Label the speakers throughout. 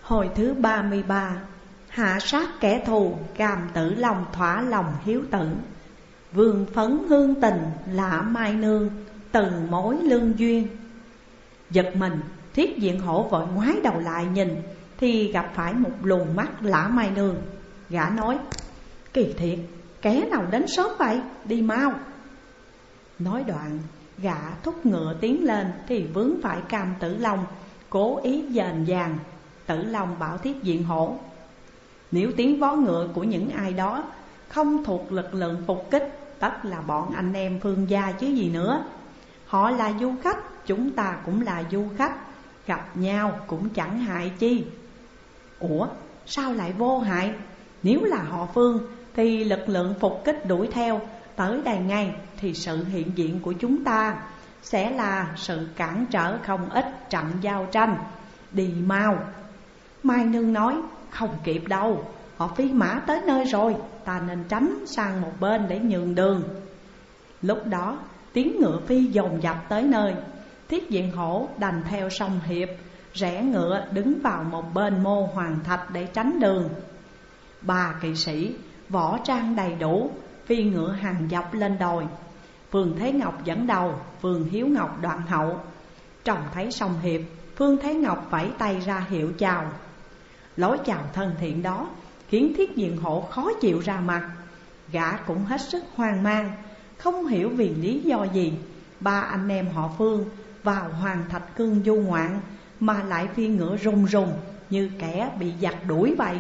Speaker 1: Hồi thứ 33. Hạ sát kẻ thù, Cam Tử Long thỏa lòng hiếu tử. Vương phấn hương tình, Lã Mai Nương, từ mối lương duyên. Giật mình, Thiết Diện Hổ vội ngoái đầu lại nhìn, thì gặp phải một luồng mắt Lã Mai Nương. Gã nói: kỳ thiệt, kẻ nào đến sớm vậy, đi mau. Nói đoạn, gã thúc ngựa tiến lên thì vướng phải Cam Tử Long, cố ý dền dàng. Tử Long bảo Thiết Diện Hổ: nếu tiếng vó ngựa của những ai đó không thuộc lực lượng phục kích, tất là bọn anh em Phương gia chứ gì nữa. Họ là du khách, chúng ta cũng là du khách, gặp nhau cũng chẳng hại chi. Ủa, sao lại vô hại? Nếu là họ Phương thì lực lượng phục kích đuổi theo tới đây ngay, thì sự hiện diện của chúng ta sẽ là sự cản trở không ít trận giao tranh. Đi mau. Mai Nương nói: không kịp đâu, họ phi mã tới nơi rồi, ta nên tránh sang một bên để nhường đường. Lúc đó tiếng ngựa phi dồn dập tới nơi. Thiết Diện Hổ đành theo Song Hiệp, rẽ ngựa đứng vào một bên mô hoàng thạch để tránh đường. 3 kỵ sĩ võ trang đầy đủ phi ngựa hàng dọc lên đồi. Phương Thế Ngọc dẫn đầu, Phương Hiếu Ngọc đoạn hậu. Trông thấy Song Hiệp, Phương Thế Ngọc vẫy tay ra hiệu chào. Lối chào thân thiện đó khiến Thiết Diện Hổ khó chịu ra mặt. Gã cũng hết sức hoang mang, không hiểu vì lý do gì 3 anh em họ Phương vào Hoàng Thạch Cương du ngoạn mà lại phi ngựa rùng rùng như kẻ bị giặc đuổi vậy.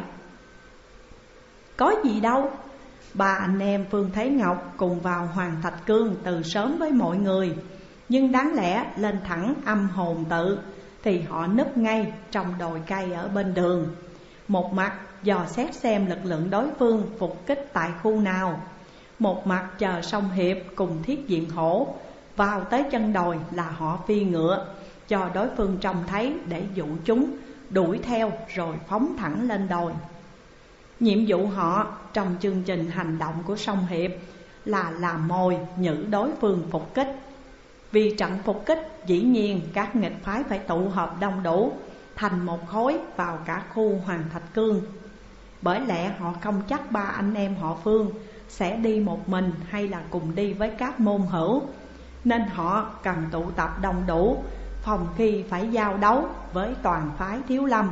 Speaker 1: Có gì đâu, 3 anh em Phương Thế Ngọc cùng vào Hoàng Thạch Cương từ sớm với mọi người, nhưng đáng lẽ lên thẳng Âm Hồn Tự thì họ núp ngay trong đồi cây ở bên đường. Một mặt dò xét xem lực lượng đối phương phục kích tại khu nào, một mặt chờ Song Hiệp cùng Thiết Diện Hổ vào tới chân đồi là họ phi ngựa, cho đối phương trông thấy để dụ chúng đuổi theo rồi phóng thẳng lên đồi. Nhiệm vụ họ trong chương trình hành động của Song Hiệp là làm mồi nhử đối phương phục kích. Vì trận phục kích, dĩ nhiên các nghịch phái phải tụ họp đông đủ thành một khối vào cả khu Hoàng Thạch Cương. Bởi lẽ họ không chắc 3 anh em họ Phương sẽ đi một mình hay là cùng đi với các môn hữu, nên họ cần tụ tập đông đủ, phòng khi phải giao đấu với toàn phái Thiếu Lâm.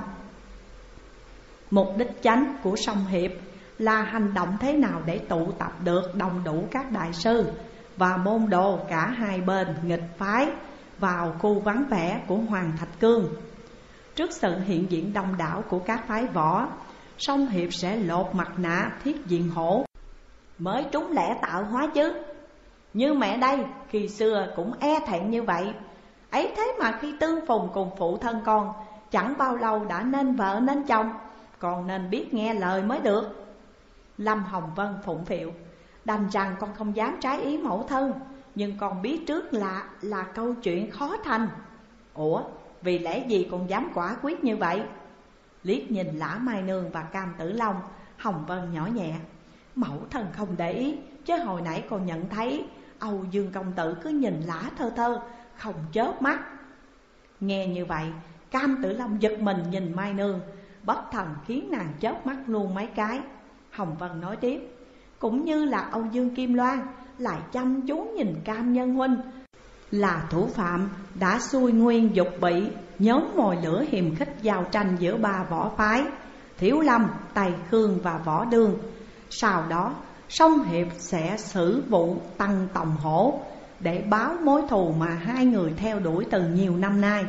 Speaker 1: Mục đích chánh của Song Hiệp là hành động thế nào để tụ tập được đông đủ các đại sư và môn đồ cả hai bên nghịch phái vào khu vắng vẻ của Hoàng Thạch Cương. Trước sự hiện diện đông đảo của các phái võ, Song Hiệp sẽ lột mặt nạ Thiết Diện Hổ mới trúng lẽ tạo hóa chứ. Như mẹ đây khi xưa cũng e thẹn như vậy, ấy thế mà khi tương phùng cùng phụ thân con, chẳng bao lâu đã nên vợ nên chồng, còn nên biết nghe lời mới được. Lâm Hồng Vân phụng phịu: đành rằng con không dám trái ý mẫu thân, nhưng con biết trước là câu chuyện khó thành. Ủa, vì lẽ gì con dám quả quyết như vậy? Liếc nhìn Lã Mai Nương và Cam Tử Long, Hồng Vân nhỏ nhẹ: mẫu thân không để ý, chứ hồi nãy con nhận thấy Âu Dương công tử cứ nhìn Lã thơ thơ, không chớp mắt. Nghe như vậy, Cam Tử Long giật mình nhìn Mai Nương, bất thần khiến nàng chớp mắt luôn mấy cái. Hồng Vân nói tiếp: cũng như là Âu Dương Kim Loan lại chăm chú nhìn Cam Nhân huynh, là thủ phạm đã xui nguyên dục bị nhóm mồi lửa hiềm khích giao tranh giữa 3 võ phái Thiếu Lâm, Tây Khương và Võ Đương. Sau đó Song Hiệp sẽ xử vụ Tăng Tòng Hổ để báo mối thù mà hai người theo đuổi từ nhiều năm nay.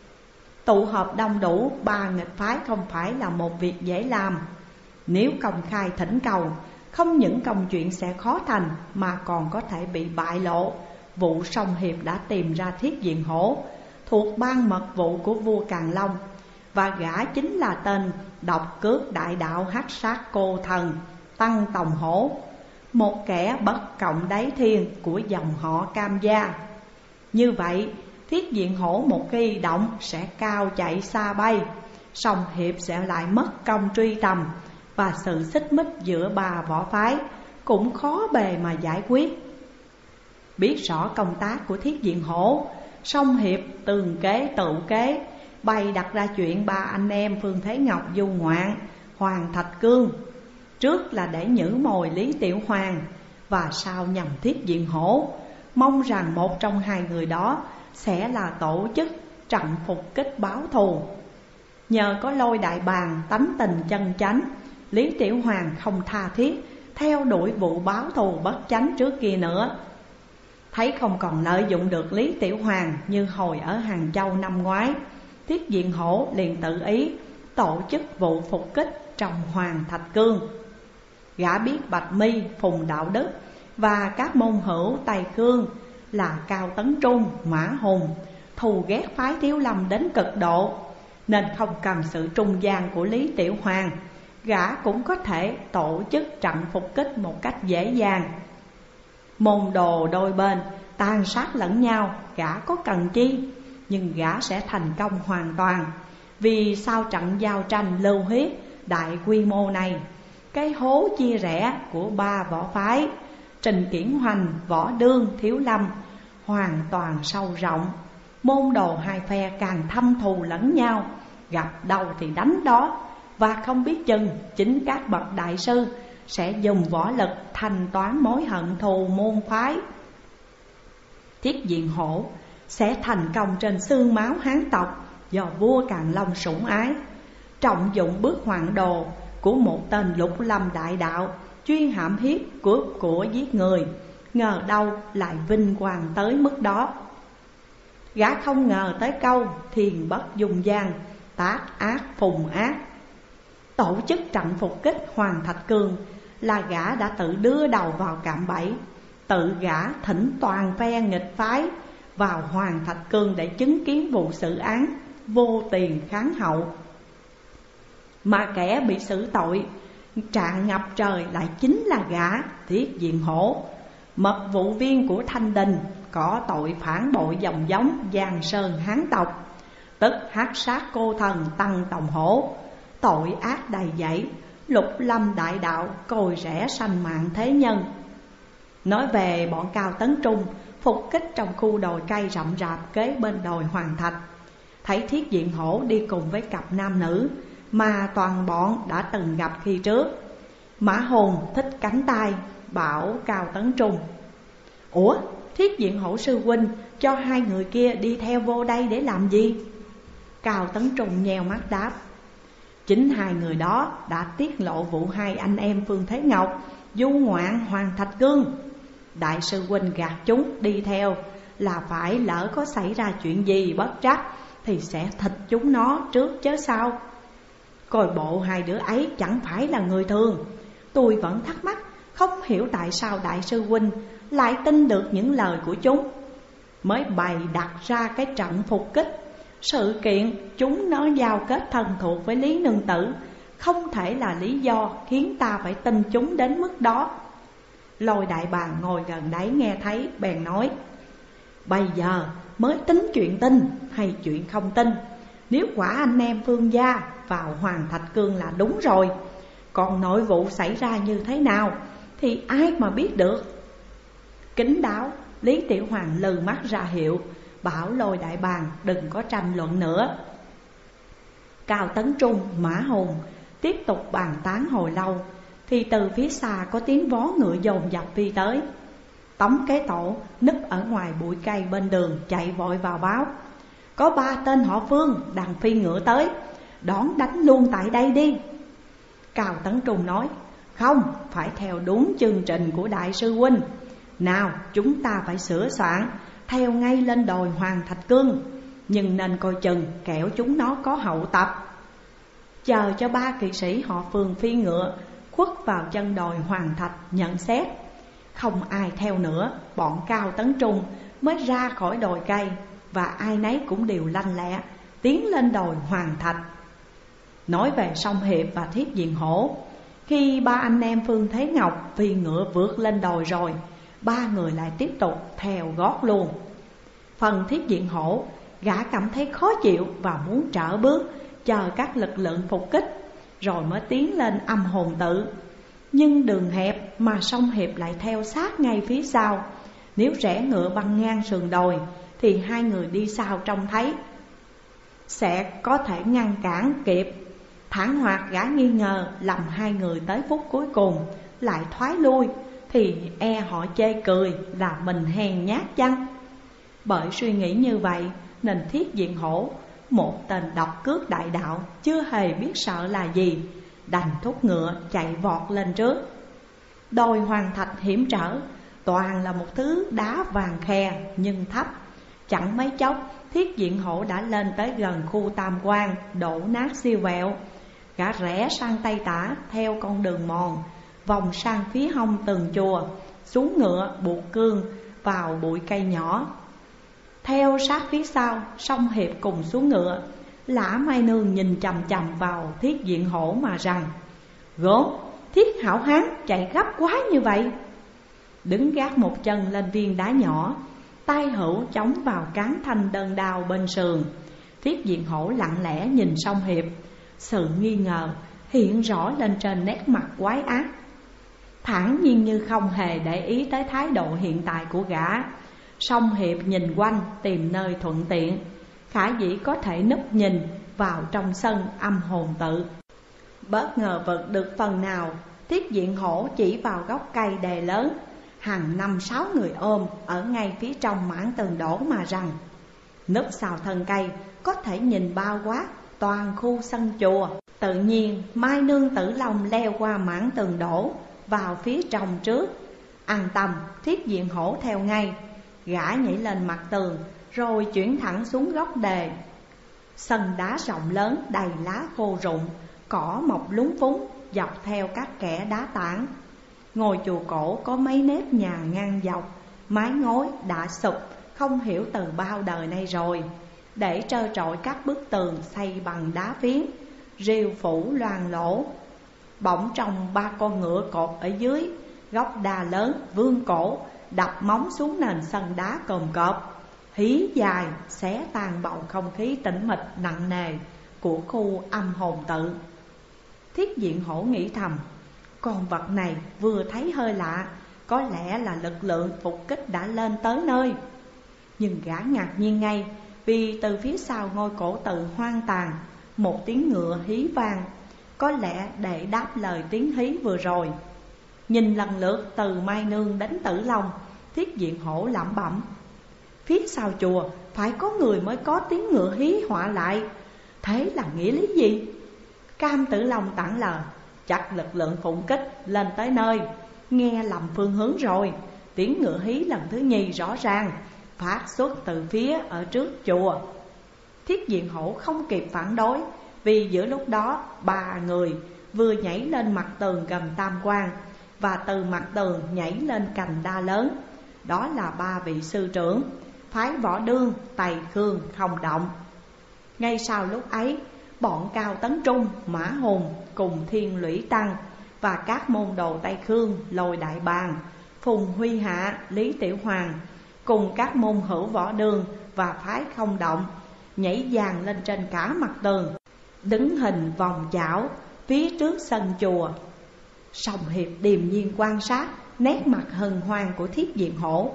Speaker 1: Tụ họp đông đủ 3 nghịch phái không phải là một việc dễ làm. Nếu công khai thỉnh cầu, không những công chuyện sẽ khó thành mà còn có thể bị bại lộ vụ Song Hiệp đã tìm ra Thiết Diện Hổ thuộc ban mật vụ của vua Càn Long, và gã chính là tên độc cước đại đạo hắc sát cô thần Tăng Tòng Hổ, một kẻ bất cộng đáy thiên của dòng họ Cam gia. Như vậy, Thiết Diện Hổ một khi động sẽ cao chạy xa bay, Song Hiệp sẽ lại mất công truy tầm, và sự xích mích giữa 3 võ phái cũng khó bề mà giải quyết. Biết rõ công tác của Thiết Diện Hổ, Song Hiệp tường kế tự kế, bày đặt ra chuyện ba anh em Phương Thế Ngọc du ngoạn Hoàng Thạch Cương. Trước là để nhử mồi Lý Tiểu Hoàng, và sau nhằm Thiết Diện Hổ, mong rằng một trong hai người đó sẽ là tổ chức trận phục kích báo thù. Nhờ có Lôi Đại Bàng tánh tình chân chánh, Lý Tiểu Hoàng không tha thiết theo đuổi vụ báo thù bất chánh trước kia nữa. Thấy không còn lợi dụng được Lý Tiểu Hoàng như hồi ở Hàng Châu năm ngoái, Thiết Diện Hổ liền tự ý tổ chức vụ phục kích trong Hoàng Thạch Cương. Gã biết Bạch Mi, Phùng Đạo Đức và các môn hữu Tây Khương là Cao Tấn Trung, Mã Hùng thù ghét phái Thiếu Lâm đến cực độ, nên không cần sự trung gian của Lý Tiểu Hoàng, gã cũng có thể tổ chức trận phục kích một cách dễ dàng. Môn đồ đôi bên tàn sát lẫn nhau, gã có cần chi, nhưng gã sẽ thành công hoàn toàn. Vì sau trận giao tranh lưu huyết đại quy mô này, cái hố chia rẽ của ba võ phái Trình Kiển Hoành, Võ Đương, Thiếu Lâm hoàn toàn sâu rộng. Môn đồ hai phe càng thâm thù lẫn nhau, gặp đâu thì đánh đó, và không biết chừng chính các bậc đại sư sẽ dùng võ lực thanh toán mối hận thù môn phái. Thiết Diện Hổ sẽ thành công trên xương máu Hán tộc do vua Càn Long sủng ái, trọng dụng bước hoạn đồ của một tên Lục Lâm đại đạo chuyên hãm hiếp, cướp của giết người, ngờ đâu lại vinh quang tới mức đó. Gã không ngờ tới câu thiền bất dung gian, tác ác phùng ác. Tổ chức trận phục kích Hoàng Thạch Cương là gã đã tự đưa đầu vào cạm bẫy, tự gã thỉnh toàn phe nghịch phái vào Hoàng Thạch Cương để chứng kiến vụ xử án vô tiền kháng hậu. Mà kẻ bị xử tội trạng ngập trời lại chính là gã Thiết Diện Hổ, mật vụ viên của Thanh Đình, có tội phản bội dòng giống Giang Sơn Hán tộc, tức hắc sát cô thần Tăng Tòng Hổ, tội ác đầy dẫy, Lục Lâm đại đạo cồi rẽ sanh mạng thế nhân. Nói về bọn Cao Tấn Trung phục kích trong khu đồi cây rậm rạp kế bên đồi Hoàng Thạch, thấy Thiết Diện Hổ đi cùng với cặp nam nữ mà toàn bọn đã từng gặp khi trước. Mã Hùng thích cánh tay bảo Cao Tấn Trung: "Ủa, Thiết Diện Hổ sư huynh cho hai người kia đi theo vô đây để làm gì?" Cao Tấn Trung nheo mắt đáp: "Chính hai người đó đã tiết lộ vụ hai anh em Phương Thế Ngọc du ngoạn Hoàng Thạch Cương. Đại sư huynh gạt chúng đi theo là phải lỡ có xảy ra chuyện gì bất trắc thì sẽ thịt chúng nó trước chứ sao. Coi bộ hai đứa ấy chẳng phải là người thường. Tôi vẫn thắc mắc, không hiểu tại sao đại sư huynh lại tin được những lời của chúng, mới bày đặt ra cái trận phục kích. Sự kiện chúng nó giao kết thân thuộc với Lý Nương Tử không thể là lý do khiến ta phải tin chúng đến mức đó." Lôi Đại Bàng ngồi gần đấy nghe thấy bèn nói: "Bây giờ mới tính chuyện tin hay chuyện không tin. Nếu quả anh em Phương gia vào Hoàng Thạch Cương là đúng rồi, còn nội vụ xảy ra như thế nào thì ai mà biết được." Kính đáo, Lý Tiểu Hoàng lừ mắt ra hiệu, bảo Lôi Đại Bàng đừng có tranh luận nữa. Cao Tấn Trung, Mã Hùng tiếp tục bàn tán hồi lâu, thì từ phía xa có tiếng vó ngựa dồn dập phi tới. Tống Kế Tổ núp ở ngoài bụi cây bên đường chạy vội vào báo: "Có 3 tên họ Phương đang phi ngựa tới, đón đánh luôn tại đây đi." Cao Tấn Trung nói: "Không, phải theo đúng chương trình của đại sư huynh. Nào, chúng ta phải sửa soạn theo ngay lên đồi Hoàng Thạch Cương, nhưng nên coi chừng kẻo chúng nó có hậu tập." Chờ cho 3 kỵ sĩ họ Phương phi ngựa khuất vào chân đồi Hoàng Thạch nhận xét. Không ai theo nữa, bọn Cao Tấn Trung mới ra khỏi đồi cây, và ai nấy cũng đều lanh lẹ tiến lên đồi Hoàng Thạch. Nói về Song Hiệp và Thiết Diện Hổ, khi 3 anh em Phương Thế Ngọc phi ngựa vượt lên đồi rồi, 3 người lại tiếp tục theo gót luôn. Phần Thiết Diện Hổ, gã cảm thấy khó chịu và muốn trở bước chờ các lực lượng phục kích, rồi mới tiến lên Âm Hồn Tự. Nhưng đường hẹp mà Song Hiệp lại theo sát ngay phía sau. Nếu rẽ ngựa băng ngang sườn đồi thì hai người đi sau trông thấy. sẽ có thể ngăn cản kịp. Thản hoặc gã nghi ngờ lầm hai người tới phút cuối cùng lại thoái lui, thì e họ chê cười là mình hèn nhát chăng. Bởi suy nghĩ như vậy nên Thiết Diện Hổ, một tên độc cước đại đạo, chưa hề biết sợ là gì, đành thúc ngựa chạy vọt lên trước. Đồi Hoàng Thạch hiểm trở, toàn là một thứ đá vàng khe nhưng thấp. Chẳng mấy chốc Thiết Diện Hổ đã lên tới gần khu Tam Quan đổ nát siêu vẹo. Gã rẽ sang tây tả theo con đường mòn, vòng sang phía hông tường chùa, xuống ngựa buộc cương vào bụi cây nhỏ. Theo sát phía sau, Song Hiệp cùng xuống ngựa. Lã Mai Nương nhìn chằm chằm vào Thiết Diện Hổ mà rằng: Gớm, Thiết hảo hán chạy gấp quá như vậy. Đứng gác một chân lên viên đá nhỏ, tay hữu chống vào cán thanh đơn đao bên sườn. Thiết Diện Hổ lặng lẽ nhìn Song Hiệp, sự nghi ngờ hiện rõ lên trên nét mặt quái ác. Thản nhiên như không hề để ý tới thái độ hiện tại của gã. Song Hiệp nhìn quanh tìm nơi thuận tiện, khả dĩ có thể núp nhìn vào trong sân Âm Hồn Tự. Bất ngờ vượt được phần nào, Thiết Diện Hổ chỉ vào gốc cây đề lớn, hàng 5-6 người ôm ở ngay phía trong mảng tường đổ mà rằng: Núp sau thân cây có thể nhìn bao quát toàn khu sân chùa. Tự nhiên Mai Nương Tử Long leo qua mảng tường đổ vào phía trong trước. An tâm, Thiết Diện Hổ theo ngay. Gã nhảy lên mặt tường rồi chuyển thẳng xuống góc đề. Sân đá rộng lớn đầy lá khô rụng, cỏ mọc lúng phúng dọc theo các kẽ đá tảng. Ngôi chùa cổ có mấy nếp nhà ngang dọc, mái ngói đã sụp không hiểu từ bao đời nay rồi, để trơ trọi các bức tường xây bằng đá phiến, rìu phủ loang lỗ. Bỗng trong 3 con ngựa cột ở dưới gốc đa lớn vươn cổ, đập móng xuống nền sân đá cồm cộp, hí dài xé tan bầu không khí tĩnh mịch nặng nề của khu Âm Hồn Tự. Thiết Diện Hổ nghĩ thầm: con vật này vừa thấy hơi lạ, có lẽ là lực lượng phục kích đã lên tới nơi. Nhưng gã ngạc nhiên ngay, vì từ phía sau ngôi cổ tự hoang tàn, một tiếng ngựa hí vang, có lẽ để đáp lời tiếng hí vừa rồi. Nhìn lần lượt từ Mai Nương đến Tử Long, Thiết Diện Hổ lẩm bẩm: phía sau chùa phải có người mới có tiếng ngựa hí họa lại, thế là nghĩa lý gì? Cam Tử Long tản lờ: chắc lực lượng phụng kích lên tới nơi, nghe lầm phương hướng rồi. Tiếng ngựa hí lần thứ nhì rõ ràng phát xuất từ phía ở trước chùa. Thiết Diện Hổ không kịp phản đối, vì giữa lúc đó 3 người vừa nhảy lên mặt tường gần Tam Quan, và từ mặt tường nhảy lên cành đa lớn. Đó là 3 vị sư trưởng phái Võ Đương, Tày Khương không động. Ngay sau lúc ấy, bọn Cao Tấn Trung, Mã Hùng cùng Thiên Lũy Tăng và các môn đồ Tây Khương, Lôi Đại Bàng, Phùng Huy Hạ, Lý Tiểu Hoàng cùng các môn hữu Võ Đương và phái không động nhảy dàn lên trên cả mặt tường, đứng hình vòng chảo phía trước sân chùa. Song Hiệp điềm nhiên quan sát nét mặt hân hoan của Thiết Diện Hổ.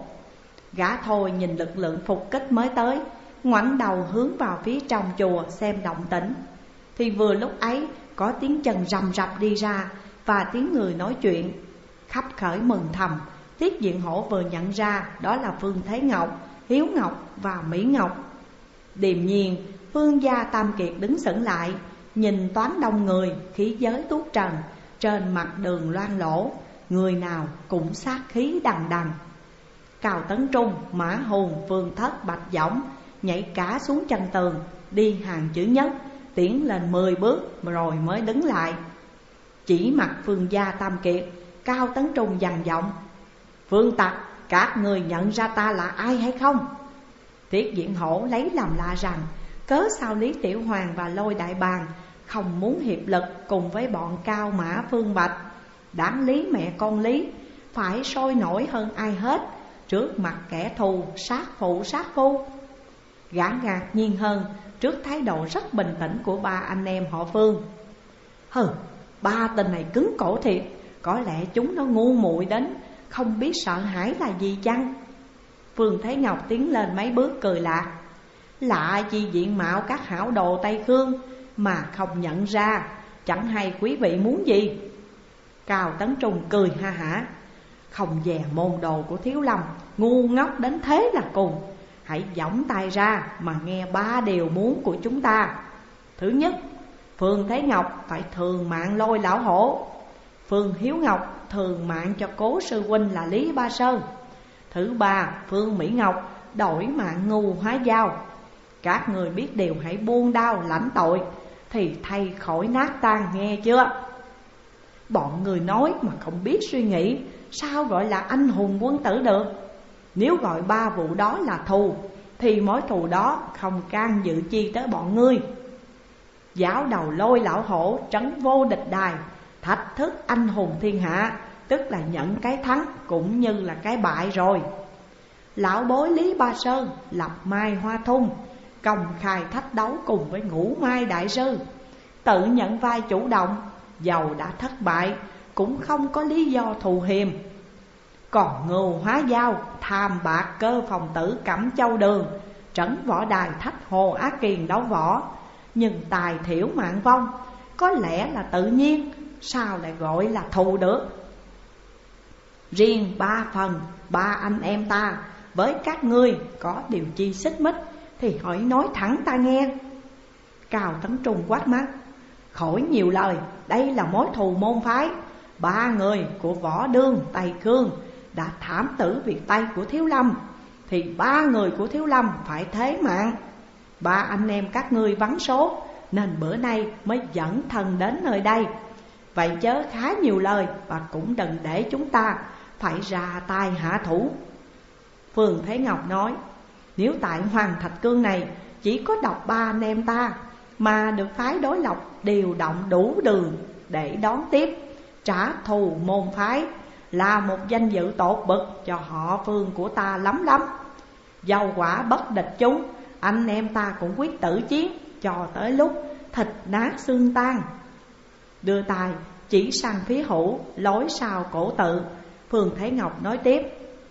Speaker 1: Gã thôi nhìn lực lượng phục kích mới tới, ngoảnh đầu hướng vào phía trong chùa xem động tĩnh. Thì vừa lúc ấy có tiếng chân rầm rập đi ra và tiếng người nói chuyện. Khắp khởi mừng thầm, Thiết Diện Hổ vừa nhận ra đó là Phương Thế Ngọc, Hiếu Ngọc và Mỹ Ngọc. Điềm nhiên Phương gia Tam Kiệt đứng sững lại, nhìn toán đông người, khí giới tuốt trần, trên mặt đường loang lỗ, người nào cũng sát khí đằng đằng. Cao Tấn Trung, Mã Hùng, Phương Thất, Bạch Dõng nhảy cả xuống chân tường, đi hàng chữ nhất, tiến lên 10 bước rồi mới đứng lại. Chỉ mặt Phương gia Tam Kiệt, Cao Tấn Trung dằn giọng: Phương Tặc, các người nhận ra ta là ai hay không? Thiết Diện Hổ lấy làm lạ rằng cớ sao Lý Tiểu Hoàng và Lôi Đại Bàng không muốn hiệp lực cùng với bọn Cao Mã Phương Bạch. Đáng lý mẹ con Lý phải sôi nổi hơn ai hết trước mặt kẻ thù sát phụ sát phu. Gã ngạc nhiên hơn trước thái độ rất bình tĩnh của 3 anh em họ Phương. Hừ, 3 tên này cứng cổ thiệt, có lẽ chúng nó ngu muội đến không biết sợ hãi là gì chăng? Phương Thế Ngọc tiến lên mấy bước cười lạc: Lạ chi diện mạo các hảo đồ Tây Khương mà không nhận ra, chẳng hay quý vị muốn gì? Cao Tấn Trung cười ha hả: Không dè môn đồ của Thiếu Lâm ngu ngốc đến thế là cùng. Hãy giỏng tay ra mà nghe 3 điều muốn của chúng ta. Thứ nhất, Phương Thế Ngọc phải thường mạng Lôi Lão Hổ. Phương Hiếu Ngọc thường mạng cho cố sư huynh là Lý Ba Sơn. Thứ ba, Phương Mỹ Ngọc đổi mạng Ngu Hóa Dao. Các người biết điều hãy buông đao lãnh tội, thì thay khỏi nát tan, nghe chưa? Bọn người nói mà không biết suy nghĩ, sao gọi là anh hùng quân tử được? Nếu gọi 3 vụ đó là thù, thì mối thù đó không can dự chi tới bọn ngươi. Giáo đầu Lôi Lão Hổ trấn vô địch đài, thách thức anh hùng thiên hạ, tức là nhận cái thắng cũng như là cái bại rồi. Lão bối Lý Ba Sơn lập Mai Hoa Thung, công khai thách đấu cùng với Ngũ Mai Đại Sư, tự nhận vai chủ động, dầu đã thất bại cũng không có lý do thù hiềm. Còn Ngưu Hóa Dao tham bạc Cơ Phòng Tử Cẩm Châu Đường, trấn võ đài thách Hồ Á Kiền đấu võ, nhưng tài thiểu mạng vong, có lẽ là tự nhiên, sao lại gọi là thù được? Riêng 3 phần 3 anh em ta với các ngươi có điều chi xích mích thì hỏi nói thẳng ta nghe. Cao Tấn Trung quát mắt: Khỏi nhiều lời, đây là mối thù môn phái. 3 người của Võ Đương Tây Khương đã thảm tử việc tay của Thiếu Lâm, thì 3 người của Thiếu Lâm phải thế mạng. 3 anh em các ngươi vắng số, nên bữa nay mới dẫn thần đến nơi đây. Vậy chớ khá nhiều lời, và cũng đừng để chúng ta phải ra tay hạ thủ. Phương Thế Ngọc nói: Nếu tại Hoàng Thạch Cương này chỉ có độc 3 anh em ta, mà được phái đối lộc điều động đủ đường để đón tiếp, trả thù môn phái, là một danh dự tột bậc cho họ Phương của ta lắm lắm. Dầu quả bất địch chúng, anh em ta cũng quyết tử chiến cho tới lúc thịt nát xương tan. Đưa tay chỉ sang phía hữu lối sau cổ tự, Phương Thế Ngọc nói tiếp: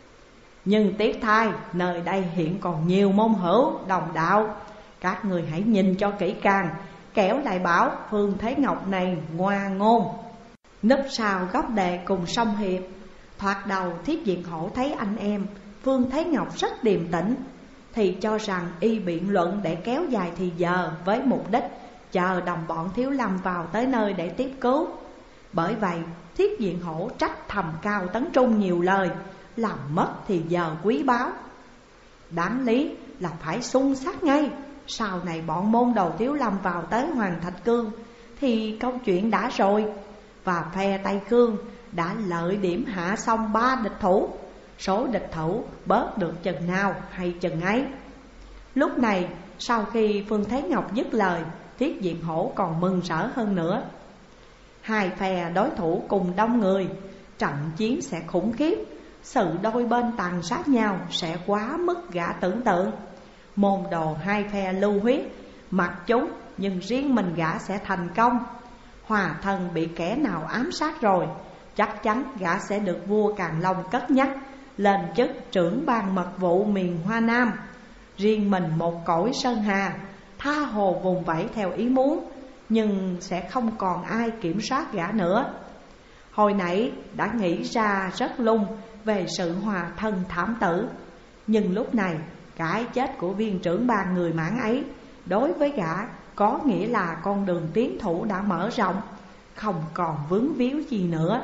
Speaker 1: Nhưng tiếc thay, nơi đây hiện còn nhiều môn hữu đồng đạo, các người hãy nhìn cho kỹ càng, kẻo lại bảo Phương Thế Ngọc này ngoa ngôn. Núp sau góc đề cùng song hiệp, thoạt đầu Thiết Diện Hổ thấy anh em Phương Thế Ngọc rất điềm tĩnh, thì cho rằng y biện luận để kéo dài thì giờ, với mục đích chờ đồng bọn Thiếu Lâm vào tới nơi để tiếp cứu. Bởi vậy Thiết Diện Hổ trách thầm Cao Tấn Trung nhiều lời, làm mất thì giờ quý báu. Đáng lý là phải xung sát ngay. Sau này bọn môn đồ Thiếu Lâm vào tới Hoàng Thạch Cương thì câu chuyện đã rồi, và phe Tây Khương đã lợi điểm hạ xong 3 địch thủ. Số địch thủ bớt được chừng nào hay chừng ấy. Lúc này sau khi Phương Thế Ngọc dứt lời, Thiết Diện Hổ còn mừng rỡ hơn nữa. 2 phe đối thủ cùng đông người, trận chiến sẽ khủng khiếp, sự đôi bên tàn sát nhau sẽ quá mức gã tưởng tượng. Môn đồ 2 phe lưu huyết, mặc chúng, nhưng riêng mình gã sẽ thành công. Hòa Thần bị kẻ nào ám sát rồi, chắc chắn gã sẽ được vua Càn Long cất nhắc lên chức trưởng ban mật vụ miền Hoa Nam. Riêng mình một cõi Sơn Hà, tha hồ vùng vẫy theo ý muốn, nhưng sẽ không còn ai kiểm soát gã nữa. Hồi nãy đã nghĩ ra rất lung về sự Hòa Thân thảm tử, nhưng lúc này cái chết của viên trưởng ban người Mãn ấy đối với gã có nghĩa là con đường tiến thủ đã mở rộng, không còn vướng víu gì nữa.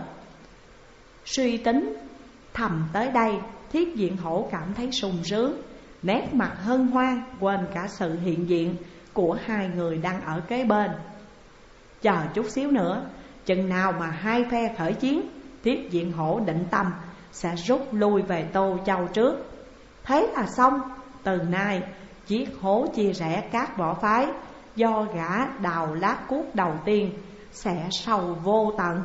Speaker 1: Suy tính thầm tới đây, Thiết Diện Hổ cảm thấy sung sướng, nét mặt hân hoan, quên cả sự hiện diện của 2 người đang ở kế bên. Chờ chút xíu nữa, chừng nào mà 2 phe khởi chiến, Thiết Diện Hổ định tâm sẽ rút lui về Tô Châu trước. Thế là xong, từ nay chiếc hố chia rẽ các võ phái do gã đào lát cuốc đầu tiên sẽ sâu vô tận.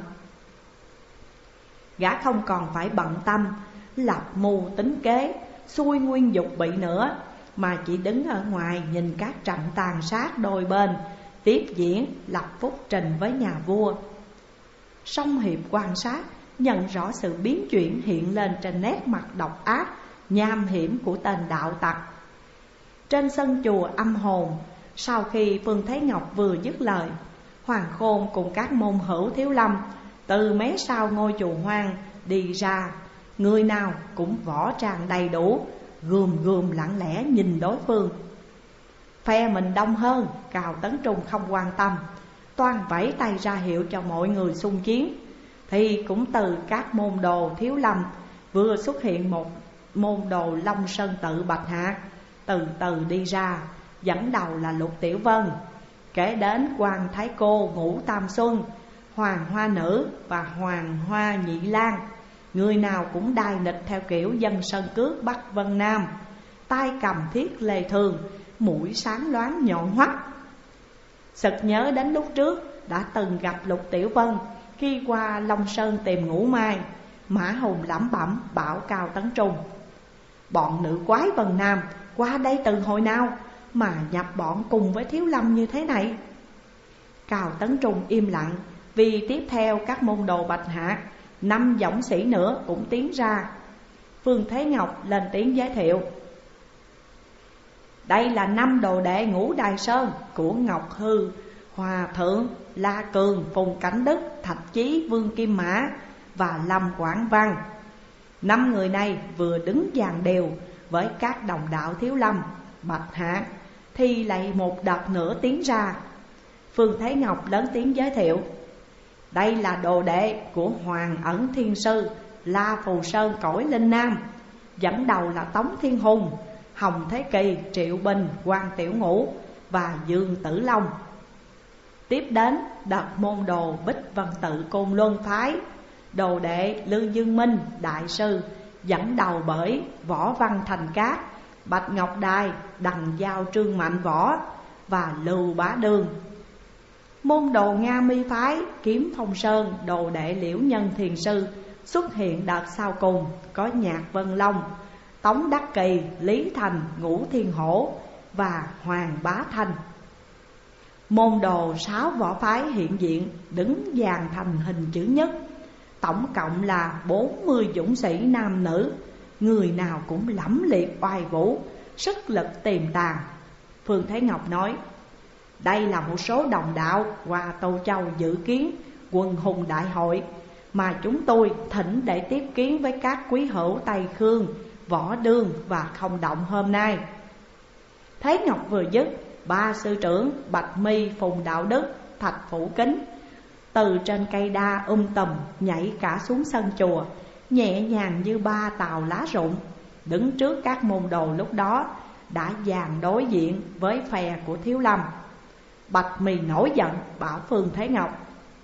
Speaker 1: Gã không còn phải bận tâm lập mưu tính kế, xuôi nguyên dục bị nữa, mà chỉ đứng ở ngoài nhìn các trận tàn sát đôi bên tiếp diễn, lập phúc trình với nhà vua. Song Hiệp quan sát, nhận rõ sự biến chuyển hiện lên trên nét mặt độc ác, nham hiểm của tên đạo tặc. trên sân chùa âm hồn. Sau khi Phương Thế Ngọc vừa dứt lời, Hoàng Khôn cùng các môn hữu Thiếu Lâm từ mé sau ngôi chùa hoang đi ra. Người nào cũng võ trang đầy đủ, gườm gườm lặng lẽ nhìn đối phương. Phe mình đông hơn, Cao Tấn Trung không quan tâm, toan vẫy tay ra hiệu cho mọi người xung chiến. Thì cũng từ các môn đồ Thiếu Lâm vừa xuất hiện một môn đồ Long Sơn Tự Bạch Hạc từ từ đi ra, dẫn đầu là Lục Tiểu Vân, kể đến Quan Thái Cô, Ngũ Tam Xuân, Hoàng Hoa Nữ và Hoàng Hoa Nhị Lan. Người nào cũng đai nịch theo kiểu dân sơn cước Bắc Vân Nam, tay cầm thiết lê thường, mũi sáng loáng nhọn hoắt. Sực nhớ đến lúc trước đã từng gặp Lục Tiểu Vân khi qua Long Sơn tìm Ngũ Mai. Mã Hùng lẩm bẩm bảo Cao Tấn Trung: bọn nữ quái Vân Nam qua đây từ hồi nào mà nhập bọn cùng với Thiếu Lâm như thế này? Cao Tấn Trung im lặng, vì tiếp theo các môn đồ Bạch Hạc 5 dũng sĩ nữa cũng tiến ra. Phương Thế Ngọc lên tiếng giới thiệu: đây là 5 đồ đệ Ngũ Đài Sơn của Ngọc Hư, Hòa Thượng, La Cường, Phùng Cảnh Đức, Thạch Chí, Vương Kim Mã và Lâm Quảng Văn. 5 người này vừa đứng dàn đều với các đồng đạo Thiếu Lâm, Bạch Hạc thì lại một đợt nữa tiến ra. Phương Thế Ngọc lớn tiếng giới thiệu: đây là đồ đệ của Hoàng Ẩn Thiên Sư, La Phù Sơn cõi Linh Nam, dẫn đầu là Tống Thiên Hùng, Hồng Thế Kỳ, Triệu Bình, Quan Tiểu Ngũ và Dương Tử Long. Tiếp đến đợt môn đồ Bích Vân Tự Côn Luân Phái, đồ đệ Lư Dương Minh Đại Sư, dẫn đầu bởi Võ Văn Thành Cát, Bạch Ngọc Đài, Đằng Giao Trương Mạnh Võ và Lưu Bá Đương. Môn đồ Nga Mi Phái, Kiếm Phong Sơn, đồ đệ Liễu Nhân Thiền Sư xuất hiện đợt sau cùng, có Nhạc Vân Long, Tống Đắc Kỳ, Lý Thành, Ngũ Thiên Hổ và Hoàng Bá Thanh. Môn đồ 6 võ phái hiện diện đứng dàn thành hình chữ nhất, tổng cộng là 40 dũng sĩ nam nữ, người nào cũng lẫm liệt oai vũ, sức lực tiềm tàng. Phương Thế Ngọc nói: đây là một số đồng đạo qua Tô Châu dự kiến Quân Hùng Đại Hội mà chúng tôi thỉnh để tiếp kiến với các quý hữu Tây Khương, Võ Đương và Không Động hôm nay. Thế Ngọc vừa dứt, 3 sư trưởng Bạch Mi, Phùng Đạo Đức, Thạch Phủ Kính từ trên cây đa tùm nhảy cả xuống sân chùa, nhẹ nhàng như 3 tàu lá rụng, đứng trước các môn đồ lúc đó đã dàn đối diện với phe của Thiếu Lâm. Bạch Mi nổi giận bảo Phương Thế Ngọc: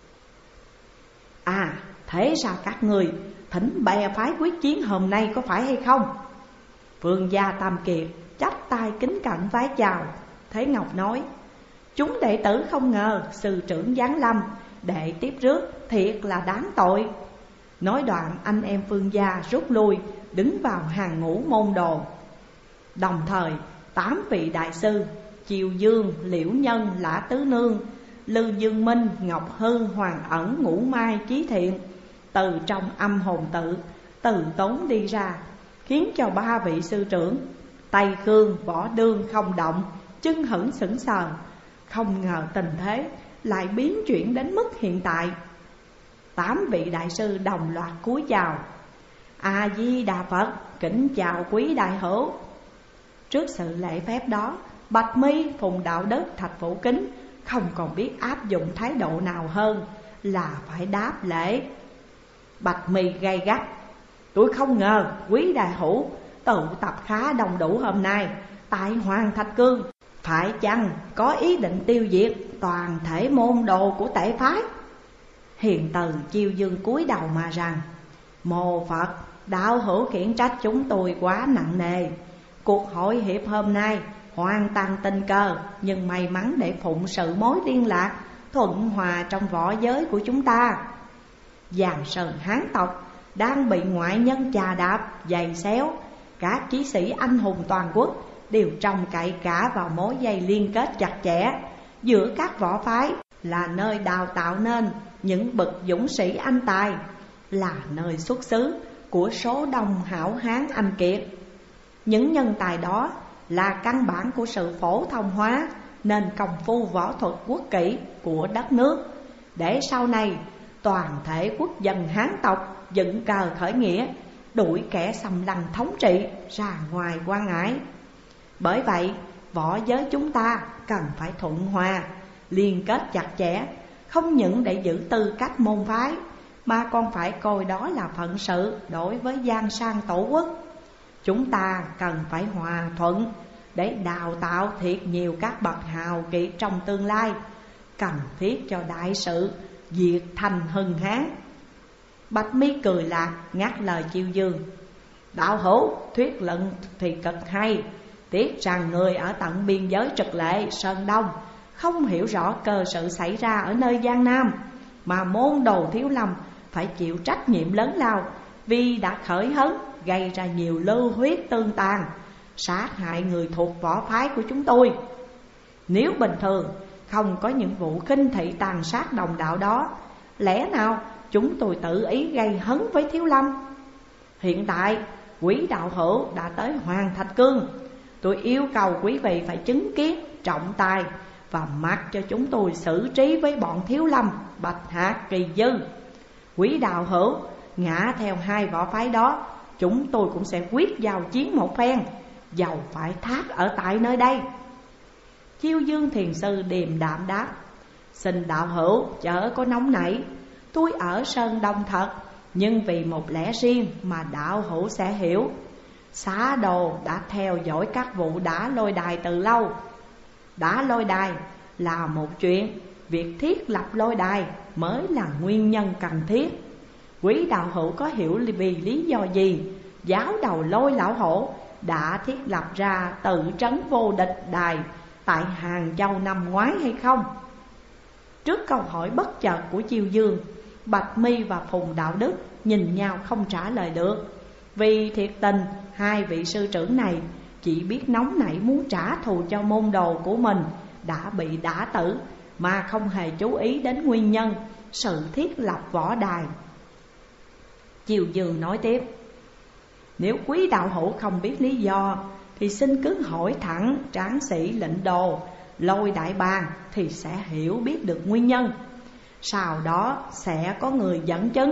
Speaker 1: thế ra các người thỉnh bè phái quyết chiến hôm nay có phải hay không? Phương gia Tam Kiệt chắp tay kính cẩn vái chào. Thế Ngọc nói: chúng đệ tử không ngờ sư trưởng giáng lâm, đệ tiếp rước thiệt là đáng tội. Nói đoạn anh em Phương gia rút lui, đứng vào hàng ngũ môn đồ. Đồng thời 8 vị đại sư Chiều Dương, Liễu Nhân, Lã Tứ Nương, Lư Dương Minh, Ngọc Hư, Hoàng Ẩn, Ngũ Mai, Chí Thiện từ trong âm hồn tự từ tốn đi ra, khiến cho 3 vị sư trưởng Tây Khương, Võ Đương, Không Động chân hững sững sờ. Không ngờ tình thế lại biến chuyển đến mức hiện tại. 8 vị đại sư đồng loạt cúi chào: A Di Đà Phật, kính chào quý đại hữu. Trước sự lễ phép đó, Bạch Mi, Phùng Đạo Đức, Thạch Phủ Kính không còn biết áp dụng thái độ nào hơn là phải đáp lễ. Bạch Mi gay gắt: tôi không ngờ quý đại hữu tụ tập khá đông đủ hôm nay tại Hoàng Thạch Cương, phải chăng có ý định tiêu diệt toàn thể môn đồ của tể phái? Hiền từ Chiêu Dương cúi đầu mà rằng: mô Phật, đạo hữu khiển trách chúng tôi quá nặng nề. Cuộc hội hiệp hôm nay hoàn toàn tình cờ, nhưng may mắn để phụng sự mối liên lạc thuận hòa trong võ giới của chúng ta. Giang sơn Hán tộc đang bị ngoại nhân chà đạp, giày xéo. Các chí sĩ anh hùng toàn quốc đều trông cậy cả vào mối dây liên kết chặt chẽ giữa các võ phái, là nơi đào tạo nên những bậc dũng sĩ anh tài, là nơi xuất xứ của số đông hảo hán anh kiệt. Những nhân tài đó là căn bản của sự phổ thông hóa nền công phu võ thuật quốc kỹ của đất nước, để sau này toàn thể quốc dân Hán tộc dựng cờ khởi nghĩa, đuổi kẻ xâm lăng thống trị ra ngoài quan ải. Bởi vậy, võ giới chúng ta cần phải thuận hòa, liên kết chặt chẽ, không những để giữ tư cách môn phái, mà còn phải coi đó là phận sự đối với giang sang tổ quốc. Chúng ta cần phải hòa thuận để đào tạo thiệt nhiều các bậc hào kiệt trong tương lai, cần thiết cho đại sự diệt thành hưng Hán. Bạch Mi cười lạc ngắt lời Chiêu Dương: đạo hữu thuyết luận thì cực hay, tiếc rằng người ở tận biên giới Trực Lệ, Sơn Đông không hiểu rõ cơ sự xảy ra ở nơi Giang Nam, mà môn đồ Thiếu Lâm phải chịu trách nhiệm lớn lao vì đã khởi hấn gây ra nhiều lưu huyết tương tàn, sát hại người thuộc võ phái của chúng tôi. Nếu bình thường không có những vụ khinh thị tàn sát đồng đạo đó, lẽ nào chúng tôi tự ý gây hấn với Thiếu Lâm? Hiện tại quý đạo hữu đã tới Hoàng Thạch Cương, tôi yêu cầu quý vị phải chứng kiến trọng tài và mặc cho chúng tôi xử trí với bọn Thiếu Lâm, Bạch Hạc, Kỳ Dư. Quý đạo hữu ngã theo hai võ phái đó, chúng tôi cũng sẽ quyết giao chiến một phen, dầu phải thác ở tại nơi đây. Chiêu Dương Thiền Sư điềm đạm đáp: xin đạo hữu chớ có nóng nảy, tôi ở Sơn Đông thật, nhưng vì một lẽ riêng mà đạo hữu sẽ hiểu. Xá đồ đã theo dõi các vụ đả lôi đài từ lâu. Đả lôi đài là một chuyện, việc thiết lập lôi đài mới là nguyên nhân cần thiết. Quý đạo hữu có hiểu vì lý do gì giáo đầu Lôi Lão Hổ đã thiết lập ra tự trấn vô địch đài tại Hàng Châu năm ngoái hay không? Trước câu hỏi bất chợt của Chiêu Dương, Bạch Mi và Phùng Đạo Đức nhìn nhau không trả lời được. Vì thiệt tình hai vị sư trưởng này chỉ biết nóng nảy muốn trả thù cho môn đồ của mình đã bị đả tử, mà không hề chú ý đến nguyên nhân sự thiết lập võ đài. Chiêu Dương nói tiếp: nếu quý đạo hữu không biết lý do thì xin cứ hỏi thẳng tráng sĩ lệnh đồ Lôi Đại Bàng thì sẽ hiểu biết được nguyên nhân. Sau đó sẽ có người dẫn chứng.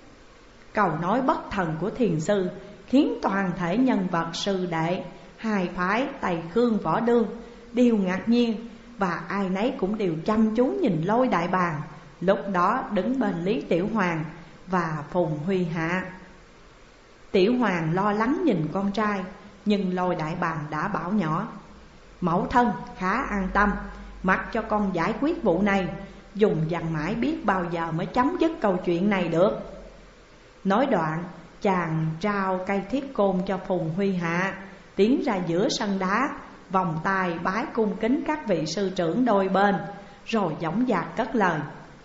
Speaker 1: Câu nói bất thần của thiền sư khiến toàn thể nhân vật sư đệ hai phái Tây Khương Võ Đương đều ngạc nhiên, và ai nấy cũng đều chăm chú nhìn Lôi Đại Bàng lúc đó đứng bên Lý Tiểu Hoàng và Phùng Huy Hạ. Tiểu Hoàng lo lắng nhìn con trai, nhưng Lôi Đại Bàng đã bảo nhỏ: mẫu thân khá an tâm, mặc cho con giải quyết vụ này, dùng dằn mãi biết bao giờ mới chấm dứt câu chuyện này được. Nói đoạn, chàng trao cây thiết côn cho Phùng Huy Hạ, tiến ra giữa sân đá, vòng tay bái cung kính các vị sư trưởng đôi bên, rồi dõng dạc cất lời: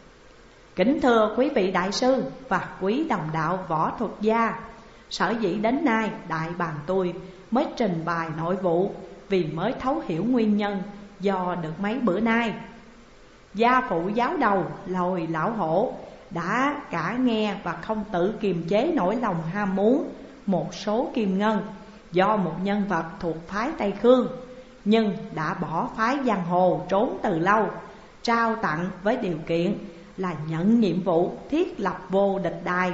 Speaker 1: kính thưa quý vị đại sư và quý đồng đạo võ thuật gia, sở dĩ đến nay đại bàng tôi mới trình bày nội vụ vì mới thấu hiểu nguyên nhân do được mấy bữa nay. Gia phụ giáo đầu Lôi Lão Hổ đã cả nghe và không tự kiềm chế nỗi lòng ham muốn một số kim ngân do một nhân vật thuộc phái Tây Khương, nhưng đã bỏ phái giang hồ trốn từ lâu, trao tặng với điều kiện là nhận nhiệm vụ thiết lập vô địch đài,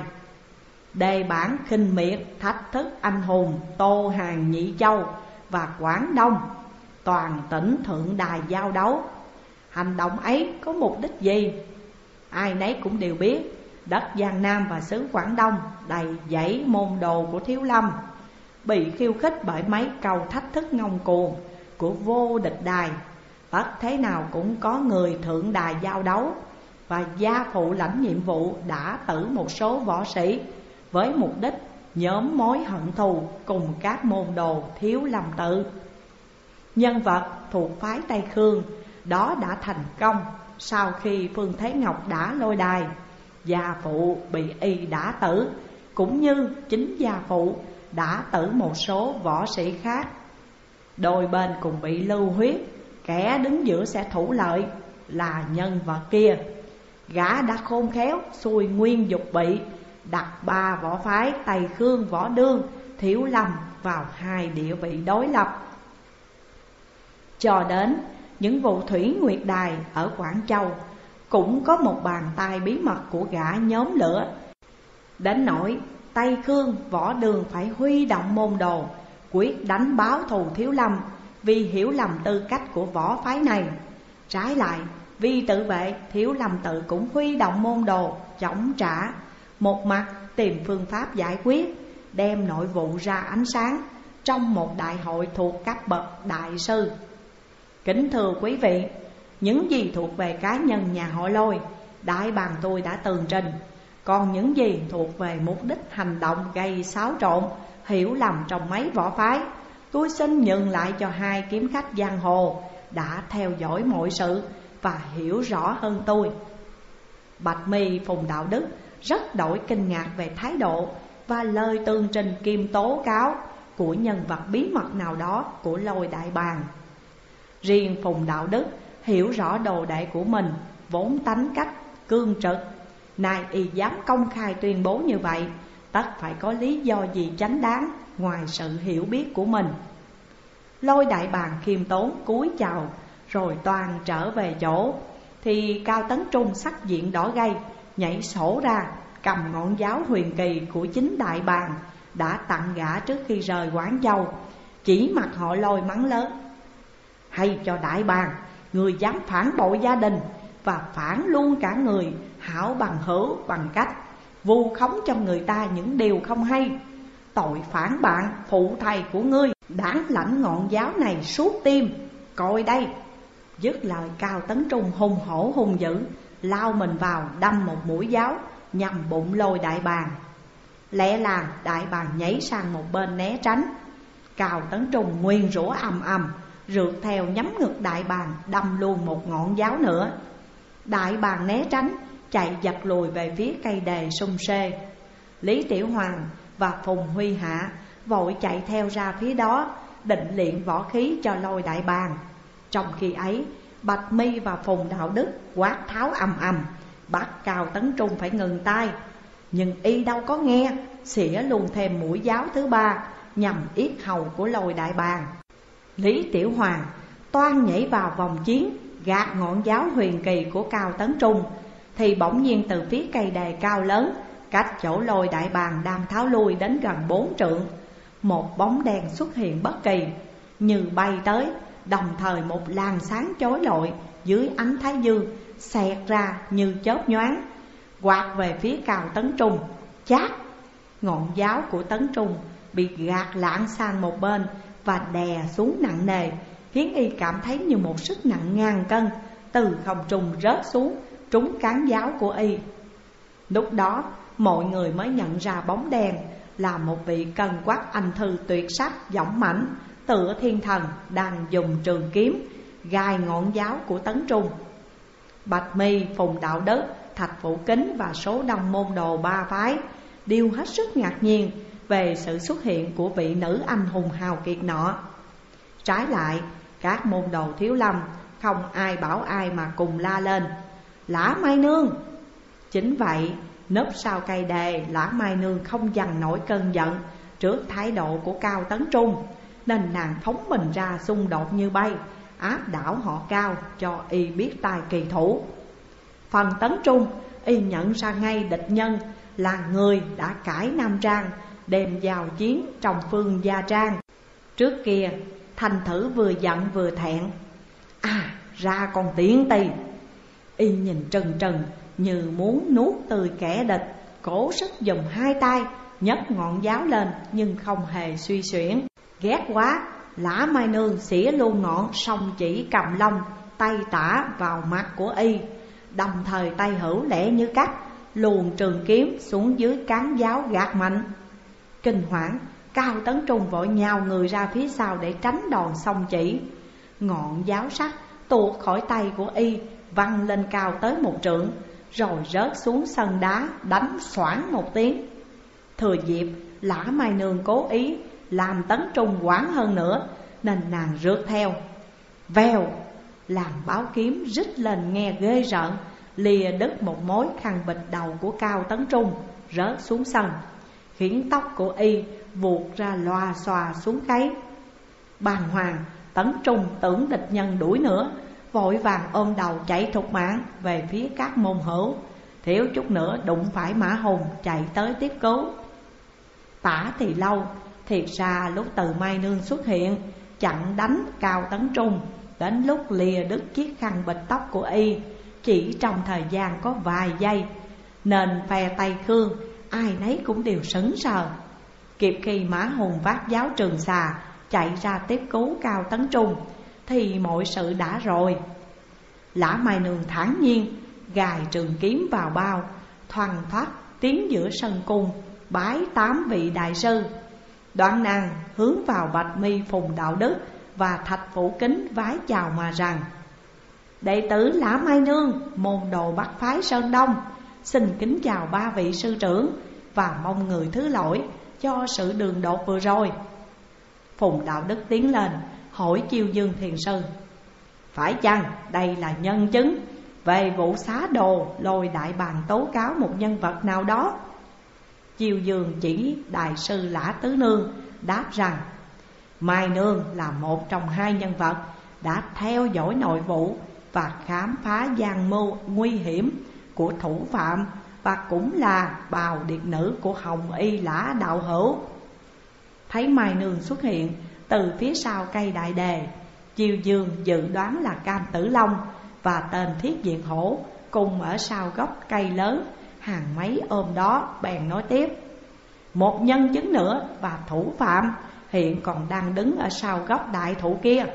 Speaker 1: đề bản khinh miệt thách thức anh hùng Tô Hàng Nhị Châu và Quảng Đông, toàn tỉnh thượng đài giao đấu. Hành động ấy có mục đích gì? Ai nấy cũng đều biết đất Giang Nam và xứ Quảng Đông đầy dãy môn đồ của Thiếu Lâm, bị khiêu khích bởi mấy câu thách thức ngông cuồng của vô địch đài. Tất thế nào cũng có người thượng đài giao đấu, và gia phụ lãnh nhiệm vụ đã tử một số võ sĩ với mục đích nhóm mối hận thù cùng các môn đồ Thiếu Lâm tự. Nhân vật thuộc phái Tây Khương đó đã thành công sau khi Phương Thế Ngọc đã lôi đài, gia phụ bị y đã tử, cũng như chính gia phụ đã tử một số võ sĩ khác. Đôi bên cùng bị lưu huyết, kẻ đứng giữa sẽ thủ lợi là nhân vật kia. Gã đã khôn khéo xuôi nguyên dục bị, đặt ba võ phái Tây Khương Võ Đương, Thiếu Lâm vào hai địa vị đối lập. Cho đến những vụ thủy nguyệt đài ở Quảng Châu cũng có một bàn tay bí mật của gã nhóm lửa. Đến nỗi Tây Khương Võ Đường phải huy động môn đồ quyết đánh báo thù Thiếu Lâm vì hiểu lầm tư cách của võ phái này. Trái lại, vì tự vệ, Thiếu Lâm tự cũng huy động môn đồ chống trả, một mặt tìm phương pháp giải quyết, đem nội vụ ra ánh sáng trong một đại hội thuộc cấp bậc đại sư. Kính thưa quý vị, những gì thuộc về cá nhân nhà họ Lôi, đại bàng tôi đã tường trình. Còn những gì thuộc về mục đích hành động gây xáo trộn, hiểu lầm trong mấy võ phái, tôi xin nhường lại cho hai kiếm khách giang hồ đã theo dõi mọi sự và hiểu rõ hơn tôi. Bạch Mi Phùng Đạo Đức rất đổi kinh ngạc về thái độ và lời tường trình kiêm tố cáo của nhân vật bí mật nào đó của Lôi đại bàng. Riêng Phùng Đạo Đức hiểu rõ đồ đệ của mình vốn tánh cách cương trực, nay y dám công khai tuyên bố như vậy, tất phải có lý do gì chánh đáng ngoài sự hiểu biết của mình. Lôi đại bàng khiêm tốn cúi chào rồi toàn trở về chỗ, thì Cao Tấn Trung sắc diện đỏ gay, nhảy sổ ra cầm ngọn giáo huyền kỳ của chính đại bàng đã tặng gã trước khi rời Quảng Châu, chỉ mặt họ Lôi mắng lớn: hay cho đại bàng, người dám phản bội gia đình và phản luôn cả người hảo bằng hữu bằng cách vu khống cho người ta những điều không hay. Tội phản bạn phụ thầy của ngươi, đáng lãnh ngọn giáo này suốt tim. Coi đây. Dứt lời, Cao Tấn Trung hùng hổ hung dữ lao mình vào đâm một mũi giáo nhằm bụng Lôi đại bàng. Lẽ làng đại bàng nhảy sang một bên né tránh. Cao Tấn Trung nguyền rủa ầm ầm, rượt theo nhắm ngực đại bàng đâm luôn một ngọn giáo nữa. Đại bàng né tránh, chạy giật lùi về phía cây đề sung xê. Lý Tiểu Hoàng và Phùng Huy Hạ vội chạy theo ra phía đó, định luyện võ khí cho Lôi đại bàng. Trong khi ấy, Bạch Mi và Phùng Đạo Đức quát tháo ầm ầm, bắt Cao Tấn Trung phải ngừng tay. Nhưng y đâu có nghe, xỉa luôn thêm mũi giáo thứ ba nhằm yết hầu của Lôi đại bàng. Lý Tiểu Hoàng toan nhảy vào vòng chiến, gạt ngọn giáo huyền kỳ của Cao Tấn Trung, thì bỗng nhiên từ phía cây đề cao lớn cách chỗ Lôi đại bàng đang tháo lui đến gần 4 trượng, một bóng đen xuất hiện bất kỳ, như bay tới, đồng thời một làn sáng chói lọi dưới ánh thái dương xẹt ra như chớp nhoáng, quạt về phía Cao Tấn Trung. Chát! Ngọn giáo của Tấn Trung bị gạt lạng sang một bên và đè xuống nặng nề, khiến y cảm thấy như một sức nặng ngàn cân từ không trung rớt xuống, trúng cán giáo của y. Lúc đó mọi người mới nhận ra bóng đen là một vị cân quắc anh thư tuyệt sắc dõng mãnh tựa thiên thần đang dùng trường kiếm gài ngọn giáo của Tấn Trung. Bạch Mi, Phùng Đạo Đức, Thạch Vũ Kính và số đông môn đồ ba phái đều hết sức ngạc nhiên về sự xuất hiện của vị nữ anh hùng hào kiệt nọ. Trái lại, các môn đồ Thiếu Lâm không ai bảo ai mà cùng la lên: Lã Mai Nương! Chính vậy, nấp sau cây đề, Lã Mai Nương không dằn nổi cơn giận trước thái độ của Cao Tấn Trung, nên nàng phóng mình ra xung đột như bay, áp đảo họ Cao cho y biết tài kỳ thủ. Phần Tấn Trung, y nhận ra ngay địch nhân là người đã cải nam trang đem vào chiến trong Phương Gia Trang. Trước kia thành thử vừa giận vừa thẹn: ra còn tiện tì. Y nhìn trừng trừng như muốn nuốt tươi kẻ địch, cố sức dùng hai tay nhấc ngọn giáo lên nhưng không hề suy xuyển. Ghét quá, Lã Mai Nương xỉa luôn ngọn song chỉ cầm lông tay tả vào mặt của y, đồng thời tay hữu lẻ như cắt luồn trường kiếm xuống dưới cán giáo gạt mạnh. Kinh hoảng, Cao Tấn Trung vội nhào người ra phía sau để tránh đòn song chỉ. Ngọn giáo sắc tuột khỏi tay của y, văng lên cao tới 1 trượng, rồi rớt xuống sân đá đánh xoảng một tiếng. Thừa dịp Lã Mai Nương cố ý làm Tấn Trung hoảng hơn nữa, nên nàng rượt theo. Vèo! Làm báo kiếm rít lên nghe ghê rợn, lìa đứt một mối khăn bịch đầu của Cao Tấn Trung, rớt xuống sân, khiến tóc của y vuột ra loà xòa xuống gáy. Bàng hoàng, Tấn Trung tưởng địch nhân đuổi nữa, vội vàng ôm đầu chạy thục mạng về phía các môn hữu, thiếu chút nữa đụng phải Mã Hùng chạy tới tiếp cứu. Tả thì lâu, thiệt ra lúc Từ Mai Nương xuất hiện chặn đánh Cao Tấn Trung, đến lúc lìa đứt chiếc khăn bịch tóc của y chỉ trong thời gian có vài giây, nên phe Tây Khương ai nấy cũng đều sững sờ. Kịp khi Mã Hùng vác giáo Trường Xà chạy ra tiếp cứu Cao Tấn Trung thì mọi sự đã rồi. Lã Mai Nương thản nhiên gài trường kiếm vào bao, thoăn thoắt tiến giữa sân cung bái 8 vị đại sư. Đoạn nàng hướng vào Bạch Mi Phùng Đạo Đức và Thạch Phủ Kính vái chào mà rằng: đệ tử Lã Mai Nương, môn đồ Bắc phái Sơn Đông, xin kính chào 3 vị sư trưởng và mong người thứ lỗi cho sự đường đột vừa rồi. Phùng Đạo Đức tiến lên hỏi Chiêu Dương Thiền Sư: phải chăng đây là nhân chứng về vụ xá đồ lôi đại bàng tố cáo một nhân vật nào đó? Chiêu Dương chỉ đại sư Lã Tứ Nương đáp rằng Mai Nương là một trong 2 nhân vật đã theo dõi nội vụ và khám phá gian mưu nguy hiểm của thủ phạm, và cũng là bào điệt nữ của Hồng Y Lã đạo hữu. Thấy Mai Nương xuất hiện từ phía sau cây đại đề, Chiêu Dương dự đoán là Cam Tử Long và tên Thiết Diện Hổ cùng ở sau gốc cây lớn hàng mấy ôm đó, bèn nói tiếp: một nhân chứng nữa và thủ phạm hiện còn đang đứng ở sau gốc đại thụ kia.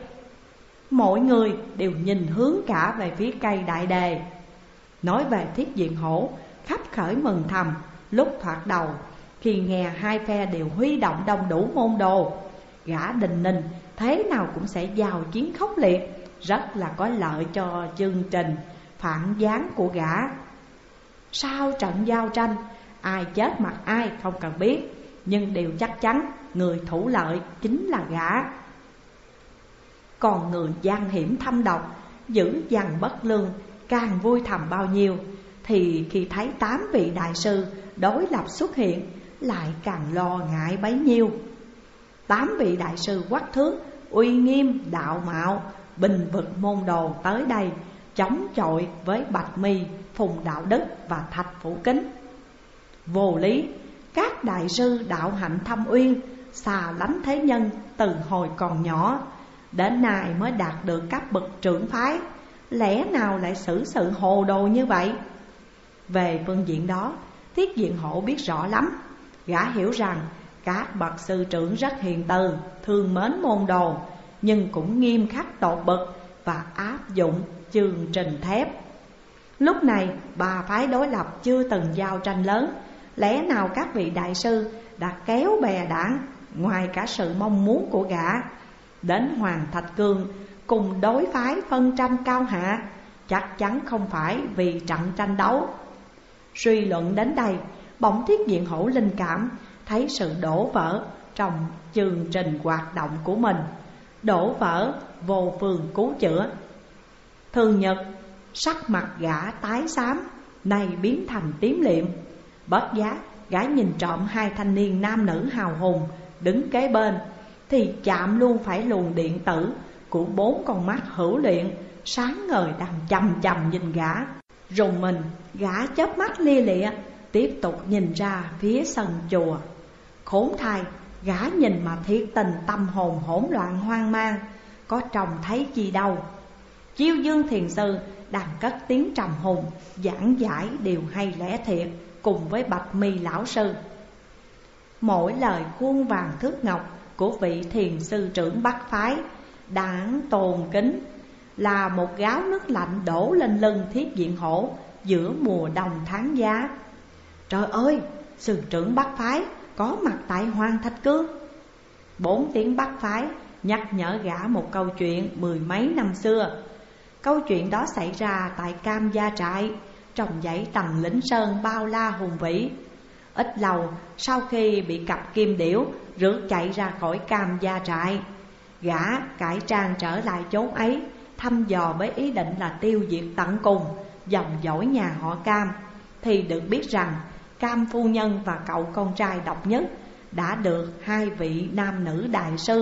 Speaker 1: Mọi người đều nhìn hướng cả về phía cây đại đề. Nói về Thiết Diện Hổ, khắp khởi mừng thầm lúc thoạt đầu khi nghe 2 phe đều huy động đông đủ môn đồ. Gã Đình Ninh thế nào cũng sẽ giao chiến khốc liệt, rất là có lợi cho chương trình phản gián của gã. Sau trận giao tranh, ai chết mặt ai không cần biết, nhưng điều chắc chắn người thủ lợi chính là gã. Còn người gian hiểm thâm độc, dữ dằn bất lương, càng vui thầm bao nhiêu, thì khi thấy 8 vị đại sư đối lập xuất hiện lại càng lo ngại bấy nhiêu. 8 vị đại sư quắc thước, uy nghiêm, đạo mạo, bình vực môn đồ tới đây chống chọi với Bạch Mi, Phùng Đạo Đức và Thạch Phủ Kính. Vô lý, các đại sư đạo hạnh thâm uyên, xa lánh thế nhân từ hồi còn nhỏ, đến nay mới đạt được cấp bậc trưởng phái, lẽ nào lại xử sự hồ đồ như vậy? Về phương diện đó, Thiết Diện Hổ biết rõ lắm. Gã hiểu rằng các bậc sư trưởng rất hiền từ, thương mến môn đồ, nhưng cũng nghiêm khắc tột bậc và áp dụng chương trình thép. Lúc này 3 phái đối lập chưa từng giao tranh lớn, lẽ nào các vị đại sư đã kéo bè đảng ngoài cả sự mong muốn của gã đến Hoàng Thạch Cương cùng đối phái phân tranh cao hạ? Chắc chắn không phải vì trận tranh đấu. Suy luận đến đây, bỗng Thiết Diện Hổ linh cảm thấy sự đổ vỡ trong chương trình hoạt động của mình. Đổ vỡ vô phương cứu chữa. Thường nhật, sắc mặt gã tái xám, nay biến thành tím liệm. Bất giác gã nhìn trộm 2 thanh niên nam nữ hào hùng đứng kế bên, thì chạm luôn phải luồng điện tử của 4 con mắt hữu luyện sáng ngời đang chằm chằm nhìn gã. Rùng mình, gã chớp mắt lia lịa tiếp tục nhìn ra phía sân chùa. Khốn thay, gã nhìn mà thiệt tình tâm hồn hỗn loạn hoang mang, có trông thấy chi đâu. Chiêu Dương Thiền Sư đang cất tiếng trầm hùng giảng giải điều hay lẽ thiệt cùng với Bạch Mi lão sư. Mỗi lời khuôn vàng thước ngọc của vị thiền sư trưởng Bắc phái đáng tôn kính, là một gáo nước lạnh đổ lên lưng Thiết Diện Hổ giữa mùa đông tháng giá. Trời ơi, sư trưởng Bắc phái có mặt tại Hoàng Thạch Cương. 4 tiếng Bắc phái nhắc nhở gã một câu chuyện 10 mấy năm xưa. Câu chuyện đó xảy ra tại Cam Gia Trại, trong dãy Tầng Lĩnh Sơn bao la hùng vĩ. Ít lâu sau khi bị cặp kim điểu rước chạy ra khỏi Cam Gia Trại, gã cải trang trở lại chốn ấy, thăm dò với ý định là tiêu diệt tận cùng dòng dõi nhà họ Cam, thì được biết rằng Cam phu nhân và cậu con trai độc nhất đã được 2 vị nam nữ đại sư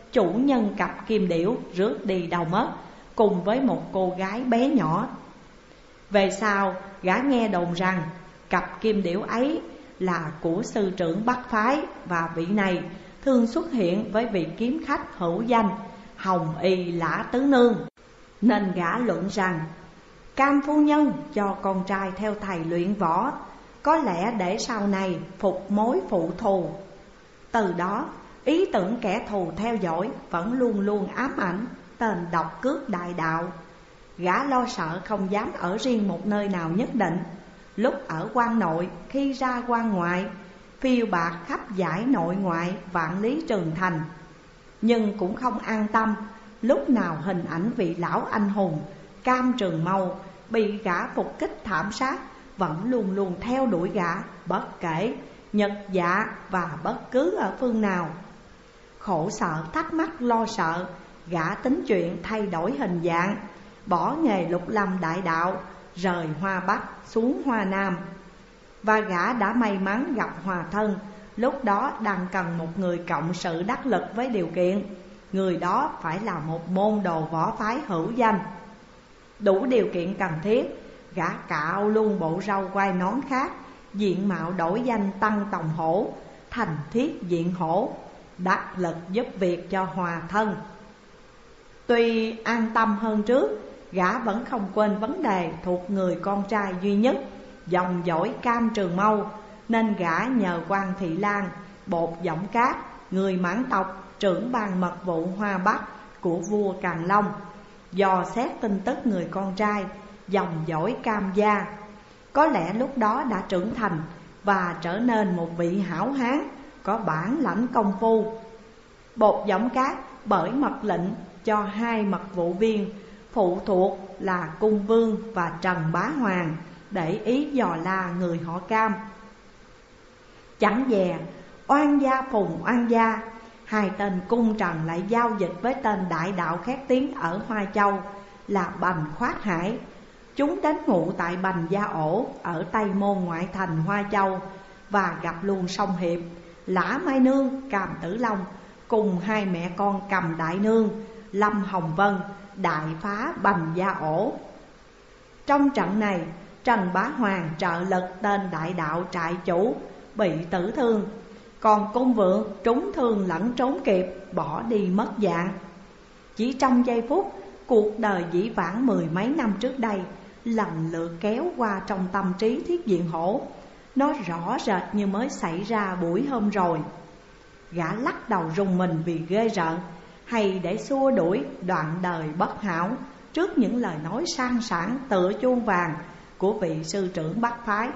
Speaker 1: chủ nhân cặp kim điểu rước đi đâu mất, cùng với một cô gái bé nhỏ. Về sau gã nghe đồn rằng cặp kim điểu ấy là của sư trưởng Bắc phái, và vị này thường xuất hiện với vị kiếm khách hữu danh Hồng Y Lã Tứ Nương. Nên gã luận rằng Cam phu nhân cho con trai theo thầy luyện võ, có lẽ để sau này phục mối phụ thù. Từ đó ý tưởng kẻ thù theo dõi vẫn luôn luôn ám ảnh tên độc cước đại đạo. Gã lo sợ không dám ở riêng một nơi nào nhất định. Lúc ở quan nội, khi ra quan ngoại, phiêu bạt khắp dải nội ngoại vạn lý trường thành. Nhưng cũng không an tâm, lúc nào hình ảnh vị lão anh hùng Cam Trường Mâu bị gã phục kích thảm sát vẫn luôn luôn theo đuổi gã, bất kể nhật dạ và bất cứ ở phương nào. Khổ sợ thắc mắc lo sợ, gã tính chuyện thay đổi hình dạng, bỏ nghề lục lâm đại đạo, rời Hoa Bắc xuống Hoa Nam. Và gã đã may mắn gặp Hòa Thân, lúc đó đang cần một người cộng sự đắc lực với điều kiện người đó phải là một môn đồ võ phái hữu danh. Đủ điều kiện cần thiết, gã cạo luôn bộ râu quai nón khác, diện mạo đổi danh Tăng Tòng Hổ thành Thiết Diện Hổ, đắc lực giúp việc cho Hòa Thân. Tuy an tâm hơn trước, gã vẫn không quên vấn đề thuộc người con trai duy nhất dòng dõi Cam Trường Mâu, nên gã nhờ Quan Thị Lan, Bột Giọng Cát, người Mãn tộc, trưởng ban mật vụ Hoa Bắc của vua Càn Long, dò xét tin tức người con trai dòng dõi Cam gia. Có lẽ lúc đó đã trưởng thành và trở nên một vị hảo hán có bản lãnh công phu. Bột Giọng Cát bởi mật lệnh cho hai mật vụ viên phụ thuộc là Cung Vương và Trần Bá Hoàng để ý dò la người họ Cam. Chẳng dè oan gia phùng oan gia, hai tên cung Trần lại giao dịch với tên đại đạo khét tiếng ở Hoa Châu là Bành Khoát Hải. Chúng đến ngụ tại Bành Gia Ổ ở Tây Môn ngoại thành Hoa Châu và gặp luôn Song Hiệp, Lã Mai Nương, Càm Tử Long cùng hai mẹ con Cầm Đại Nương, Lâm Hồng Vân đại phá Bành Gia Ổ. Trong trận này, Trần Bá Hoàng trợ lực tên đại đạo trại chủ bị tử thương, còn Cung Vượng trúng thương lẫn trốn kịp, bỏ đi mất dạng. Chỉ trong giây phút, cuộc đời dĩ vãng mười mấy năm trước đây lần lượt kéo qua trong tâm trí Thiết Diện Hổ. Nó rõ rệt như mới xảy ra buổi hôm rồi. Gã lắc đầu rùng mình vì ghê rợn, hay để xua đuổi đoạn đời bất hảo trước những lời nói sang sảng tựa chuông vàng của vị sư trưởng Bắc phái.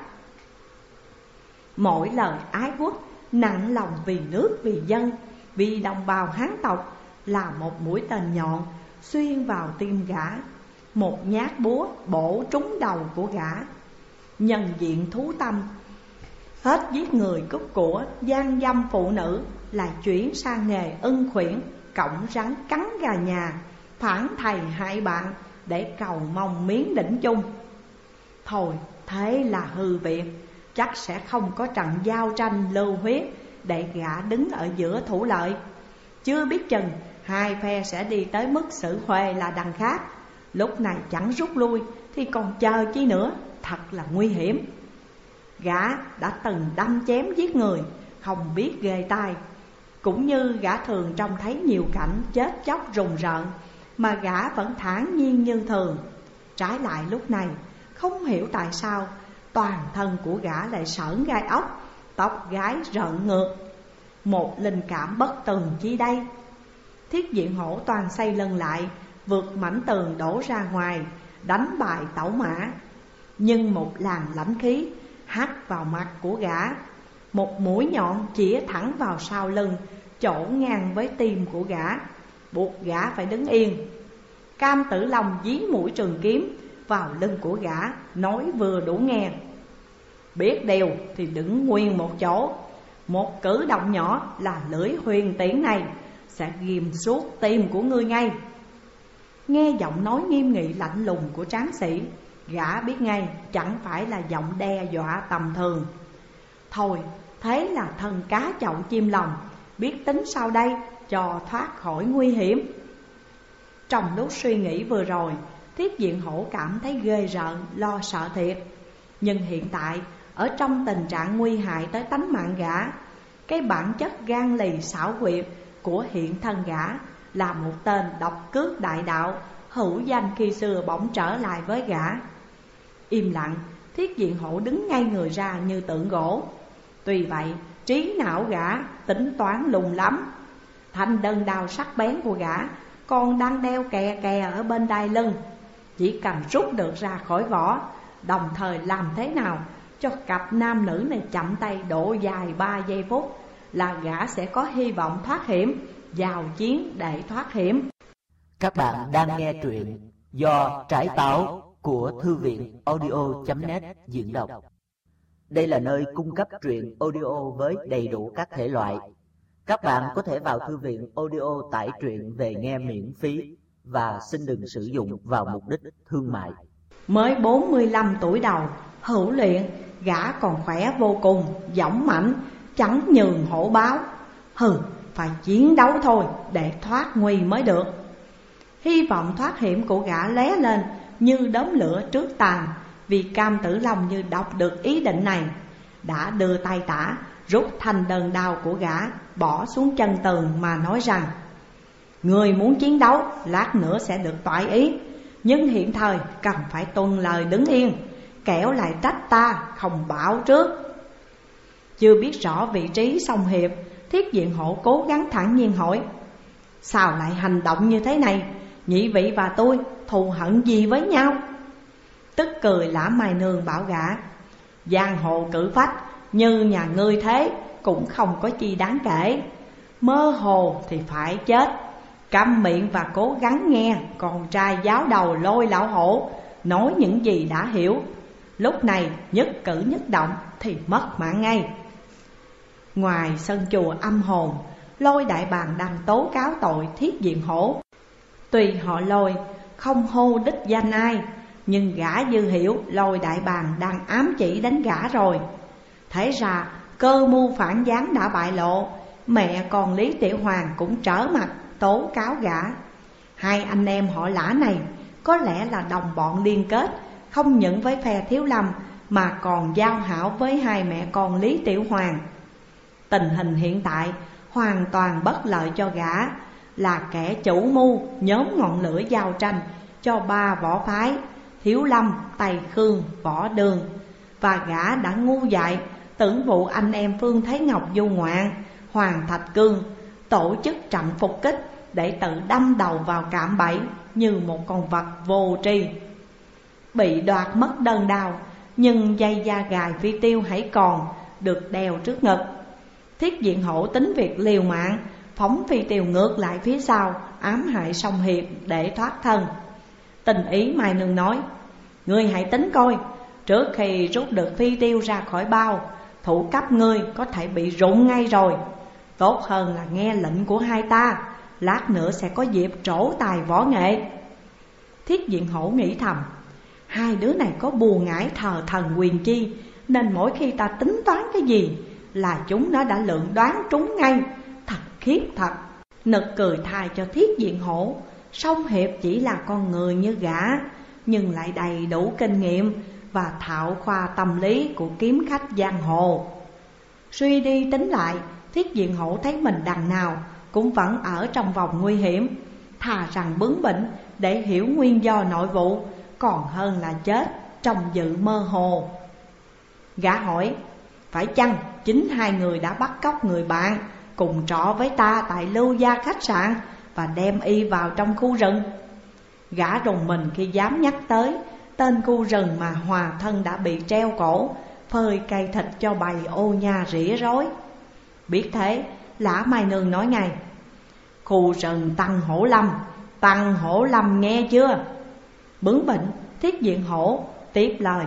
Speaker 1: Mỗi lời ái quốc, nặng lòng vì nước vì dân, vì đồng bào Hán tộc là một mũi tên nhọn xuyên vào tim gã, một nhát búa bổ trúng đầu của gã. Nhân diện thú tâm, hết giết người cướp của, gian dâm phụ nữ, lại chuyển sang nghề ưng khuyển, cõng rắn cắn gà nhà, phản thầy hại bạn để cầu mong miếng đỉnh chung. Thôi thế là hư việc, chắc sẽ không có trận giao tranh lưu huyết để gã đứng ở giữa thủ lợi. Chưa biết chừng hai phe sẽ đi tới mức xử huề là đằng khác. Lúc này chẳng rút lui thì còn chờ chi nữa, thật là nguy hiểm. Gã đã từng đâm chém giết người, không biết ghê tai. Cũng như gã thường trông thấy nhiều cảnh chết chóc rùng rợn, mà gã vẫn thản nhiên như thường. Trái lại lúc này, không hiểu tại sao toàn thân của gã lại sởn gai ốc, tóc gái rợn ngược. Một linh cảm bất tường chi đây? Thiết Diện Hổ toàn xây lưng lại, vượt mảnh tường đổ ra ngoài, đánh bại tẩu mã. Nhưng một làn lãnh khí hắt vào mặt của gã, một mũi nhọn chĩa thẳng vào sau lưng, chỗ ngang với tim của gã, buộc gã phải đứng yên. Cam Tử Long dí mũi trường kiếm vào lưng của gã, nói vừa đủ nghe: biết điều thì đứng nguyên một chỗ, một cử động nhỏ là lưỡi huyền tiễn này sẽ ghim suốt tim của ngươi ngay. Nghe giọng nói nghiêm nghị lạnh lùng của tráng sĩ, gã biết ngay chẳng phải là giọng đe dọa tầm thường. Thôi thế là thân cá chậu chim lòng, biết tính sau đây, cho thoát khỏi nguy hiểm. Trong lúc suy nghĩ vừa rồi, Thiết Diện Hổ cảm thấy ghê rợn, lo sợ thiệt. Nhưng hiện tại, ở trong tình trạng nguy hại tới tánh mạng gã, cái bản chất gan lì xảo quyệt của hiện thân gã là một tên độc cước đại đạo hữu danh khi xưa bỗng trở lại với gã. Im lặng, Thiết Diện Hổ đứng ngay người ra như tượng gỗ. Tuy vậy, trí não gã tính toán lùng lắm. Thanh đơn đao sắc bén của gã còn đang đeo kè kè ở bên đai lưng. Chỉ cần rút được ra khỏi vỏ, đồng thời làm thế nào cho cặp nam nữ này chậm tay độ dài 3 giây phút là gã sẽ có hy vọng thoát hiểm, vào chiến để thoát hiểm.
Speaker 2: Các bạn đang nghe truyện do Trái Táo của Thư viện audio.net diễn đọc. Đây là nơi cung cấp truyện audio với đầy đủ các thể loại. Các bạn có thể vào thư viện audio tải truyện về nghe miễn phí và xin đừng sử dụng vào mục đích thương mại.
Speaker 1: Mới 45 tuổi đầu, hữu luyện, gã còn khỏe vô cùng, dõng mãnh, chẳng nhường hổ báo. Phải chiến đấu thôi để thoát nguy mới được. Hy vọng thoát hiểm của gã lóe lên như đốm lửa trước tàn, vì Cam Tử Long như đọc được ý định này, đã đưa tay tả rút thanh đơn đao của gã bỏ xuống chân tường mà nói rằng: người muốn chiến đấu lát nữa sẽ được toại ý, nhưng hiện thời cần phải tuân lời đứng yên, kẻo lại trách ta không bảo trước. Chưa biết rõ vị trí song hiệp, Thiết Diện Hổ cố gắng thản nhiên hỏi: sao lại hành động như thế này? Nhị vị và tôi thù hận gì với nhau? Tức cười Lã Mai Nương bảo gã: giang hồ cử phách như nhà ngươi thế cũng không có chi đáng kể. Mơ hồ thì phải chết, câm miệng và cố gắng nghe con trai giáo đầu Lôi Lão Hổ nói những gì đã hiểu. Lúc này nhất cử nhất động thì mất mạng ngay. Ngoài sân chùa âm hồn, Lôi Đại Bàng đang tố cáo tội Thiết Diện Hổ. Tuy họ Lôi không hô đích danh ai, nhưng gã dư hiểu Lôi Đại Bàng đang ám chỉ đến gã rồi. Thế ra cơ mưu phản gián đã bại lộ, mẹ con Lý Tiểu Hoàng cũng trở mặt tố cáo gã. Hai anh em họ Lã này có lẽ là đồng bọn liên kết, không những với phe Thiếu Lâm mà còn giao hảo với hai mẹ con Lý Tiểu Hoàng. Tình hình hiện tại hoàn toàn bất lợi cho gã, là kẻ chủ mưu nhóm ngọn lửa giao tranh cho ba võ phái Thiếu Lâm, Tây Khương, Võ Đường. Và gã đã ngu dại tưởng vụ anh em Phương Thế Ngọc Du Ngoạn, Hoàng Thạch Cương tổ chức trận phục kích để tự đâm đầu vào cạm bẫy như một con vật vô tri. Bị đoạt mất đơn đao, nhưng dây da gài phi tiêu hãy còn được đeo trước ngực. Thiết Diện Hổ tính việc liều mạng, phóng phi tiêu ngược lại phía sau, ám hại song hiệp để thoát thân. Tình ý Mai Nương nói: ngươi hãy tính coi, trước khi rút được phi tiêu ra khỏi bao, thủ cấp ngươi có thể bị rụng ngay rồi. Tốt hơn là nghe lệnh của hai ta, lát nữa sẽ có dịp trổ tài võ nghệ. Thiết Diện Hổ nghĩ thầm: hai đứa này có bùa ngải thờ thần quyền chi, nên mỗi khi ta tính toán cái gì là chúng nó đã lượng đoán trúng ngay. Thật khiếp thật. Nực cười thay cho Thiết Diện Hổ. Song hiệp chỉ là con người như gã, nhưng lại đầy đủ kinh nghiệm và thạo khoa tâm lý của kiếm khách giang hồ. Suy đi tính lại, Thiết Diện Hổ thấy mình đằng nào cũng vẫn ở trong vòng nguy hiểm. Thà rằng bướng bỉnh để hiểu nguyên do nội vụ, còn hơn là chết trong dự mơ hồ. Gã hỏi: phải chăng chính hai người đã bắt cóc người bạn cùng trọ với ta tại Lưu Gia khách sạn và đem y vào trong khu rừng? Gã rùng mình khi dám nhắc tới tên khu rừng mà hòa thân đã bị treo cổ, phơi cây thịt cho bầy ô nha rỉa rối. Biết thế, Lã Mai Nương nói ngay: khu rừng Tăng Hổ Lâm, Tăng Hổ Lâm nghe chưa? Bướng bỉnh, Thiết Diện Hổ tiếp lời: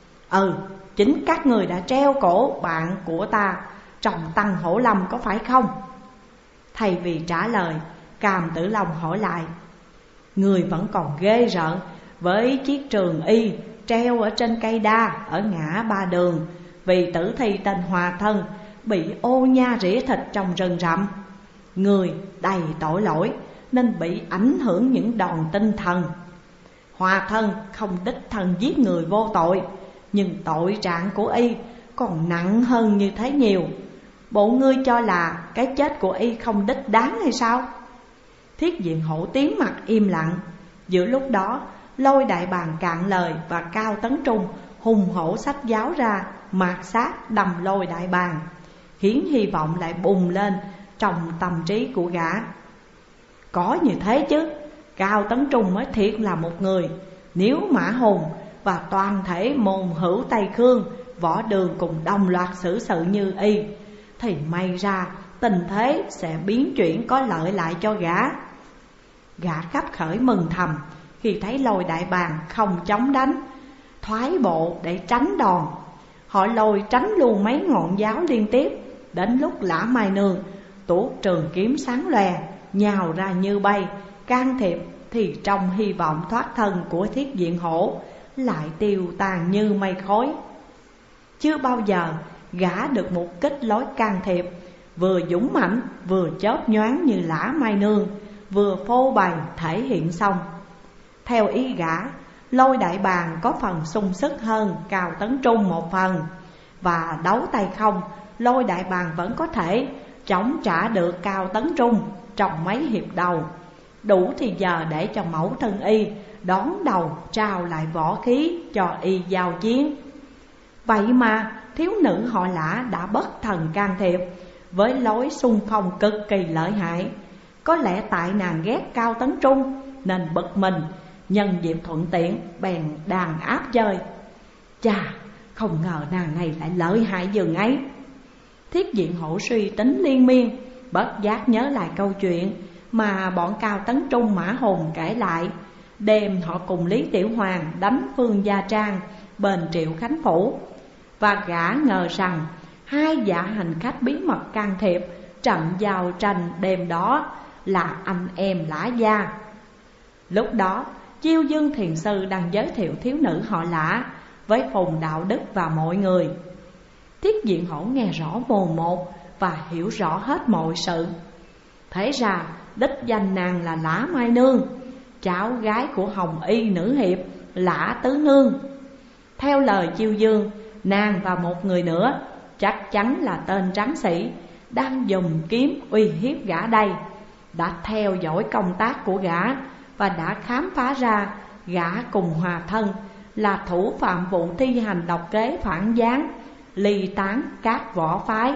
Speaker 1: chính các người đã treo cổ bạn của ta trong Tăng Hổ Lâm có phải không? Thay vì trả lời, Cam Tử Long hỏi lại: người vẫn còn ghê rợn với chiếc trường y treo ở trên cây đa ở ngã Ba Đường, vì tử thi tên hòa thân bị ô nha rỉa thịt trong rừng rậm. người đầy tội lỗi nên bị ảnh hưởng những đòn tinh thần. Hòa thân không đích thân giết người vô tội, nhưng tội trạng của y còn nặng hơn như thế nhiều. Bộ ngươi cho là cái chết của y không đích đáng hay sao? Thiết Diện Hổ tiến mặt im lặng. Giữa lúc đó, Lôi Đại Bàng cạn lời và Cao Tấn Trung hùng hổ xách giáo ra, mạt sát đâm Lôi Đại Bàng, khiến hy vọng lại bùng lên trong tâm trí của gã. Có như thế chứ, Cao Tấn Trung mới thiệt là một người. Nếu Mã Hùng và toàn thể môn hữu Tây Khương, Võ Đường cùng đồng loạt xử sự như y, thì may ra tình thế sẽ biến chuyển có lợi lại cho gã. Gã khắp khởi mừng thầm khi thấy Lôi Đại Bàng không chống đánh, thoái bộ để tránh đòn. Họ lôi tránh luôn mấy ngọn giáo liên tiếp. Đến lúc Lã Mai Nương tuốt trường kiếm sáng lòe, nhào ra như bay can thiệp, thì trong hy vọng thoát thân của Thiết Diện Hổ lại tiêu tàn như mây khói. Chưa bao giờ gã được một kích lối can thiệp vừa dũng mãnh vừa chớp nhoáng như Lã Mai Nương vừa phô bày thể hiện xong. Theo ý gã, Lôi Đại Bàng có phần sung sức hơn Cao Tấn Trung một phần, và đấu tay không, Lôi Đại Bàng vẫn có thể chống trả được Cao Tấn Trung trong mấy hiệp đầu, đủ thì giờ để cho mẫu thân y đón đầu trao lại võ khí cho y giao chiến. Vậy mà thiếu nữ họ Lã đã bất thần can thiệp với lối xung phong cực kỳ lợi hại. Có lẽ tại nàng ghét Cao Tấn Trung nên bực mình, nhân dịp thuận tiện bèn đàn áp chơi. Chà, không ngờ nàng này lại lợi hại dường ấy. Thiết Diện Hổ suy tính liên miên, bất giác nhớ lại câu chuyện mà bọn Cao Tấn Trung Mã Hùng kể lại đêm họ cùng Lý Tiểu Hoàng đánh Phương Gia Trang bên Triệu Khánh Phủ. Và gã ngờ rằng hai dạ hành khách bí mật can thiệp trận giao tranh đêm đó là anh em Lã gia. Lúc đó Chiêu Dương Thiền Sư đang giới thiệu thiếu nữ họ Lã với Phùng Đạo Đức và mọi người. Thiết Diện Hổ nghe rõ mồn một và hiểu rõ hết mọi sự. Thế ra đích danh nàng là Lã Mai Nương, cháu gái của Hồng Y nữ hiệp Lã Tứ Nương. Theo lời Chiêu Dương, nàng và một người nữa, chắc chắn là tên tráng sĩ đang dùng kiếm uy hiếp gã đây, đã theo dõi công tác của gã và đã khám phá ra gã cùng Hòa thân là thủ phạm vụ thi hành độc kế phản gián, ly tán các võ phái.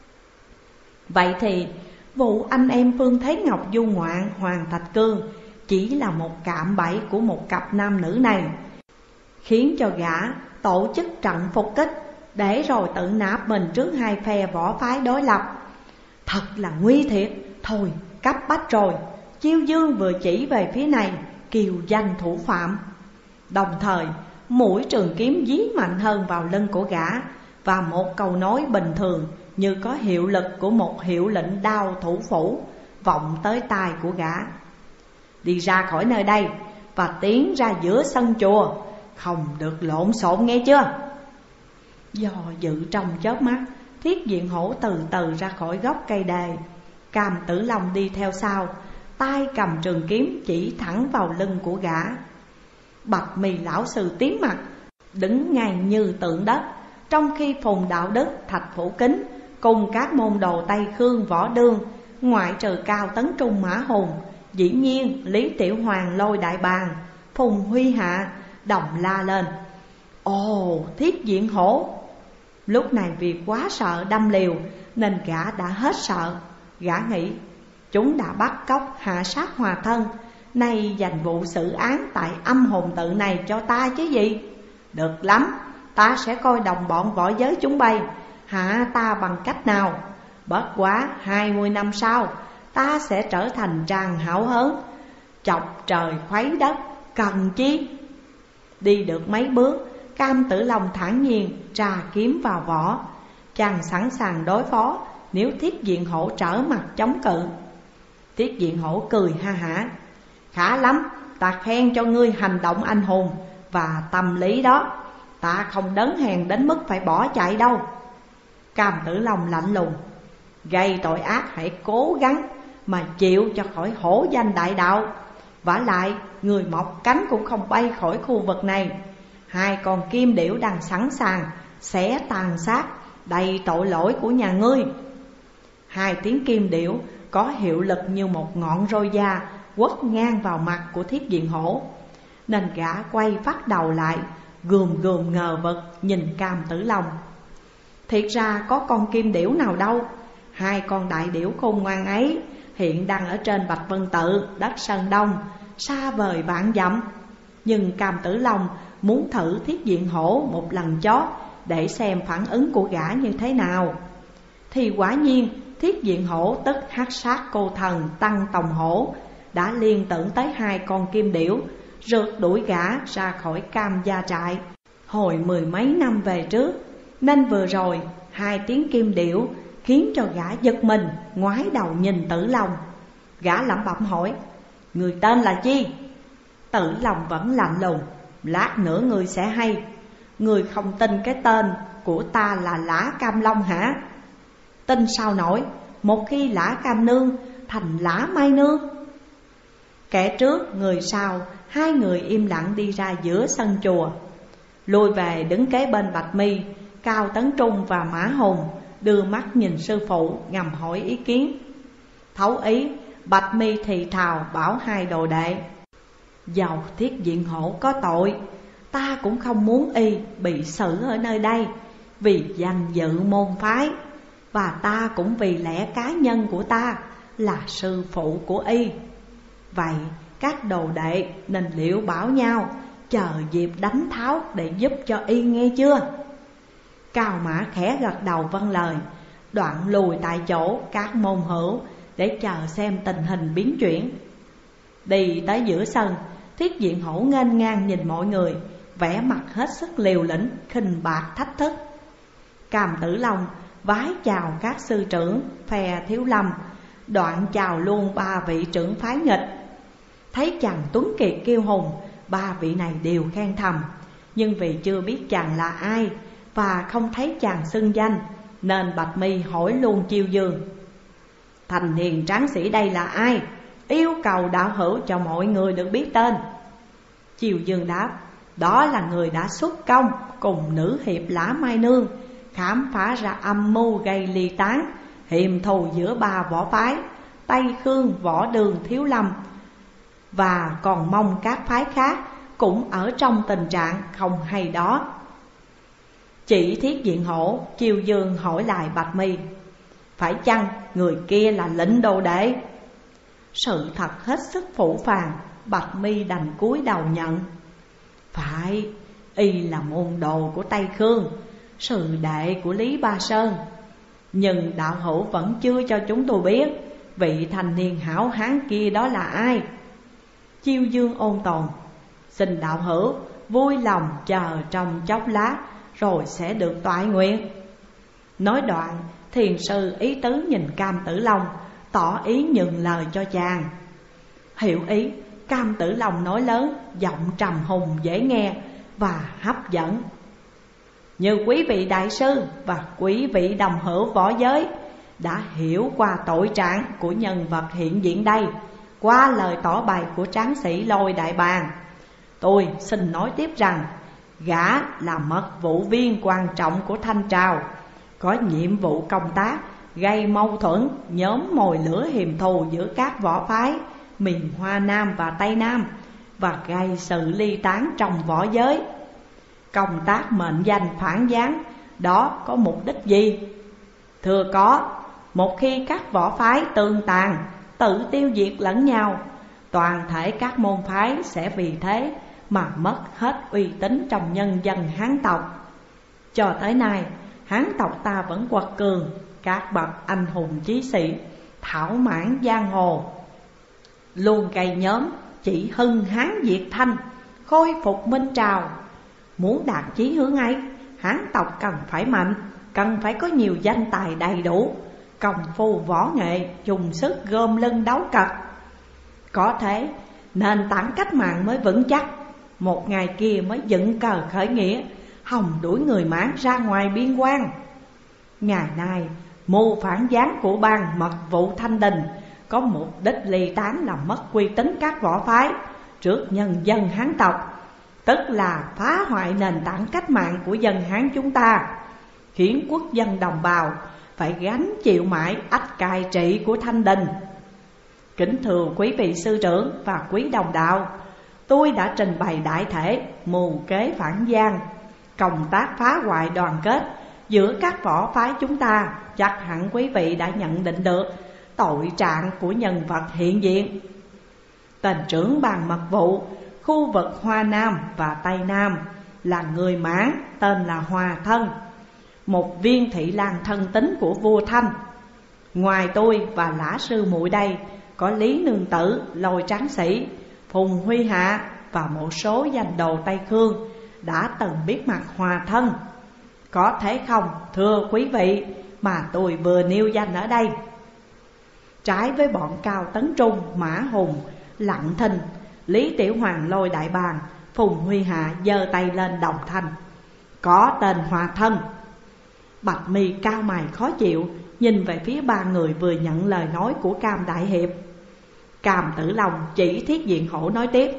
Speaker 1: Vậy thì vụ anh em Phương Thế Ngọc du ngoạn Hoàng Thạch Cương chỉ là một cạm bẫy của một cặp nam nữ này, khiến cho gã tổ chức trận phục kích để rồi tự nạp mình trước hai phe võ phái đối lập. Thật là nguy thiệt. Thôi cấp bách rồi. Chiêu Dương vừa chỉ về phía này kiều danh thủ phạm, đồng thời mũi trường kiếm dí mạnh hơn vào lưng của gã, và một câu nói bình thường như có hiệu lực của một hiệu lệnh đao thủ phủ vọng tới tai của gã. Đi ra khỏi nơi đây và tiến ra giữa sân chùa, không được lộn xộn nghe chưa? Do dự trong chớp mắt, Thiết Diện Hổ từ từ ra khỏi gốc cây đài. Cam Tử Long đi theo sau, tay cầm trường kiếm chỉ thẳng vào lưng của gã. Bạch Mì lão sư tím mặt, đứng ngay như tượng đất, trong khi Phùng Đạo Đức, Thạch Phủ Kính cùng các môn đồ Tây Khương Võ Đương, ngoại trừ Cao Tấn Trung Mã Hùng, dĩ nhiên Lý Tiểu Hoàng Lôi Đại Bàng, Phùng Huy Hạ đồng la lên: ồ, Thiết Diện Hổ! Lúc này vì quá sợ đâm liều nên gã đã hết sợ. Gã nghĩ chúng đã bắt cóc hạ sát Hòa thân, nay dành vụ xử án tại âm hồn tự này cho ta chứ gì. Được lắm, ta sẽ coi đồng bọn võ giới chúng bay hạ ta bằng cách nào. Bất quá 20 năm sau, ta sẽ trở thành tràng hảo hớn, chọc trời khuấy đất, cần chi. Đi được mấy bước, Cam Tử Long thản nhiên trà kiếm vào vỏ, chàng sẵn sàng đối phó nếu Thiết Diện Hổ trở mặt chống cự. Thiết Diện Hổ cười ha hả: khá lắm, ta khen cho ngươi hành động anh hùng và tâm lý đó. Ta không đớn hèn đến mức phải bỏ chạy đâu. Cam Tử Long lạnh lùng: gây tội ác hãy cố gắng mà chịu cho khỏi hổ danh đại đạo. Vả lại người mọc cánh cũng không bay khỏi khu vực này. Hai con kim điểu đang sẵn sàng xé tàn sát đầy tội lỗi của nhà ngươi. Hai tiếng kim điểu có hiệu lực như một ngọn roi da quất ngang vào mặt của Thiết Diện Hổ, nên gã quay phát đầu lại, gườm gườm ngờ vực nhìn Cam Tử Long. Thiệt ra có con kim điểu nào đâu. Hai con đại điểu khôn ngoan ấy hiện đang ở trên Bạch Vân Tự, đất Sơn Đông, xa vời vạn dặm. Nhưng Cam Tử Long muốn thử Thiết Diện Hổ một lần chót để xem phản ứng của gã như thế nào. Thì quả nhiên Thiết Diện Hổ tức Hắc Sát Cô Thần Tăng Tòng Hổ đã liên tưởng tới hai con kim điểu, rượt đuổi gã ra khỏi Cam Gia Trại hồi mười mấy năm về trước. Nên vừa rồi hai tiếng kim điểu khiến cho gã giật mình, ngoái đầu nhìn Tử Long. Gã lẩm bẩm hỏi: người tên là chi? Tử Long vẫn lạnh lùng: lát nữa người sẽ hay. Người không tin cái tên của ta là Lã Cam Long hả? Tin sao nổi, một khi Lã Cam Nương thành Lã Mai Nương. Kẻ trước người sau, hai người im lặng đi ra giữa sân chùa. Lùi về đứng kế bên Bạch Mi, Cao Tấn Trung và Mã Hùng đưa mắt nhìn sư phụ ngầm hỏi ý kiến. Thấu ý, Bạch Mi thì thào bảo hai đồ đệ: dầu Thiết Diện Hổ có tội, ta cũng không muốn y bị xử ở nơi đây, vì danh dự môn phái. Và ta cũng vì lẽ cá nhân của ta là sư phụ của y. Vậy các đồ đệ nên liệu bảo nhau chờ dịp đánh tháo để giúp cho y, nghe chưa? Cao Mã khẽ gật đầu vâng lời, đoạn lùi tại chỗ các môn hữu để chờ xem tình hình biến chuyển. Đi tới giữa sân, Thiết Diện Hổ nghênh ngang nhìn mọi người, vẻ mặt hết sức liều lĩnh, khinh bạc thách thức. Cam Tử Long vái chào các sư trưởng phe Thiếu Lâm, đoạn chào luôn ba vị trưởng phái nghịch. Thấy chàng tuấn kiệt kiêu hùng, ba vị này đều khen thầm. Nhưng vì chưa biết chàng là ai và không thấy chàng xưng danh, nên Bạch Mi hỏi luôn Chiêu Dương: thành niên tráng sĩ đây là ai? Yêu cầu đạo hữu cho mọi người được biết tên. Chiêu Dương đáp: đó là người đã xuất công cùng nữ hiệp Lã Mai Nương khám phá ra âm mưu gây ly tán, hiềm thù giữa ba võ phái Tây Khương, Võ Đường, Thiếu Lâm, và còn mong các phái khác cũng ở trong tình trạng không hay đó. Chỉ Thiết Diện Hổ, Chiêu Dương hỏi lại Bạch Mi: phải chăng người kia là lệnh đồ đệ? Sự thật hết sức phũ phàng, Bạch Mi đành cúi đầu nhận: phải, y là môn đồ của Tây Khương, sư đệ của Lý Ba Sơn. Nhưng đạo hữu vẫn chưa cho chúng tôi biết vị thanh niên hảo hán kia đó là ai. Chiêu Dương ôn tồn: xin đạo hữu vui lòng chờ trong chốc lát rồi sẽ được toại nguyện. Nói đoạn, thiền sư ý tứ nhìn Cam Tử Long, tỏ ý nhường lời cho chàng. Hiểu ý, Cam Tử Long nói lớn, giọng trầm hùng dễ nghe và hấp dẫn: như quý vị đại sư và quý vị đồng hữu võ giới đã hiểu qua tội trạng của nhân vật hiện diện đây qua lời tỏ bày của tráng sĩ Lôi Đại Bàng, tôi xin nói tiếp rằng gã là mật vụ viên quan trọng của Thanh Trào, có nhiệm vụ công tác gây mâu thuẫn, nhóm mồi lửa hiềm thù giữa các võ phái miền Hoa Nam và Tây Nam, và gây sự ly tán trong võ giới. Công tác mệnh danh phản gián đó có mục đích gì? Thưa có, một khi các võ phái tương tàn, tự tiêu diệt lẫn nhau, toàn thể các môn phái sẽ vì thế mà mất hết uy tín trong nhân dân Hán tộc. Cho tới nay, Hán tộc ta vẫn quật cường các bậc anh hùng chí sĩ, thảo mãn giang hồ, luôn gây nhóm chỉ hưng Hán diệt Thanh, khôi phục Minh Trào. Muốn đạt chí hướng ấy, Hán tộc cần phải mạnh, cần phải có nhiều danh tài đầy đủ, công phu võ nghệ, dùng sức gom lưng đấu cật. Có thế nền tảng cách mạng mới vững chắc, một ngày kia mới dựng cờ khởi nghĩa, hòng đuổi người Mãn ra ngoài biên quan. Ngày nay mưu phản gián của bang mật vụ Thanh Đình có mục đích ly tán làm mất uy tín các võ phái trước nhân dân Hán tộc, tức là phá hoại nền tảng cách mạng của dân Hán chúng ta, khiến quốc dân đồng bào phải gánh chịu mãi ách cai trị của Thanh Đình. Kính thưa quý vị sư trưởng và quý đồng đạo, tôi đã trình bày đại thể mưu kế phản gian, công tác phá hoại đoàn kết giữa các võ phái chúng ta. Chắc hẳn quý vị đã nhận định được tội trạng của nhân vật hiện diện. Tên trưởng ban mật vụ khu vực Hoa Nam và Tây Nam là người Mãn tên là Hòa Thân, một viên thị lang thân tín của vua Thanh. Ngoài tôi và lã sư muội đây, có Lý Nương Tử, Lôi Tráng Sĩ, Phùng Huy Hạ và một số danh đồ Tây Khương đã từng biết mặt Hòa Thân. Có thể không, thưa quý vị, mà tôi vừa nêu danh ở đây. Trái với bọn Cao Tấn Trung, Mã Hùng, Lặng Thinh, Lý Tiểu Hoàng lôi đại bàng, Phùng Huy Hạ giơ tay lên đồng thanh, có tên Hòa Thân. Bạch Mi cao mày khó chịu, nhìn về phía ba người vừa nhận lời nói của Cam Đại Hiệp. Cam Tử Long chỉ Thiết Diện Hổ nói tiếp: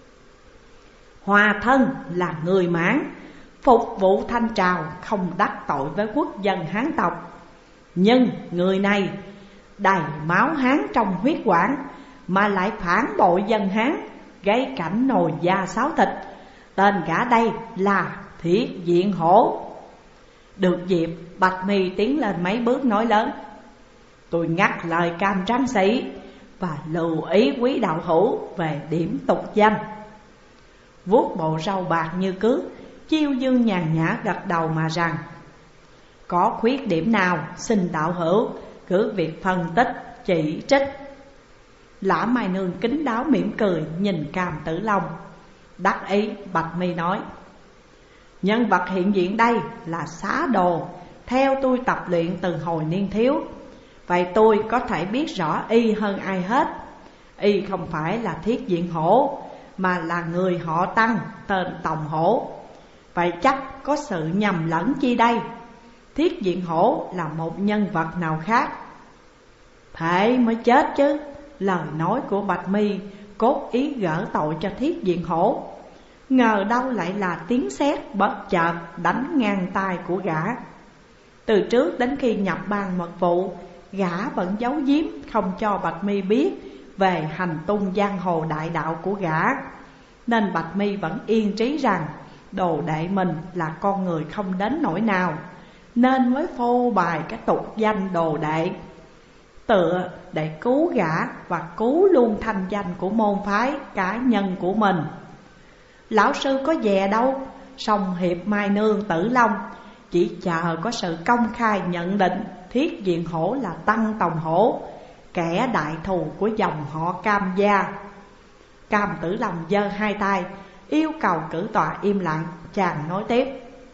Speaker 1: Hòa Thân là người Mãn, phục vụ Thanh Trào, không đắc tội với quốc dân Hán tộc. Nhưng người này đầy máu Hán trong huyết quản, mà lại phản bội dân Hán, gây cảnh nồi da sáo thịt. Tên gã đây là Thiết Diện Hổ. Được dịp, Bạch Mi tiến lên mấy bước nói lớn: Tôi ngắt lời Cam Tráng Sĩ và lưu ý quý đạo hữu về điểm tục danh. Vuốt bộ râu bạc như cước, Chiêu Dương nhàn nhã gật đầu mà rằng: Có khuyết điểm nào xin đạo hữu cứ việc phân tích chỉ trích. Lã Mai Nương kín đáo mỉm cười nhìn Cam Tử Long. Đắc ý, Bạch Mi nói: Nhân vật hiện diện đây là Xá Đồ, theo tôi tập luyện từ hồi niên thiếu. Vậy tôi có thể biết rõ y hơn ai hết. Y không phải là Thiết Diện Hổ, mà là người họ Tăng tên Tòng Hổ. Vậy chắc có sự nhầm lẫn chi đây? Thiết Diện Hổ là một nhân vật nào khác? Thế mới chết chứ. Lời nói của Bạch Mi cốt ý gỡ tội cho Thiết Diện Hổ, ngờ đâu lại là tiếng sét bất chợt đánh ngang tai của gã. Từ trước đến khi nhập ban mật vụ, gã vẫn giấu giếm không cho Bạch Mi biết về hành tung giang hồ đại đạo của gã, nên Bạch Mi vẫn yên trí rằng đồ đệ mình là con người không đến nỗi nào, nên mới phô bày cái tục danh đồ đệ, tựa để cứu gã và cứu luôn thanh danh của môn phái cá nhân của mình. Lão sư có dè đâu, song hiệp Mai Nương, Tử Long chỉ chờ có sự công khai nhận định Thiết Diện Hổ là Tăng Tòng Hổ, kẻ đại thù của dòng họ Cam gia. Cam Tử Long giơ hai tay yêu cầu cử tọa im lặng. Chàng nói tiếp: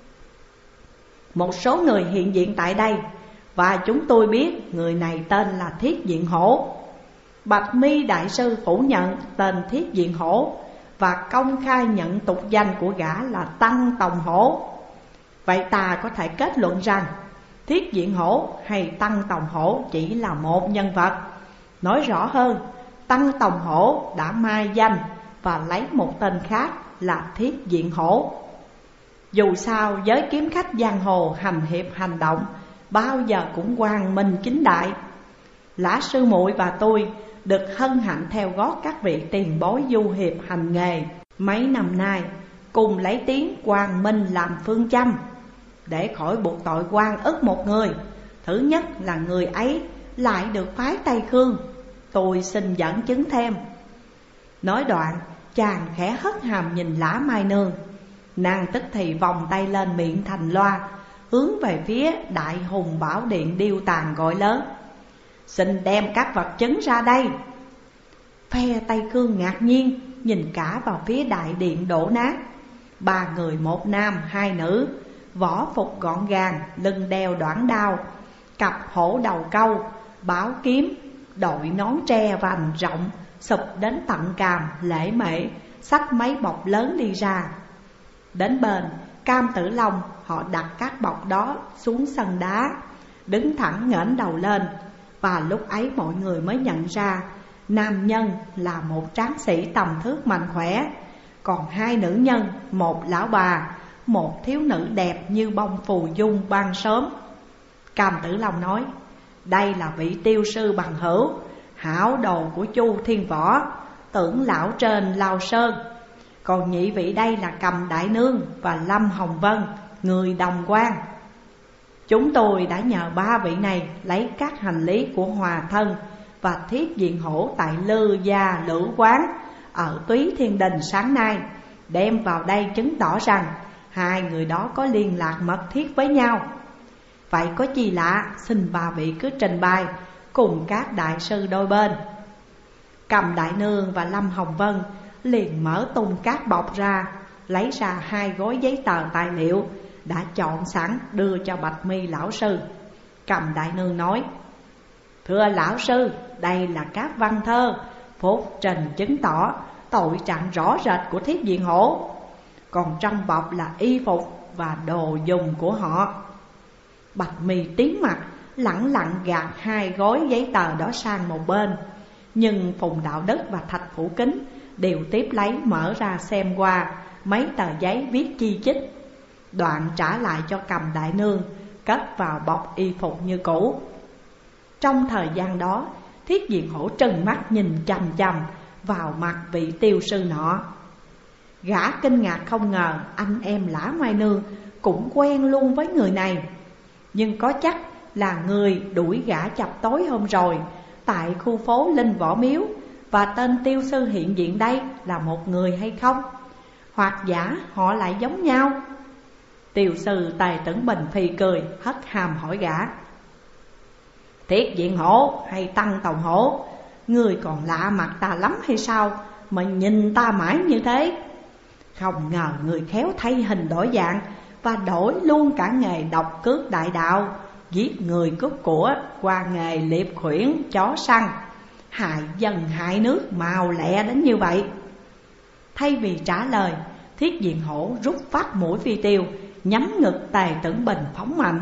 Speaker 1: Một số người hiện diện tại đây và chúng tôi biết người này tên là Thiết Diện Hổ. Bạch Mi đại sư phủ nhận tên Thiết Diện Hổ và công khai nhận tục danh của gã là Tăng Tòng Hổ. Vậy ta có thể kết luận rằng Thiết Diện Hổ hay Tăng Tòng Hổ chỉ là một nhân vật. Nói rõ hơn, Tăng Tòng Hổ đã mai danh và lấy một tên khác là Thiết Diện Hổ. Dù sao giới kiếm khách giang hồ hành hiệp hành động bao giờ cũng quang minh chính đại. Lã sư muội và tôi được hân hạnh theo gót các vị tiền bối du hiệp hành nghề mấy năm nay, cùng lấy tiếng quang minh làm phương châm. Để khỏi buộc tội oan ức một người, thứ nhất là người ấy lại được phái Tây Khương. Tôi xin dẫn chứng thêm. Nói đoạn, chàng khẽ hất hàm nhìn Lã Mai Nương. Nàng tức thì vòng tay lên miệng thành loa, hướng về phía Đại Hùng Bảo Điện điêu tàn gọi lớn: Xin đem các vật chứng ra đây. Phe Tây Khương ngạc nhiên nhìn cả vào phía đại điện đổ nát. Ba người một nam hai nữ, võ phục gọn gàng, lưng đeo đoản đao, cặp hổ đầu câu, bảo kiếm, đội nón tre vành rộng sụp đến tận càm, lễ mệ, xách mấy bọc lớn đi ra. Đến bên Cam Tử Long, họ đặt các bọc đó xuống sân đá, đứng thẳng ngẩng đầu lên. Và lúc ấy mọi người mới nhận ra nam nhân là một tráng sĩ tầm thước mạnh khỏe, còn hai nữ nhân, một lão bà, một thiếu nữ đẹp như bông phù dung ban sớm. Cam Tử Long nói: đây là vị tiêu sư bằng hữu, hảo đồ của Chu Thiên Võ, Tưởng lão trên Lao Sơn. Còn nhị vị đây là Cầm Đại Nương và Lâm Hồng Vân, người đồng quan. Chúng tôi đã nhờ ba vị này lấy các hành lý của Hòa Thân và Thiết Diện Hổ tại Lư Gia Lữ Quán ở Túy Thiên Đình sáng nay, đem vào đây chứng tỏ rằng hai người đó có liên lạc mật thiết với nhau. Vậy có gì lạ, xin ba vị cứ trình bày cùng các đại sư đôi bên. Cầm Đại Nương và Lâm Hồng Vân liền mở tung các bọc ra, lấy ra hai gói giấy tờ tài liệu đã chọn sẵn đưa cho Bạch Mi lão sư. Cầm Đại Nương nói: thưa lão sư, đây là các văn thơ phúc trình chứng tỏ tội trạng rõ rệt của Thiết Diện Hổ. Còn trong bọc là y phục và đồ dùng của họ. Bạch Mi tím mặt, lẳng lặng gạt hai gói giấy tờ đó sang một bên. Nhưng Phùng Đạo Đức và Thạch Phủ Kính đều tiếp lấy mở ra xem qua mấy tờ giấy viết chi chít, đoạn trả lại cho Cầm Đại Nương, cất vào bọc y phục như cũ. Trong thời gian đó, Thiết Diện Hổ trừng mắt nhìn chằm chằm vào mặt vị tiêu sư nọ. Gã kinh ngạc không ngờ anh em Lã Mai Nương cũng quen luôn với người này. Nhưng có chắc là người đuổi gã chập tối hôm rồi tại khu phố Linh Võ Miếu, và tên tiêu sư hiện diện đây là một người hay không? Hoặc giả họ lại giống nhau? Tiêu sư Tề Tưởng Bình phì cười, hất hàm hỏi gã: Thiết Diện Hổ hay Tăng Tòng Hổ, người còn lạ mặt ta lắm hay sao mà nhìn ta mãi như thế? Không ngờ người khéo thay hình đổi dạng và đổi luôn cả nghề độc cước đại đạo, giết người cướp của qua nghề liệp khuyển chó săn, hại dân hại nước màu lẹ đến như vậy. Thay vì trả lời, Thiết Diện Hổ rút phát mũi phi tiêu nhắm ngực Tề Tưởng Bình phóng mạnh.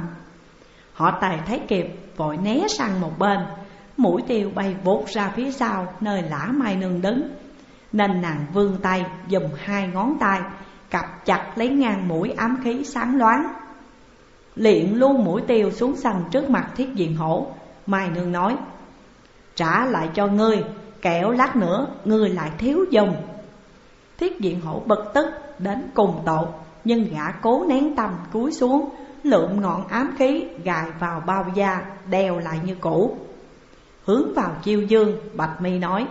Speaker 1: Họ Tề thấy kịp vội né sang một bên, mũi tiêu bay vụt ra phía sau nơi Lã Mai Nương đứng, nên nàng vươn tay dùng hai ngón tay cặp chặt lấy ngang mũi ám khí sáng loáng, liệng luôn mũi tiêu xuống sân trước mặt Thiết Diện Hổ. Mai Nương nói: trả lại cho ngươi, kẻo lát nữa ngươi lại thiếu dùng. Thiết Diện Hổ bực tức đến cùng tột, nhưng gã cố nén tâm cúi xuống, lượm ngọn ám khí gài vào bao da, đeo lại như cũ. Hướng vào Chiêu Dương, Bạch Mi nói: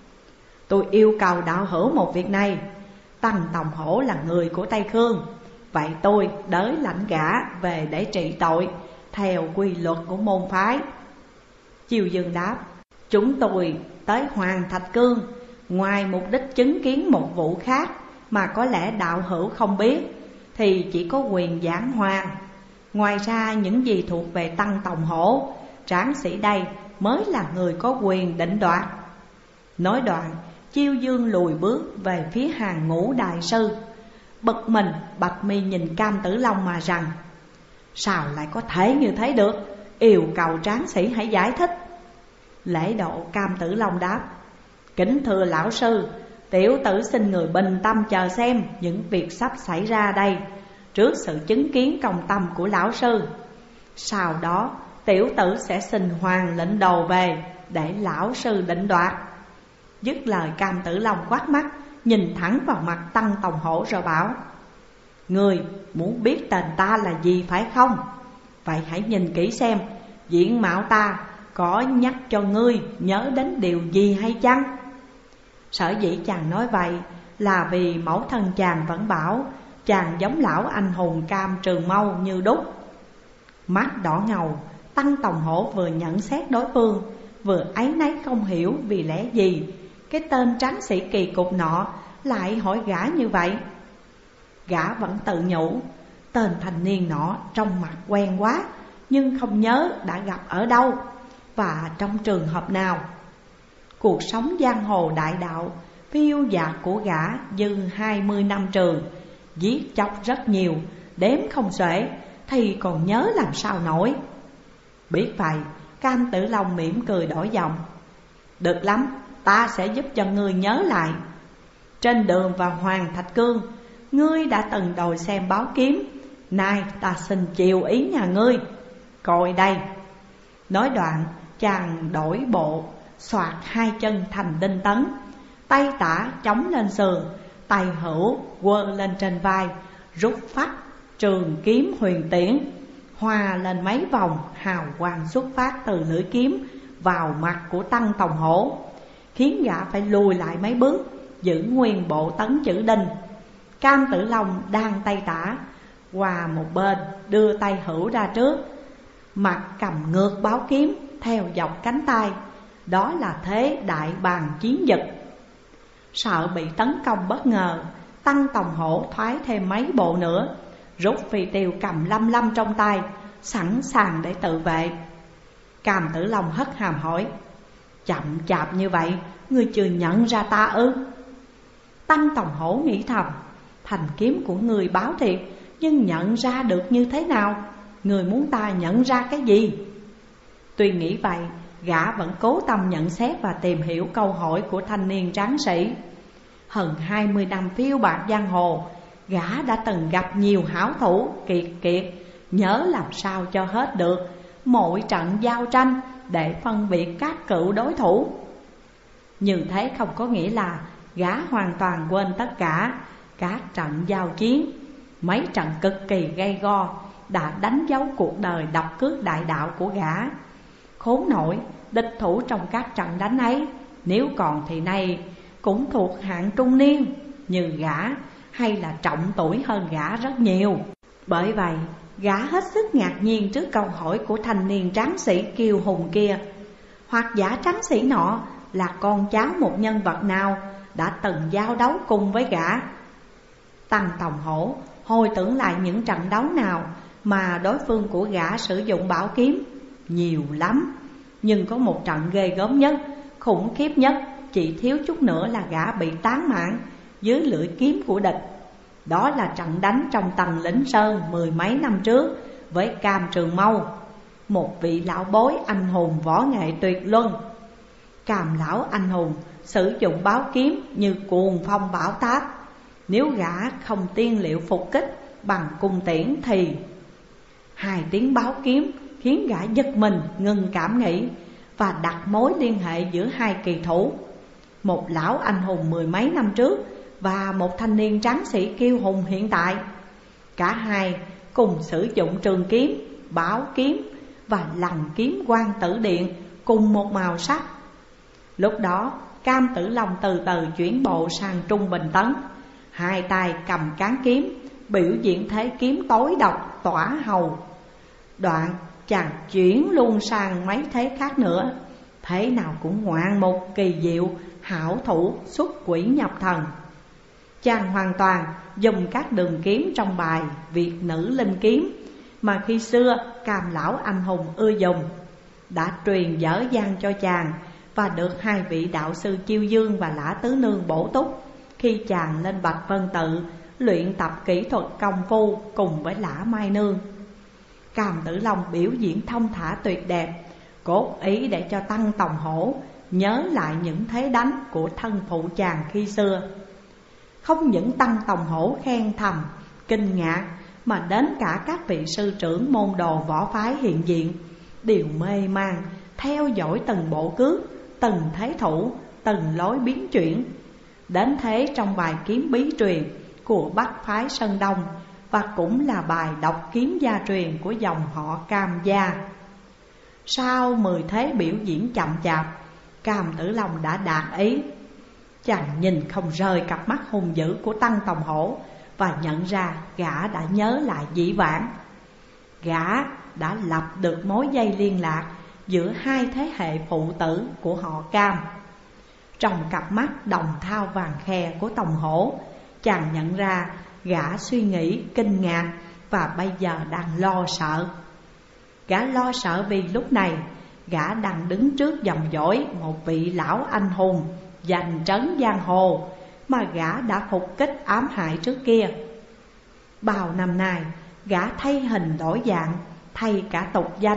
Speaker 1: tôi yêu cầu đạo hữu một việc này. Tăng Tòng Hổ là người của Tây Khương, vậy tôi đới lãnh gã về để trị tội theo quy luật của môn phái. Chiêu Dương đáp: chúng tôi tới Hoàng Thạch Cương ngoài mục đích chứng kiến một vụ khác mà có lẽ đạo hữu không biết, thì chỉ có quyền giảng hòa. Ngoài ra những gì thuộc về Tăng Tòng Hổ, tráng sĩ đây mới là người có quyền định đoạt. Nói đoạn, Chiêu Dương lùi bước về phía hàng ngũ đại sư. Bực mình, Bạch Mi nhìn Cam Tử Long mà rằng: sao lại có thể như thế được, yêu cầu tráng sĩ hãy giải thích. Lễ độ Cam Tử Long đáp: kính thưa lão sư, tiểu tử xin người bình tâm chờ xem những việc sắp xảy ra đây trước sự chứng kiến công tâm của lão sư. Sau đó tiểu tử sẽ xin hoàng lệnh đồ về để lão sư định đoạt. Dứt lời, Cam Tử Long quát mắt nhìn thẳng vào mặt Tăng Tòng Hổ rồi bảo: người muốn biết tên ta là gì phải không? Vậy hãy nhìn kỹ xem diện mạo ta có nhắc cho ngươi nhớ đến điều gì hay chăng? Sở dĩ chàng nói vậy là vì mẫu thân chàng vẫn bảo chàng giống lão anh hùng Cam Trường Mâu như đúc. Mắt đỏ ngầu, Tăng Tòng Hổ vừa nhận xét đối phương, vừa áy náy không hiểu vì lẽ gì cái tên tráng sĩ kỳ cục nọ lại hỏi gã như vậy. Gã vẫn tự nhủ tên thanh niên nọ trong mặt quen quá, nhưng không nhớ đã gặp ở đâu và trong trường hợp nào. Cuộc sống giang hồ đại đạo phiêu dạt của gã dư 20 năm trường, giết chóc rất nhiều, đếm không xuể, thì còn nhớ làm sao nổi. Biết vậy, Cam Tử Long mỉm cười đổi giọng: được lắm, ta sẽ giúp cho ngươi nhớ lại. Trên đường vào Hoàng Thạch Cương, ngươi đã từng đòi xem báo kiếm, nay ta xin chiều ý nhà ngươi, coi đây. Nói đoạn chàng đổi bộ, xoạc hai chân thành đinh tấn, tay tả chống lên sườn, tay hữu quơ lên trên vai, rút phắt trường kiếm huyền tiễn, hòa lên mấy vòng hào quang xuất phát từ lưỡi kiếm vào mặt của Tăng Tòng Hổ, khiến gã phải lùi lại mấy bước, giữ nguyên bộ tấn chữ đinh. Cam Tử Long đang tay tả qua một bên, đưa tay hữu ra trước, mặt cầm ngược báo kiếm theo dọc cánh tay, đó là thế đại bàng chiến dực. Sợ bị tấn công bất ngờ, Tăng Tòng Hổ thoái thêm mấy bộ nữa, rút phi tiêu cầm lăm lăm trong tay, sẵn sàng để tự vệ. Cam Tử Long hất hàm hỏi: chậm chạp như vậy, ngươi chưa nhận ra ta ư? Tăng Tòng Hổ nghĩ thầm: thành kiếm của ngươi báo thiệt, nhưng nhận ra được như thế nào? Ngươi muốn ta nhận ra cái gì? Tuy nghĩ vậy, gã vẫn cố tâm nhận xét và tìm hiểu câu hỏi của thanh niên tráng sĩ. Hơn 20 năm phiêu bạt giang hồ, gã đã từng gặp nhiều hảo thủ kiệt kiệt, nhớ làm sao cho hết được mỗi trận giao tranh để phân biệt các cựu đối thủ. Như thế không có nghĩa là gã hoàn toàn quên tất cả các trận giao chiến. Mấy trận cực kỳ gay go đã đánh dấu cuộc đời độc cước đại đạo của gã. Khốn nổi, địch thủ trong các trận đánh ấy nếu còn thì nay cũng thuộc hạng trung niên như gã, hay là trọng tuổi hơn gã rất nhiều. Bởi vậy gã hết sức ngạc nhiên trước câu hỏi của thanh niên tráng sĩ kiêu hùng kia. Hoặc giả tráng sĩ nọ là con cháu một nhân vật nào đã từng giao đấu cùng với gã. Tăng Tòng Hổ hồi tưởng lại những trận đấu nào mà đối phương của gã sử dụng bảo kiếm, nhiều lắm. Nhưng có một trận ghê gớm nhất, khủng khiếp nhất, chỉ thiếu chút nữa là gã bị tán mạng dưới lưỡi kiếm của địch. Đó là trận đánh trong Tần Lĩnh Sơn 10 mấy năm trước với Cam Trường Mâu, một vị lão bối anh hùng võ nghệ tuyệt luân. Cam lão anh hùng sử dụng báo kiếm như cuồng phong bão táp. Nếu gã không tiên liệu phục kích bằng cung tiễn thì hai tiếng báo kiếm khiến gã giật mình ngừng cảm nghĩ và đặt mối liên hệ giữa hai kỳ thủ, một lão anh hùng 10 mấy năm trước và một thanh niên tráng sĩ kiêu hùng hiện tại. Cả hai cùng sử dụng trường kiếm, bảo kiếm và lằn kiếm Quan Tử Điện cùng một màu sắc. Lúc đó Cam Tử Long từ từ chuyển bộ sang trung bình tấn, hai tay cầm cán kiếm, biểu diễn thế kiếm tối độc tỏa hầu. Đoạn chàng chuyển luôn sang mấy thế khác nữa, thế nào cũng ngoạn mục kỳ diệu, hảo thủ xuất quỷ nhập thần. Chàng hoàn toàn dùng các đường kiếm trong bài Việt Nữ Linh Kiếm mà khi xưa Cam lão anh hùng ưa dùng, đã truyền dở dang cho chàng và được hai vị đạo sư Chiêu Dương và Lã Tứ Nương bổ túc khi chàng lên Bạch Vân Tự luyện tập kỹ thuật công phu cùng với Lã Mai Nương. Cam Tử Long biểu diễn thông thả tuyệt đẹp, cốt ý để cho Tăng Tòng Hổ nhớ lại những thế đánh của thân phụ chàng khi xưa. Không những Tăng Tòng Hổ khen thầm, kinh ngạc, mà đến cả các vị sư trưởng môn đồ võ phái hiện diện đều mê man theo dõi từng bộ cước, từng thế thủ, từng lối biến chuyển. Đến thế trong bài kiếm bí truyền của Bắc phái Sơn Đông, và cũng là bài đọc kiếm gia truyền của dòng họ Cam gia. Sau 10 thế biểu diễn chậm chạp, Cam Tử Long đã đạt ý. Chàng nhìn không rời cặp mắt hung dữ của Tăng Tòng Hổ và nhận ra gã đã nhớ lại dĩ vãng. Gã đã lập được mối dây liên lạc giữa hai thế hệ phụ tử của họ Cam. Trong cặp mắt đồng thau vàng khè của Tòng Hổ, chàng nhận ra gã suy nghĩ, kinh ngạc và bây giờ đang lo sợ. Gã lo sợ vì lúc này gã đang đứng trước dòng dõi một vị lão anh hùng giành trấn giang hồ mà gã đã phục kích ám hại trước kia. Bao năm nay gã thay hình đổi dạng, thay cả tục danh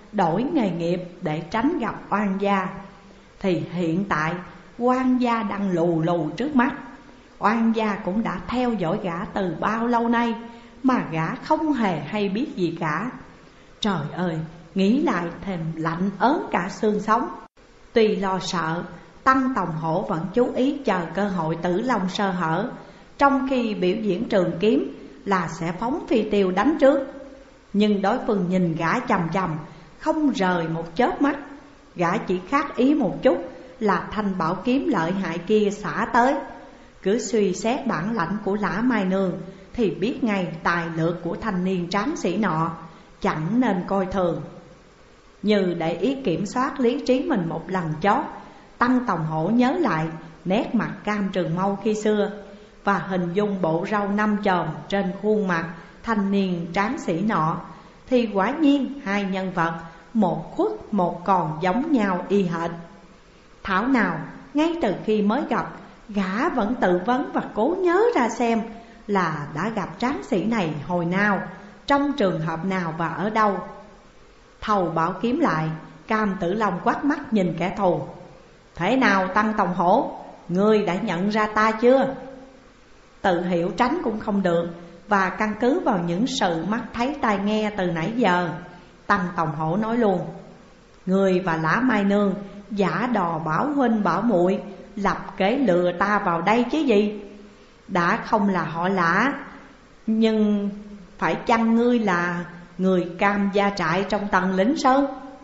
Speaker 1: đổi nghề nghiệp để tránh gặp oan gia. Thì hiện tại oan gia đang lù lù trước mắt. Oan gia cũng đã theo dõi gã từ bao lâu nay mà gã không hề hay biết gì cả. Trời ơi, nghĩ lại thèm lạnh ớn cả xương sống. Tuy lo sợ, Tăng Tòng Hổ vẫn chú ý chờ cơ hội Tử Long sơ hở. Trong khi biểu diễn trường kiếm là sẽ phóng phi tiêu đánh trước. Nhưng đối phương nhìn gã chằm chằm, không rời một chớp mắt. Gã chỉ khác ý một chút là thanh bảo kiếm lợi hại kia xả tới. Cứ suy xét bản lãnh của Lã Mai Nương thì biết ngay tài lược của thanh niên tráng sĩ nọ, chẳng nên coi thường. Như để ý kiểm soát lý trí mình một lần chót, Tăng Tòng Hổ nhớ lại nét mặt Cam Trường Mâu khi xưa và hình dung bộ râu 5 chòm trên khuôn mặt thanh niên tráng sĩ nọ, thì quả nhiên hai nhân vật một khuất một còn giống nhau y hệt. Thảo nào ngay từ khi mới gặp, gã vẫn tự vấn và cố nhớ ra xem là đã gặp tráng sĩ này hồi nào, trong trường hợp nào và ở đâu. Thầu bảo kiếm lại, Cam Tử Long quát mắt nhìn kẻ thù. Thế nào Tăng Tòng Hổ, ngươi đã nhận ra ta chưa? Tự hiểu tránh cũng không được, và căn cứ vào những sự mắt thấy tai nghe từ nãy giờ, Tăng Tòng Hổ nói luôn. Ngươi và Lã Mai Nương giả đò bảo huynh bảo muội, lập kế lừa ta vào đây chứ gì. Đã không là họ Lã, nhưng phải chăng ngươi là người Cam gia trại trong Tần Lĩnh Sơn?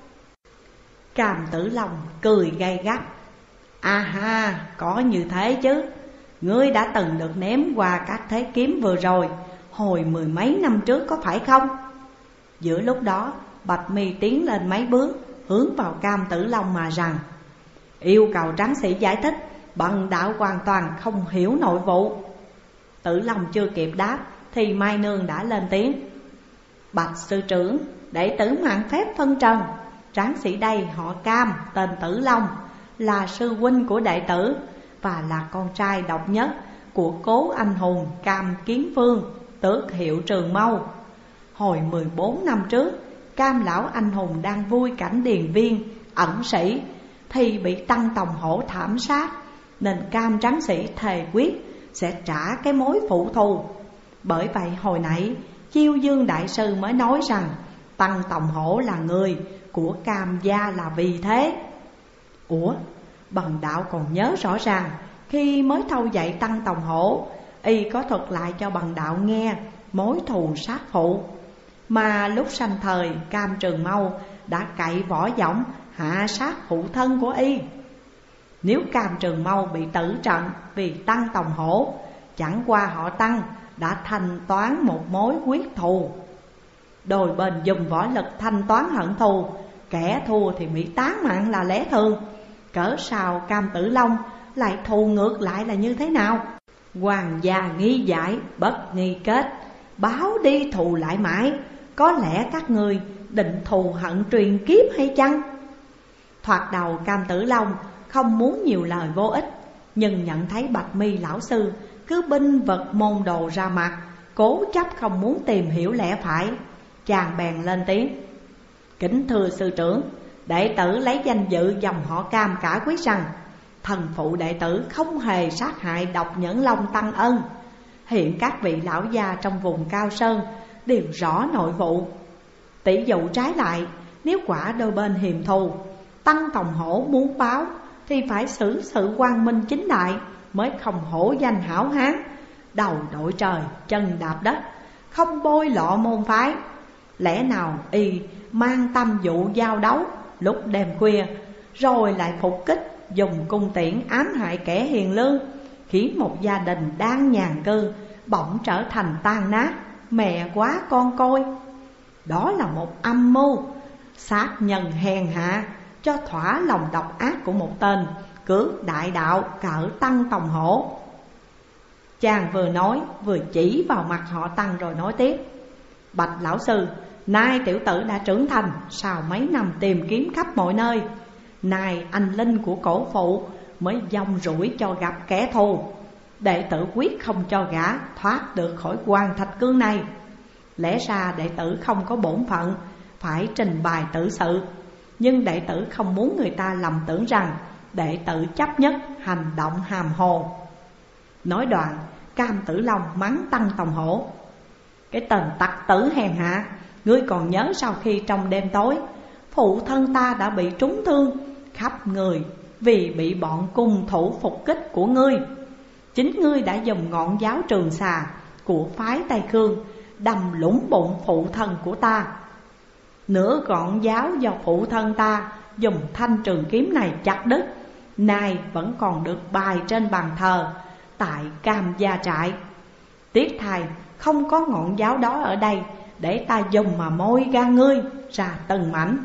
Speaker 1: Cam Tử Long cười gay gắt. À ha, có như thế chứ. Ngươi đã từng được ném qua các thế kiếm vừa rồi, hồi 10 mấy năm trước có phải không? Giữa lúc đó Bạch Mi tiến lên mấy bước, hướng vào Cam Tử Long mà rằng: yêu cầu tráng sĩ giải thích, bần đạo hoàn toàn không hiểu nội vụ. Tử Long chưa kịp đáp thì Mai Nương đã lên tiếng. Bạch sư trưởng, đệ tử mạn phép phân trần, tráng sĩ đây họ Cam, tên Tử Long, là sư huynh của đệ tử và là con trai độc nhất của cố anh hùng Cam Kiến Vương, tước hiệu Trường Mâu. Hồi 14 năm trước, Cam lão anh hùng đang vui cảnh điền viên ẩn sĩ thì bị Tăng Tòng Hổ thảm sát, nên Cam tráng sĩ thề quyết sẽ trả cái mối phụ thù. Bởi vậy hồi nãy Chiêu Dương đại sư mới nói rằng Tăng Tòng Hổ là người của Cam gia là vì thế. Ủa, bần đạo còn nhớ rõ ràng khi mới thâu dạy Tăng Tòng Hổ, y có thuật lại cho bần đạo nghe mối thù sát phụ, mà lúc sanh thời Cam Trường Mâu đã cậy võ võng hạ sát phụ thân của y. Nếu Cam Trường Mâu bị tử trận vì Tăng Tòng Hổ, chẳng qua họ Tăng đã thanh toán một mối quyết thù. Đôi bên dùng võ lực thanh toán hận thù, kẻ thua thì bị tán mạng là lẽ thường. Cỡ sao Cam Tử Long lại thù ngược lại là như thế nào? Hoàng gia nghi giải bất nghi kết, báo đi thù lại mãi. Có lẽ các người định thù hận truyền kiếp hay chăng? Thoạt đầu Cam Tử Long không muốn nhiều lời vô ích, nhưng nhận thấy Bạch Mi lão sư cứ binh vật môn đồ ra mặt, cố chấp không muốn tìm hiểu lẽ phải, chàng bèn lên tiếng. Kính thưa sư trưởng, đệ tử lấy danh dự dòng họ Cam cả quyết rằng thần phụ đệ tử không hề sát hại Độc Nhẫn Long Tăng Ân. Hiện các vị lão gia trong vùng Cao Sơn đều rõ nội vụ. Tỷ dụ trái lại, nếu quả đôi bên hiềm thù, Tăng Tòng Hổ muốn báo thì phải xử sự quang minh chính đại, mới không hổ danh hảo hán, đầu đội trời chân đạp đất, không bôi lọ môn phái. Lẽ nào y mang tâm dụ giao đấu lúc đêm khuya, rồi lại phục kích dùng cung tiễn ám hại kẻ hiền lương, khiến một gia đình đang nhàn cư bỗng trở thành tan nát, mẹ quá con côi. Đó là một âm mưu sát nhân hèn hạ, cho thỏa lòng độc ác của một tên cướp đại đạo cỡ Tăng Tòng Hổ. Chàng vừa nói vừa chỉ vào mặt họ Tăng rồi nói tiếp. Bạch lão sư, nay tiểu tử đã trưởng thành sau mấy năm tìm kiếm khắp mọi nơi, nay anh linh của cổ phụ mới dông rủi cho gặp kẻ thù. Đệ tử quyết không cho gã thoát được khỏi Quan Thạch Cương này. Lẽ ra đệ tử không có bổn phận phải trình bày tử sự. Nhưng đệ tử không muốn người ta lầm tưởng rằng đệ tử chấp nhất hành động hàm hồ. Nói đoạn, Cam Tử Long mắng Tăng Tòng Hổ: cái tên tặc tử hèn hạ, ngươi còn nhớ sau khi trong đêm tối phụ thân ta đã bị trúng thương khắp người vì bị bọn cung thủ phục kích của ngươi. Chính ngươi đã dùng ngọn giáo Trường Xà của phái Tây Khương đâm lũng bụng phụ thân của ta. Nửa ngọn giáo do phụ thân ta dùng thanh trường kiếm này chặt đứt, nay vẫn còn được bày trên bàn thờ tại Cam Gia Trại. Tiếc thay không có ngọn giáo đó ở đây để ta dùng mà môi gan ngươi ra từng mảnh.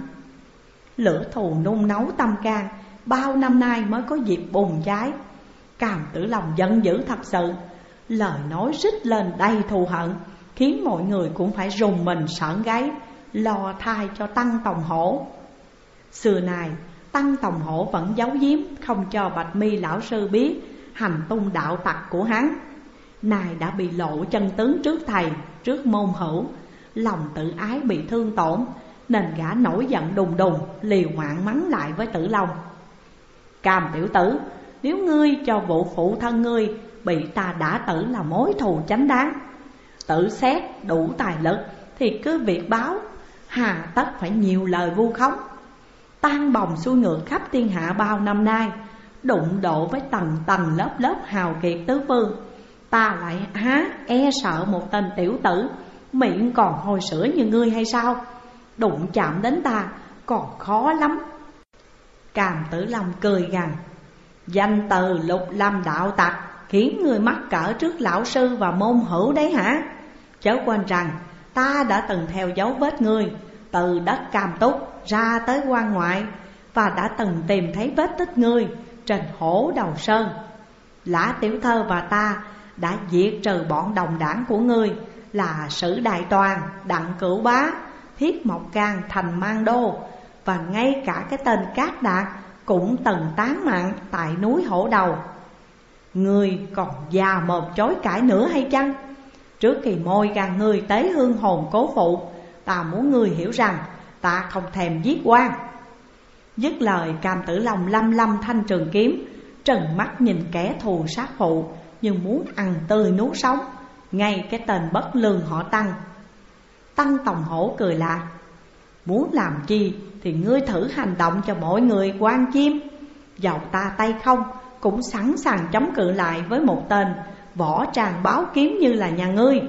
Speaker 1: Lửa thù nung nấu tâm can, bao năm nay mới có dịp bùng cháy. Cam Tử Long giận dữ thật sự, lời nói rít lên đầy thù hận, khiến mọi người cũng phải rùng mình sởn gáy, lo thai cho Tăng Tòng Hổ. Xưa này Tăng Tòng Hổ vẫn giấu giếm, không cho Bạch Mi lão sư biết hành tung đạo tặc của hắn. Nay đã bị lộ chân tướng trước thầy, trước môn hữu, lòng tự ái bị thương tổn, nên gã nổi giận đùng đùng, liều mạng mắng lại với Tử Long: Cam tiểu tử, nếu ngươi cho vụ phụ thân ngươi bị ta đả tử là mối thù chánh đáng, tự xét đủ tài lực thì cứ việc báo, hà tất phải nhiều lời vu khống. Tan bồng xuôi ngược khắp thiên hạ bao năm nay, đụng độ với tầng tầng lớp lớp hào kiệt tứ phương, ta lại e sợ một tên tiểu tử miệng còn hôi sữa như ngươi hay sao? Đụng chạm đến ta còn khó lắm. Cam Tử Long cười gằn: danh từ Lục Lâm đạo tặc khiến ngươi mắc cỡ trước lão sư và môn hữu đấy hả? Chớ quên rằng ta đã từng theo dấu vết ngươi từ đất Cam Túc ra tới quan ngoại, và đã từng tìm thấy vết tích ngươi trên Hổ Đầu Sơn. Lã Tiểu Thơ và ta đã diệt trừ bọn đồng đảng của ngươi là Sử Đại Toàn, Đặng Cửu Bá, Thiết Mộc Can thành Mang Đô, và ngay cả cái tên Cát Đạt cũng từng tán mạng tại núi Hổ Đầu. Ngươi còn già mồm chối cãi nữa hay chăng? Trước khi môi gan ngươi tế hương hồn cố phụ, ta muốn ngươi hiểu rằng ta không thèm giết quan. Dứt lời, Cam Tử Long lăm lăm thanh trường kiếm, trừng mắt nhìn kẻ thù sát phụ như muốn ăn tươi nuốt sống ngay cái tên bất lương họ Tăng. Tăng Tòng Hổ cười lạc: muốn làm chi thì ngươi thử hành động cho mọi người quan chiêm. Dầu ta tay không cũng sẵn sàng chống cự lại với một tên võ tràng báo kiếm như là nhà ngươi.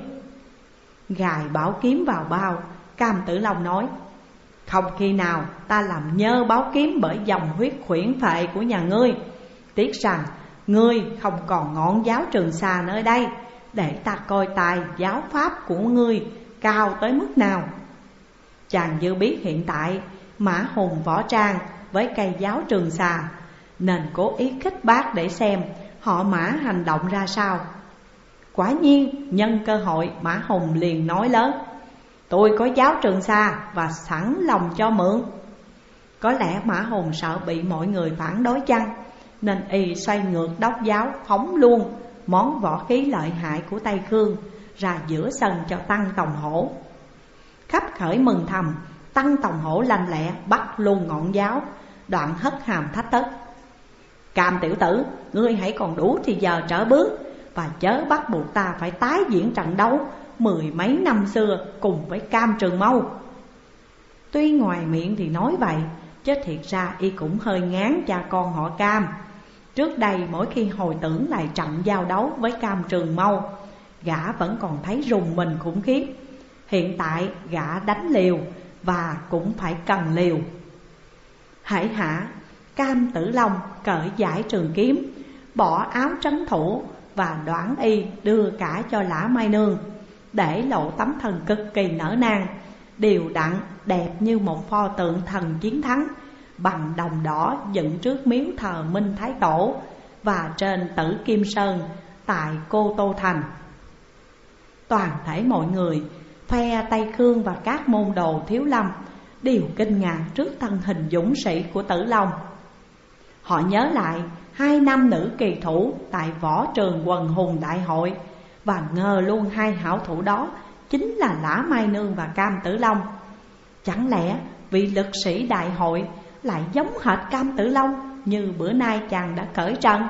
Speaker 1: Gài bảo kiếm vào bao, Cam Tử Long nói: không khi nào ta làm nhơ báo kiếm bởi dòng huyết khuyển phệ của nhà ngươi. Tiếc rằng ngươi không còn ngọn giáo Trường Xà nơi đây, để ta coi tài giáo pháp của ngươi cao tới mức nào. Chàng dư biết hiện tại Mã Hùng võ trang với cây giáo Trường Xà, nên cố ý khích bác để xem họ Mã hành động ra sao. Quả nhiên nhân cơ hội, Mã Hùng liền nói lớn: tôi có giáo Trường Xà và sẵn lòng cho mượn. Có lẽ Mã Hùng sợ bị mọi người phản đối chăng, nên y xoay ngược đốc giáo, phóng luôn món võ khí lợi hại của Tây Khương ra giữa sân cho Tăng Tòng Hổ. Khắp khởi mừng thầm, Tăng Tòng Hổ lanh lẹ bắt luôn ngọn giáo, đoạn hất hàm thách thức: Cam tiểu tử, ngươi hãy còn đủ thì giờ trở bước, và chớ bắt buộc ta phải tái diễn trận đấu mười mấy năm xưa cùng với Cam Trường Mâu. Tuy ngoài miệng thì nói vậy, chứ thiệt ra y cũng hơi ngán cha con họ Cam. Trước đây mỗi khi hồi tưởng lại trận giao đấu với Cam Trường Mâu, gã vẫn còn thấy rùng mình khủng khiếp. Hiện tại gã đánh liều và cũng phải cần liều. Hãi hả, Cam Tử Long cởi giải trường kiếm, bỏ áo trấn thủ và đoản y đưa cả cho Lã Mai Nương, để lộ tấm thân cực kỳ nở nang, đều đặn đẹp như một pho tượng thần chiến thắng, bằng đồng đỏ dựng trước miếu thờ Minh Thái Tổ và trên Tử Kim Sơn tại Cô Tô Thành. Toàn thể mọi người, phe Tây Khương và các môn đồ Thiếu Lâm, đều kinh ngạc trước thân hình dũng sĩ của Tử Long. Họ nhớ lại 2 năm nữ kỳ thủ tại võ trường quần hùng đại hội, và ngờ luôn hai hảo thủ đó chính là Lã Mai Nương và Cam Tử Long. Chẳng lẽ vị lực sĩ đại hội lại giống hệt Cam Tử Long như bữa nay chàng đã cởi trần?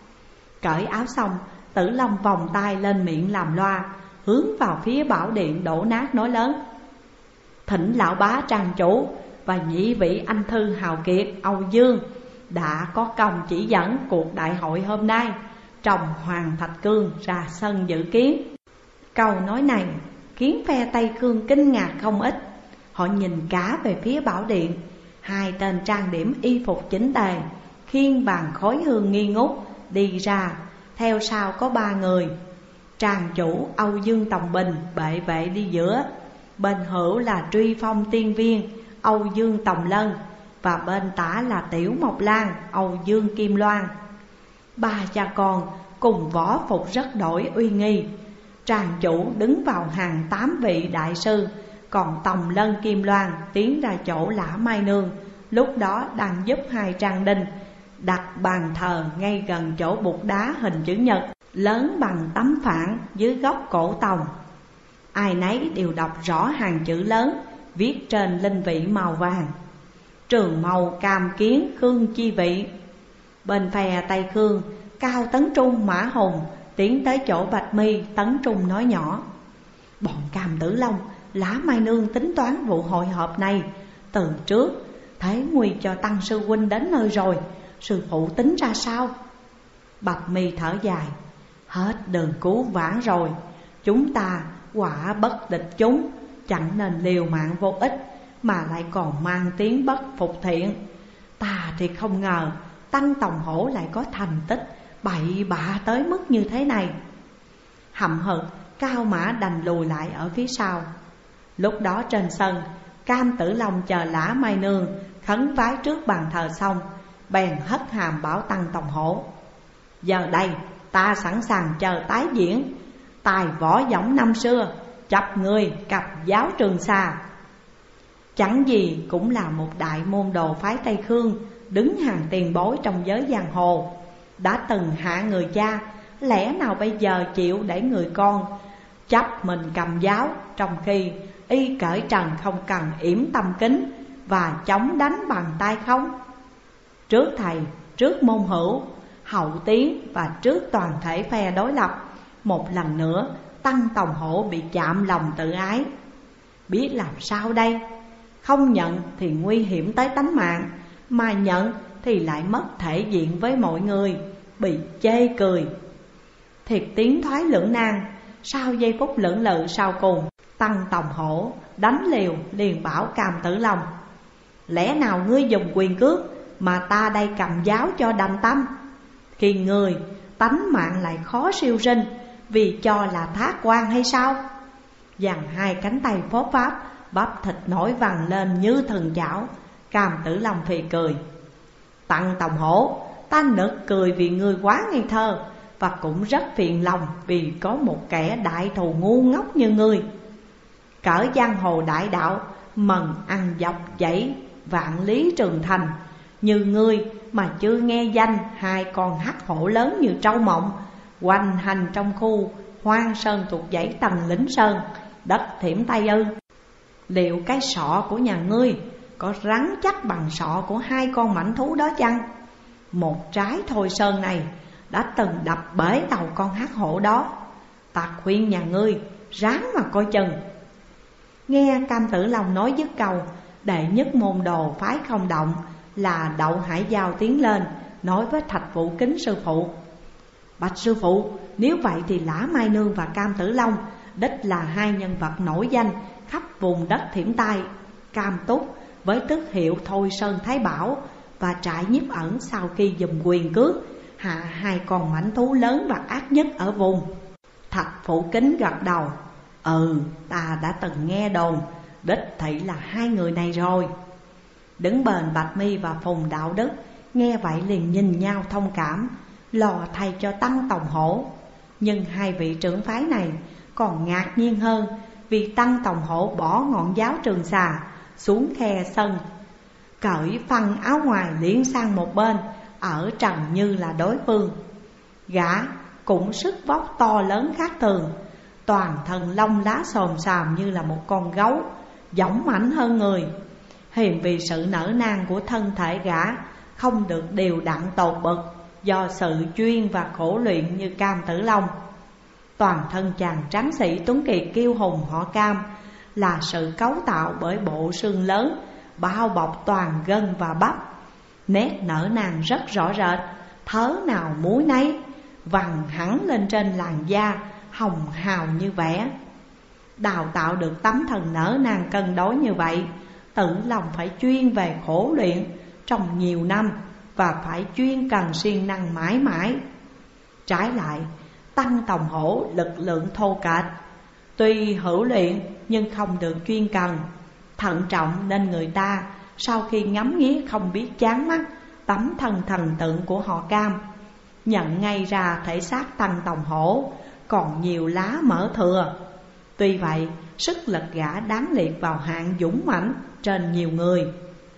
Speaker 1: Cởi áo xong, Tử Long vòng tay lên miệng làm loa, hướng vào phía bảo điện đổ nát nói lớn: thỉnh lão bá trang chủ và nhị vị anh thư hào kiệt Âu Dương đã có công chỉ dẫn cuộc đại hội hôm nay trong Hoàng Thạch Cương ra sân dự kiến. Câu nói này khiến phe Tây Cương kinh ngạc không ít. Họ nhìn cả về phía bảo điện, hai tên trang điểm y phục chỉnh tề, khiêng bàn khói hương nghi ngút đi ra. Theo sau có 3 người: tràng chủ Âu Dương Tòng Bình bệ vệ đi giữa, bên hữu là truy phong tiên viên Âu Dương Tòng Lân, và bên tả là Tiểu Mộc Lan Âu Dương Kim Loan. 3 cha con cùng võ phục rất đổi uy nghi. Tràng chủ đứng vào hàng 8 vị đại sư, còn Tòng Lân Kim Loan tiến ra chỗ Lã Mai Nương, lúc đó đang giúp hai trang đinh đặt bàn thờ ngay gần chỗ bục đá hình chữ nhật lớn bằng tấm phản dưới góc cổ tòng. Ai nấy đều đọc rõ hàng chữ lớn viết trên linh vị màu vàng: Trường Màu Cam Kiến Khương Chi Vị. Bên phe Tây Khương, Cao Tấn Trung Mã Hùng tiến tới chỗ Bạch Mi. Tấn Trung nói nhỏ: bọn Cam Tử Long, Lã Mai Nương tính toán vụ hội họp này từ trước, thấy nguy cho Tăng sư huynh đến nơi rồi, sư phụ tính ra sao? Bạch Mi thở dài: hết đường cứu vãn rồi, chúng ta quả bất địch chúng, chẳng nên liều mạng vô ích mà lại còn mang tiếng bất phục thiện. Ta thì không ngờ Tăng Tòng Hổ lại có thành tích bậy bạ tới mức như thế này. Hậm hực, Cao Mã đành lùi lại ở phía sau. Lúc đó trên sân, Cam Tử Long chờ Lã Mai Nương khấn vái trước bàn thờ xong, bèn hất hàm bảo Tăng Tòng Hổ: giờ đây ta sẵn sàng chờ tái diễn tài võ võng năm xưa, chập người cặp giáo Trường Sa. Chẳng gì cũng là một đại môn đồ phái Tây Khương, đứng hàng tiền bối trong giới giang hồ, đã từng hạ người cha, lẽ nào bây giờ chịu để người con chấp mình cầm giáo, trong khi y cởi trần không cần yểm tâm kính và chống đánh bằng tay không? Trước thầy, trước môn hữu, hậu tiến và trước toàn thể phe đối lập, một lần nữa Tăng Tòng Hổ bị chạm lòng tự ái. Biết làm sao đây? Không nhận thì nguy hiểm tới tánh mạng, mà nhận thì lại mất thể diện với mọi người, bị chê cười. Thiệt tiến thoái lưỡng nan. Sau giây phút lưỡng lự sau cùng, Tăng Tòng Hổ đánh liều liền bảo Cam Tử Long: lẽ nào ngươi dùng quyền cước mà ta đây cầm giáo cho đành tâm? Khi người tánh mạng lại khó siêu sinh vì cho là thác quan hay sao? Dằn hai cánh tay phốt pháp, bắp thịt nổi vằn lên như thần chảo. Cam Tử Long phì cười: Tăng Tòng Hổ, ta nực cười vì ngươi quá ngây thơ, và cũng rất phiền lòng vì có một kẻ đại thù ngu ngốc như ngươi. Cỡ giang hồ đại đạo, mần ăn dọc dãy vạn lý trường thành, như ngươi mà chưa nghe danh hai con hắc hổ lớn như trâu mộng hoành hành trong khu Hoang Sơn thuộc dãy Tần Lĩnh Sơn, đất Thiểm Tây ư? Liệu cái sọ của nhà ngươi có rắn chắc bằng sọ của hai con mãnh thú đó chăng? Một trái Thôi Sơn này đã từng đập bể tàu con hắc hổ đó. Ta khuyên nhà ngươi ráng mà coi chừng. Nghe Cam Tử Long nói dứt câu, đệ nhất môn đồ phái không động là Đậu Hải Giao tiến lên nói với Thạch Vũ Kính sư phụ: bạch sư phụ, nếu vậy thì Lã Mai Nương và Cam Tử Long đích là hai nhân vật nổi danh khắp vùng đất Thiểm Tây, Cam Túc với tước hiệu Thôi Sơn Thái Bảo, và trại nhiếp ẩn sau khi dùng quyền cước hạ hai con mãnh thú lớn và ác nhất ở vùng. Thạch Phủ Kính gật đầu: ta đã từng nghe đồn đích thị là hai người này rồi. Đứng bên Bạch Mi và Phùng Đạo Đức nghe vậy liền nhìn nhau thông cảm, lo thay cho Tăng Tòng Hổ. Nhưng hai vị trưởng phái này còn ngạc nhiên hơn, vì Tăng Tòng Hổ bỏ ngọn giáo Trường Sa xuống khe sân, cởi phăng áo ngoài liễn sang một bên, ở trần như là đối phương. Gã cũng sức vóc to lớn khác thường, toàn thân lông lá xồm xàm như là một con gấu, dõng mãnh hơn người. Hiềm vì sự nở nang của thân thể gã không được đều đặn tột bậc do sự chuyên và khổ luyện như Cam Tử Long. Toàn thân chàng tráng sĩ tuấn kiệt kiêu hùng họ Cam là sự cấu tạo bởi bộ xương lớn bao bọc toàn gân và bắp. Nét nở nang rất rõ rệt, thớ nào múi nấy, vằn hẳn lên trên làn da hồng hào như vẽ. Đào tạo được tấm thần nở nang cân đối như vậy, Tử Long phải chuyên về khổ luyện trong nhiều năm và phải chuyên cần siêng năng mãi mãi. Trái lại, Tăng Tòng Hổ lực lượng thô kệch, tuy hữu luyện nhưng không được chuyên cần, thận trọng nên người ta sau khi ngắm nghía không biết chán mắt tấm thân thần tượng của họ Cam, nhận ngay ra thể xác Tăng Tòng Hổ còn nhiều lá mỡ thừa. Tuy vậy, sức lực gã đáng liệt vào hạng dũng mãnh trên nhiều người.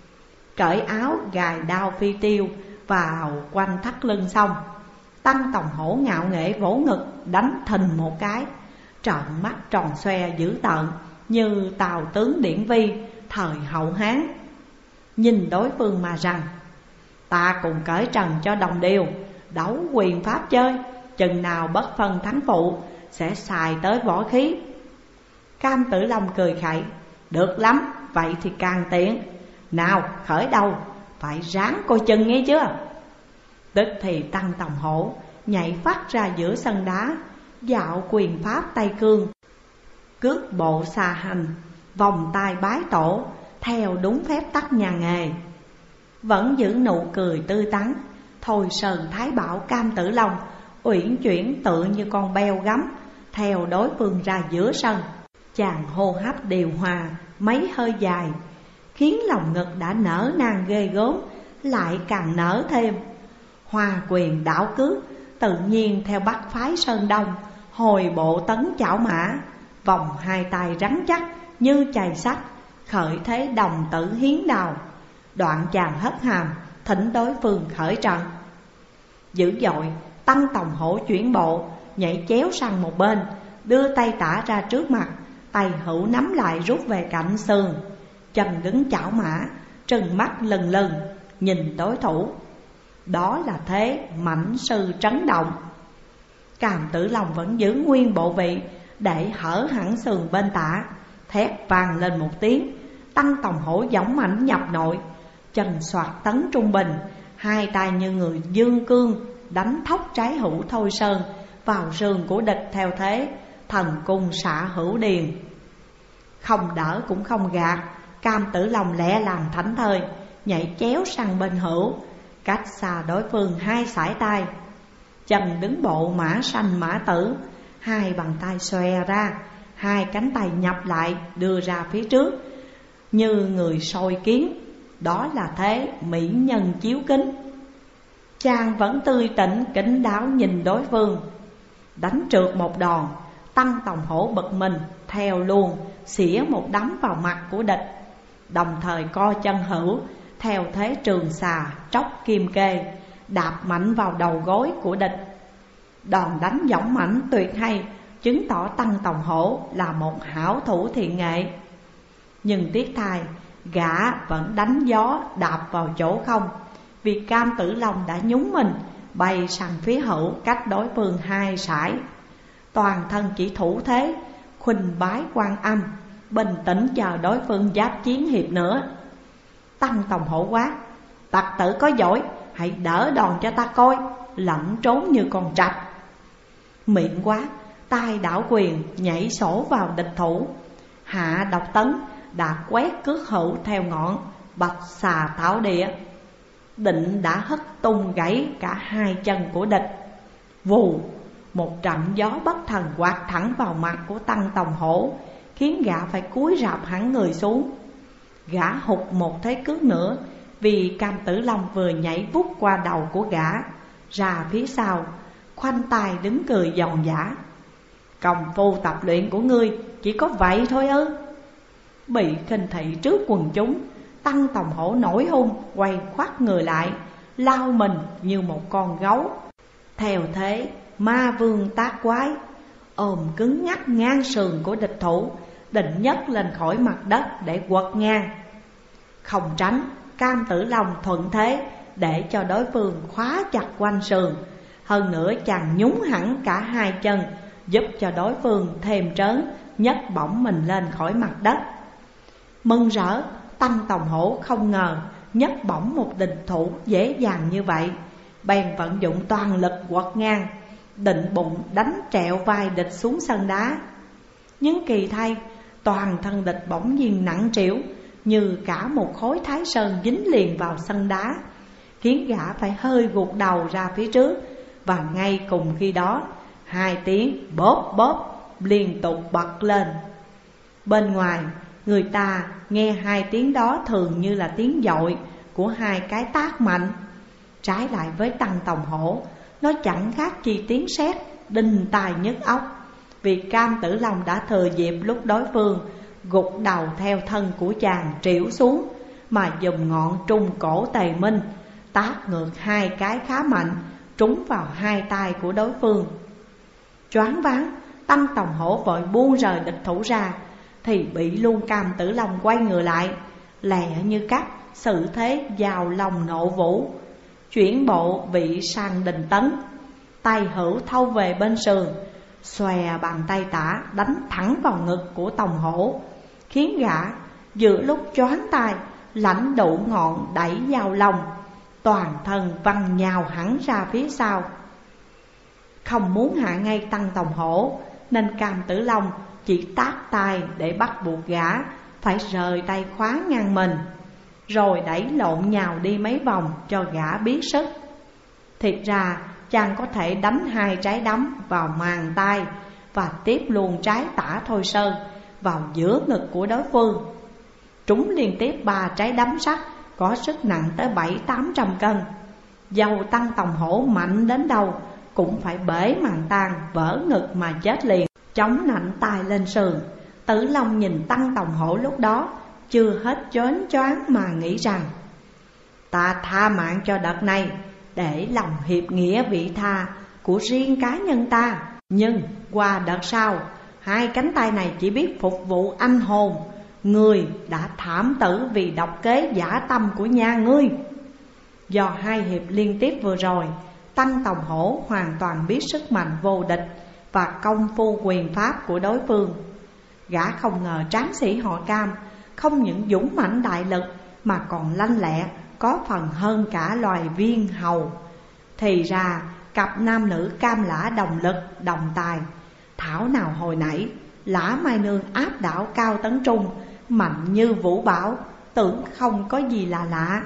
Speaker 1: Cởi áo gài đao phi tiêu vào quanh thắt lưng xong, Tăng Tòng Hổ ngạo nghễ vỗ ngực đánh thình một cái, trợn mắt tròn xoe dữ tợn như tào tướng Điển Vi thời Hậu Hán. Nhìn đối phương mà rằng: ta cùng cởi trần cho đồng đều, đấu quyền pháp chơi, chừng nào bất phân thắng phụ sẽ xài tới võ khí. Cam Tử Long cười khẩy: được lắm, vậy thì càng tiện. Nào khởi đầu, phải ráng coi chừng nghe chưa. Tức thì Tăng Tòng Hổ nhảy phát ra giữa sân đá, dạo quyền pháp Tây Cương, cước bộ xà hành, vòng tay bái tổ theo đúng phép tắc nhà nghề. Vẫn giữ nụ cười tươi tắn, Thôi Sơn Thái Bảo Cam Tử Long uyển chuyển tựa như con beo gấm theo đối phương ra giữa sân. Chàng hô hấp điều hòa mấy hơi dài, khiến lòng ngực đã nở nang ghê gớm lại càng nở thêm. Hoa quyền đảo cước tự nhiên theo Bắc phái Sơn Đông, hồi bộ tấn chảo mã, vòng hai tay rắn chắc như chày sắt, khởi thế đồng tử hiến đào. Đoạn chàng hất hàm thỉnh đối phương khởi trận. Dữ dội, Tăng Tòng Hổ chuyển bộ, nhảy chéo sang một bên, đưa tay tả ra trước mặt, tay hữu nắm lại rút về cạnh sườn, chân đứng chảo mã, trừng mắt lừng lừng nhìn đối thủ. Đó là thế mãnh sư trấn động. Cam Tử Long vẫn giữ nguyên bộ vị để hở hẳn sườn bên tả, thét vang lên một tiếng. Tăng Tòng Hổ dõng mãnh nhập nội, chân soạt tấn trung bình, hai tay như người dương cương đánh thốc trái hữu Thôi Sơn vào sườn của địch theo thế thần cung xạ hữu điền. Không đỡ cũng không gạt, Cam Tử Long lẹ làm thảnh thơi, nhảy chéo sang bên hữu, cách xa đối phương hai sải tay. Chân đứng bộ mã sanh mã tử, hai bàn tay xòe ra, hai cánh tay nhập lại đưa ra phía trước như người soi kiến. Đó là thế mỹ nhân chiếu kính. Chàng vẫn tươi tỉnh kính đáo nhìn đối phương. Đánh trượt một đòn, Tăng Tòng Hổ bực mình theo luôn, xỉa một đấm vào mặt của địch, đồng thời co chân hữu theo thế trường xà tróc kim kê, đạp mạnh vào đầu gối của địch. Đòn đánh dõng mãnh tuyệt hay, chứng tỏ Tăng Tòng Hổ là một hảo thủ thiện nghệ. Nhưng tiếc thay, gã vẫn đánh gió đạp vào chỗ không, vì Cam Tử Long đã nhúng mình bay sang phía hữu cách đối phương hai sải. Toàn thân chỉ thủ thế khuynh bái Quan Âm, bình tĩnh chờ đối phương giáp chiến hiệp nữa. Tăng Tòng Hổ quát: tặc tử có giỏi, hãy đỡ đòn cho ta coi, lẩn trốn như con trạch. Miệng quát, tay đảo quyền nhảy sổ vào địch thủ, hạ độc tấn đã quét cước hữu theo ngọn bạch xà thảo địa. Định đã hất tung gãy cả hai chân của địch. Vù, một trận gió bất thần quạt thẳng vào mặt của Tăng Tòng Hổ, khiến gã phải cúi rạp hẳn người xuống. Gã hụt một thế cước nữa, vì Cam Tử Long vừa nhảy vút qua đầu của gã ra phía sau, khoanh tay đứng cười giòn giã: công phu tập luyện của ngươi chỉ có vậy thôi ư? Bị khinh thị trước quần chúng, Tăng Tòng Hổ nổi hung, quay khoắt người lại, lao mình như một con gấu theo thế ma vương tác quái, ôm cứng ngắc ngang sườn của địch thủ, định nhấc lên khỏi mặt đất để quật ngang. Không tránh, Cam Tử Long thuận thế để cho đối phương khóa chặt quanh sườn. Hơn nữa chàng nhúng hẳn cả hai chân, giúp cho đối phương thêm trớn, nhấc bổng mình lên khỏi mặt đất. Mừng rỡ, Tăng Tòng Hổ không ngờ nhấc bổng một địch thủ dễ dàng như vậy, bèn vận dụng toàn lực quật ngang, định bụng đánh trẹo vai địch xuống sân đá. Nhưng kỳ thay, toàn thân địch bỗng nhiên nặng trĩu, như cả một khối thái sơn dính liền vào sân đá, khiến gã phải hơi gục đầu ra phía trước. Và ngay cùng khi đó, hai tiếng bóp bóp liên tục bật lên. Bên ngoài, người ta nghe hai tiếng đó thường như là tiếng dội của hai cái tát mạnh. Trái lại với Tăng Tòng Hổ, nó chẳng khác chi tiếng sét đinh tai nhức óc, vì Cam Tử Long đã thừa dịp lúc đối phương gục đầu theo thân của chàng trĩu xuống, mà dùng ngọn trung cổ Tề Minh tát ngược hai cái khá mạnh, trúng vào hai tay của đối phương. Choáng váng, Tăng Tòng Hổ vội buông rời địch thủ ra, thì bị luôn Cam Tử Long quay người lại, lẹ như cắt, xử thế vào lòng nộ vũ, chuyển bộ vị sang đình tấn. Tay hữu thâu về bên sườn, xòe bàn tay tả đánh thẳng vào ngực của Tòng Hổ, khiến gã giữa lúc choáng tay lãnh đủ ngọn đẩy vào lòng, toàn thân văng nhào hẳn ra phía sau. Không muốn hạ ngay Tăng Tòng Hổ, nên Cam Tử Long chỉ tát tay để bắt buộc gã phải rời tay khóa ngang mình, rồi đẩy lộn nhào đi mấy vòng cho gã biết sức. Thiệt ra chàng có thể đánh hai trái đấm vào màng tay và tiếp luôn trái tả Thôi Sơn vào giữa ngực của đối phương. Trúng liên tiếp 3 trái đấm sắt có sức nặng tới 700-800 cân. Dầu Tăng Tòng Hổ mạnh đến đâu cũng phải bể màng tan vỡ ngực mà chết liền. Chống nạnh tay lên sườn, Tử Long nhìn Tăng Tòng Hổ lúc đó chưa hết chớn choáng mà nghĩ rằng: ta tha mạng cho đợt này để lòng hiệp nghĩa vị tha của riêng cá nhân ta, nhưng qua đợt sau, hai cánh tay này chỉ biết phục vụ anh hồn người đã thảm tử vì độc kế dã tâm của nhà ngươi. Do hai hiệp liên tiếp vừa rồi, Tăng Tòng Hổ hoàn toàn biết sức mạnh vô địch và công phu quyền pháp của đối phương. Gã không ngờ tráng sĩ họ Cam không những dũng mãnh đại lực mà còn lanh lẹ, có phần hơn cả loài viên hầu. Thì ra cặp nam nữ Cam Lã đồng lực đồng tài, thảo nào hồi nãy Lã Mai Nương áp đảo Cao Tấn Trung mạnh như vũ bão, tưởng không có gì là lạ.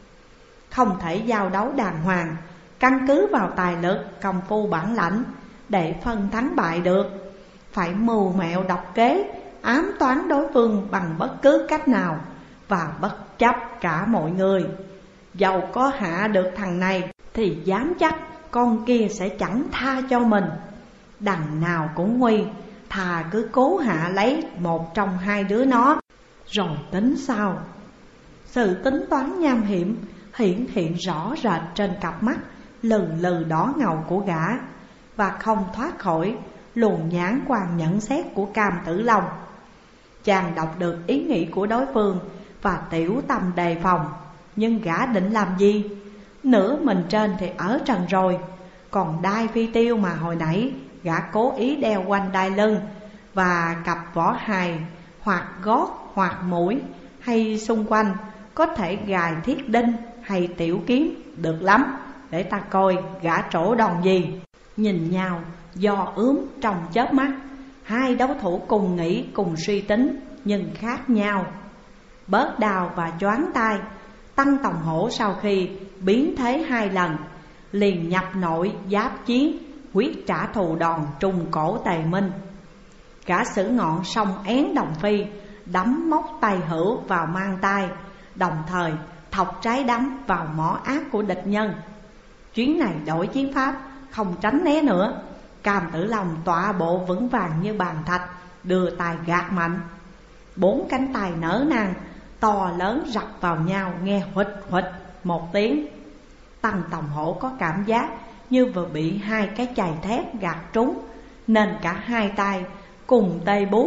Speaker 1: Không thể giao đấu đàng hoàng, căn cứ vào tài lực, công phu bản lãnh để phân thắng bại được, phải mưu mẹo độc kế, ám toán đối phương bằng bất cứ cách nào và bất chấp cả mọi người. Dầu có hạ được thằng này thì dám chắc con kia sẽ chẳng tha cho mình. Đằng nào cũng nguy, thà cứ cố hạ lấy một trong hai đứa nó rồi tính sau. Sự tính toán nham hiểm hiển hiện rõ rệt trên cặp mắt lừ lừ đỏ ngầu của gã, và không thoát khỏi luồng nhãn quan nhận xét của Cam Tử Long. Chàng đọc được ý nghĩ của đối phương và tiểu tâm đề phòng. Nhưng gã định làm gì? Nửa mình trên thì ở trần rồi, còn đai phi tiêu mà hồi nãy gã cố ý đeo quanh đai lưng và cặp vỏ hài hoặc gót hoặc mũi hay xung quanh có thể gài thiết đinh hay tiểu kiếm được lắm. Để ta coi gã trổ đòn gì. Nhìn nhau do ướm trong chớp mắt, hai đấu thủ cùng nghĩ cùng suy tính nhưng khác nhau. Bớt đau và choáng tay, Tăng Tòng Hổ sau khi biến thế 2 lần liền nhập nội giáp chiến, quyết trả thù đòn trùng cổ Tề Minh. Cả sử ngọn song én đồng phi đấm móc tay hữu vào mang tay, đồng thời thọc trái đấm vào mỏ ác của địch nhân. Chuyến này đổi chiến pháp, không tránh né nữa. Cam Tử Long tọa bộ vững vàng như bàn thạch, đưa tay gạt mạnh. 4 cánh tay nở nang to lớn rập vào nhau, nghe huỵch huỵch một tiếng. Tăng Tòng Hổ có cảm giác như vừa bị hai cái chày thép gạt trúng, nên cả hai tay cùng tê bút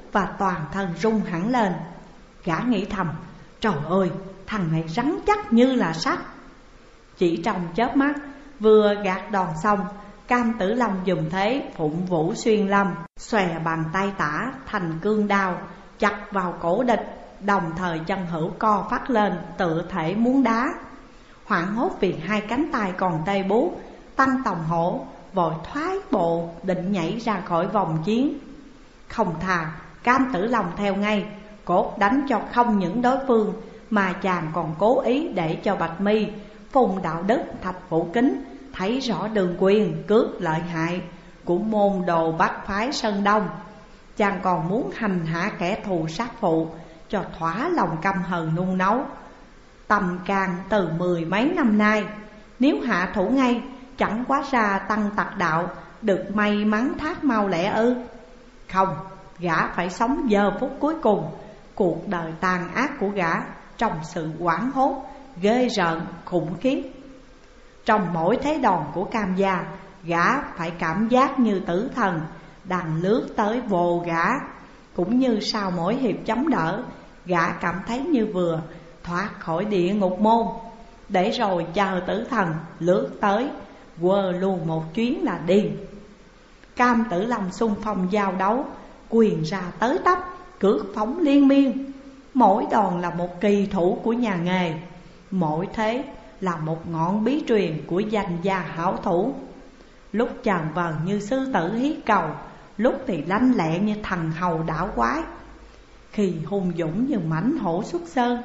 Speaker 1: và toàn thân rung hẳn lên. Gã nghĩ thầm, trời ơi, thằng này rắn chắc như là sắt. Chỉ trong chớp mắt, vừa gạt đòn xong, Cam Tử Long dùng thế Phụng Vũ Xuyên Lâm, xòe bàn tay tả thành cương đao, chặt vào cổ địch, đồng thời chân hữu co phát lên, tựa thể muốn đá. Hoảng hốt vì hai cánh tay còn tê buốt, Tăng Tòng Hổ vội thoái bộ định nhảy ra khỏi vòng chiến. Không thà, Cam Tử Long theo ngay, cốt đánh cho không những đối phương, mà chàng còn cố ý để cho Bạch Mi, Phùng Đạo Đức, Thạch Vũ Kính thấy rõ đường quyền cướp lợi hại của môn đồ Bát phái Sơn Đông. Chàng còn muốn hành hạ kẻ thù sát phụ cho thỏa lòng căm hờn nung nấu. Tầm càng từ 10 mấy năm nay, nếu hạ thủ ngay, chẳng quá ra Tăng Tặc Đạo được may mắn thác mau lẹ ư? Không, gã phải sống giờ phút cuối cùng cuộc đời tàn ác của gã trong sự hoảng hốt, ghê rợn, khủng khiếp. Trong mỗi thế đòn của Cam gia, gã phải cảm giác như tử thần đang lướt tới vồ gã. Cũng như sau mỗi hiệp chống đỡ, gã cảm thấy như vừa thoát khỏi địa ngục môn, để rồi chờ tử thần lướt tới, quơ luôn một chuyến là đi. Cam Tử Long xung phong giao đấu, quyền ra tới tấp, cước phóng liên miên. Mỗi đòn là một kỳ thủ của nhà nghề, mỗi thế là một ngọn bí truyền của danh gia hảo thủ. Lúc chờn vờn như sư tử hí cầu, lúc thì lanh lẹ như thần hầu đảo quái, khi hung dũng như mãnh hổ xuất sơn,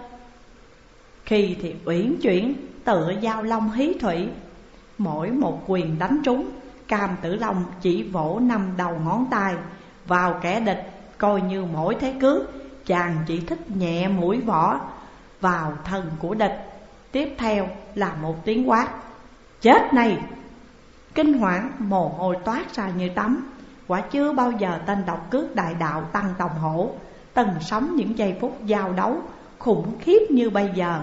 Speaker 1: khi thì uyển chuyển tựa dao long hí thủy. Mỗi một quyền đánh trúng, Cam Tử Long chỉ vỗ 5 đầu ngón tay vào kẻ địch, coi như mỗi thế cước chàng chỉ thích nhẹ mũi võ vào thân của địch. Tiếp theo là một tiếng quát, chết này! Kinh hoảng, mồ hôi toát ra như tắm. Quả chưa bao giờ tên độc cước đại đạo Tăng Tòng Hổ từng sống những giây phút giao đấu khủng khiếp như bây giờ.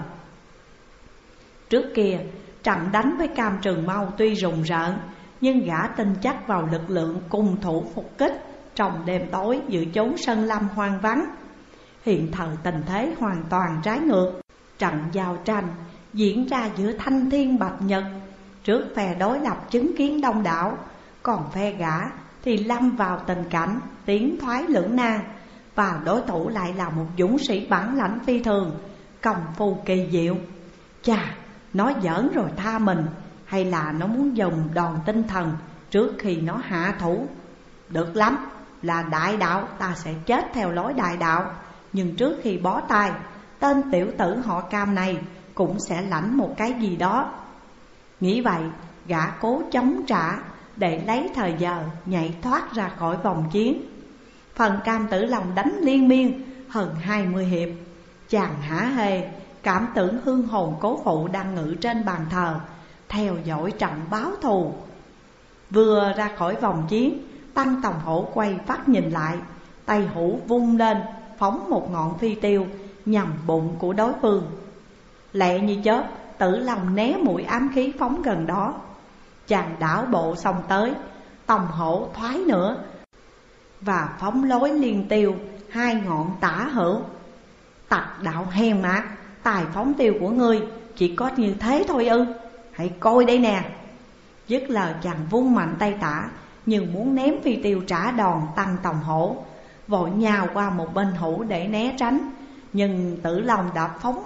Speaker 1: Trước kia, trận đánh với Cam Trường Mâu tuy rùng rợn, nhưng gã tin chắc vào lực lượng cùng thủ phục kích trong đêm tối giữa chốn sơn lâm hoang vắng. Hiện thời tình thế hoàn toàn trái ngược. Trận giao tranh diễn ra giữa thanh thiên bạch nhật, trước phe đối lập chứng kiến đông đảo, còn phe gã thì lâm vào tình cảnh tiến thoái lưỡng nan, và đối thủ lại là một dũng sĩ bản lãnh phi thường, công phu kỳ diệu. Chà, nó giỡn rồi tha mình, hay là nó muốn dùng đòn tinh thần trước khi nó hạ thủ? Được lắm, là đại đạo ta sẽ chết theo lối đại đạo, nhưng trước khi bó tay, tên tiểu tử họ Cam này cũng sẽ lãnh một cái gì đó. Nghĩ vậy, gã cố chống trả để lấy thời giờ nhảy thoát ra khỏi vòng chiến. Phần Cam Tử Long đánh liên miên hơn 20 hiệp, chàng hả hê cảm tưởng hương hồn cố phụ đang ngự trên bàn thờ, theo dõi trận báo thù. Vừa ra khỏi vòng chiến, Tăng Tòng Hổ quay phát nhìn lại, tay hữu vung lên phóng một ngọn phi tiêu nhằm bụng của đối phương. Lẹ như chớp, Tử Long né mũi ám khí phóng gần đó. Chàng đảo bộ xông tới, Tòng Hổ thoái nữa và phóng lối liên tiêu 2 ngọn tả hữu. Tặc đạo hèn mát, tài phóng tiêu của ngươi chỉ có như thế thôi ư? Hãy coi đây nè! Dứt lời chàng vung mạnh tay tả, nhưng muốn ném phi tiêu trả đòn. Tăng Tòng Hổ vội nhào qua một bên hữu để né tránh, nhưng Tử Long đã phóng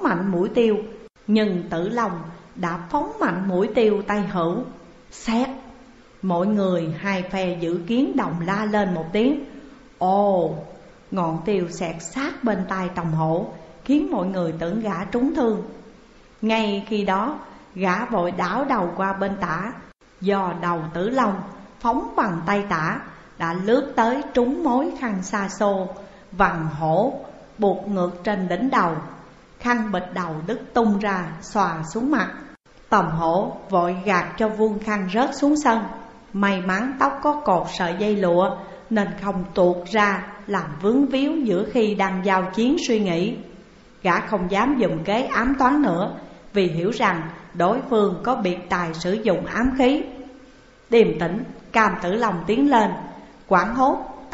Speaker 1: mạnh mũi tiêu tay hữu. Xét! Mọi người hai phe dự kiến đồng la lên một tiếng. Ồ! Ngọn tiêu xẹt sát bên tai Tòng Hổ, khiến mọi người tưởng gã trúng thương. Ngay khi đó, gã vội đảo đầu qua bên tả, do đầu Tử Long phóng bằng tay tả đã lướt tới trúng mối khăn xa xô vằn hổ buộc ngược trên đỉnh đầu. Khăn bịch đầu đứt tung ra xòa xuống mặt. Tòng Hổ vội gạt cho vuông khăn rớt xuống sân. May mắn tóc có cột sợi dây lụa nên không tuột ra làm vướng víu giữa khi đang giao chiến suy nghĩ. Gã không dám dùng kế ám toán nữa, vì hiểu rằng đối phương có biệt tài sử dụng ám khí. Điềm tĩnh, Cam Tử Long tiến lên. Quảng hốt,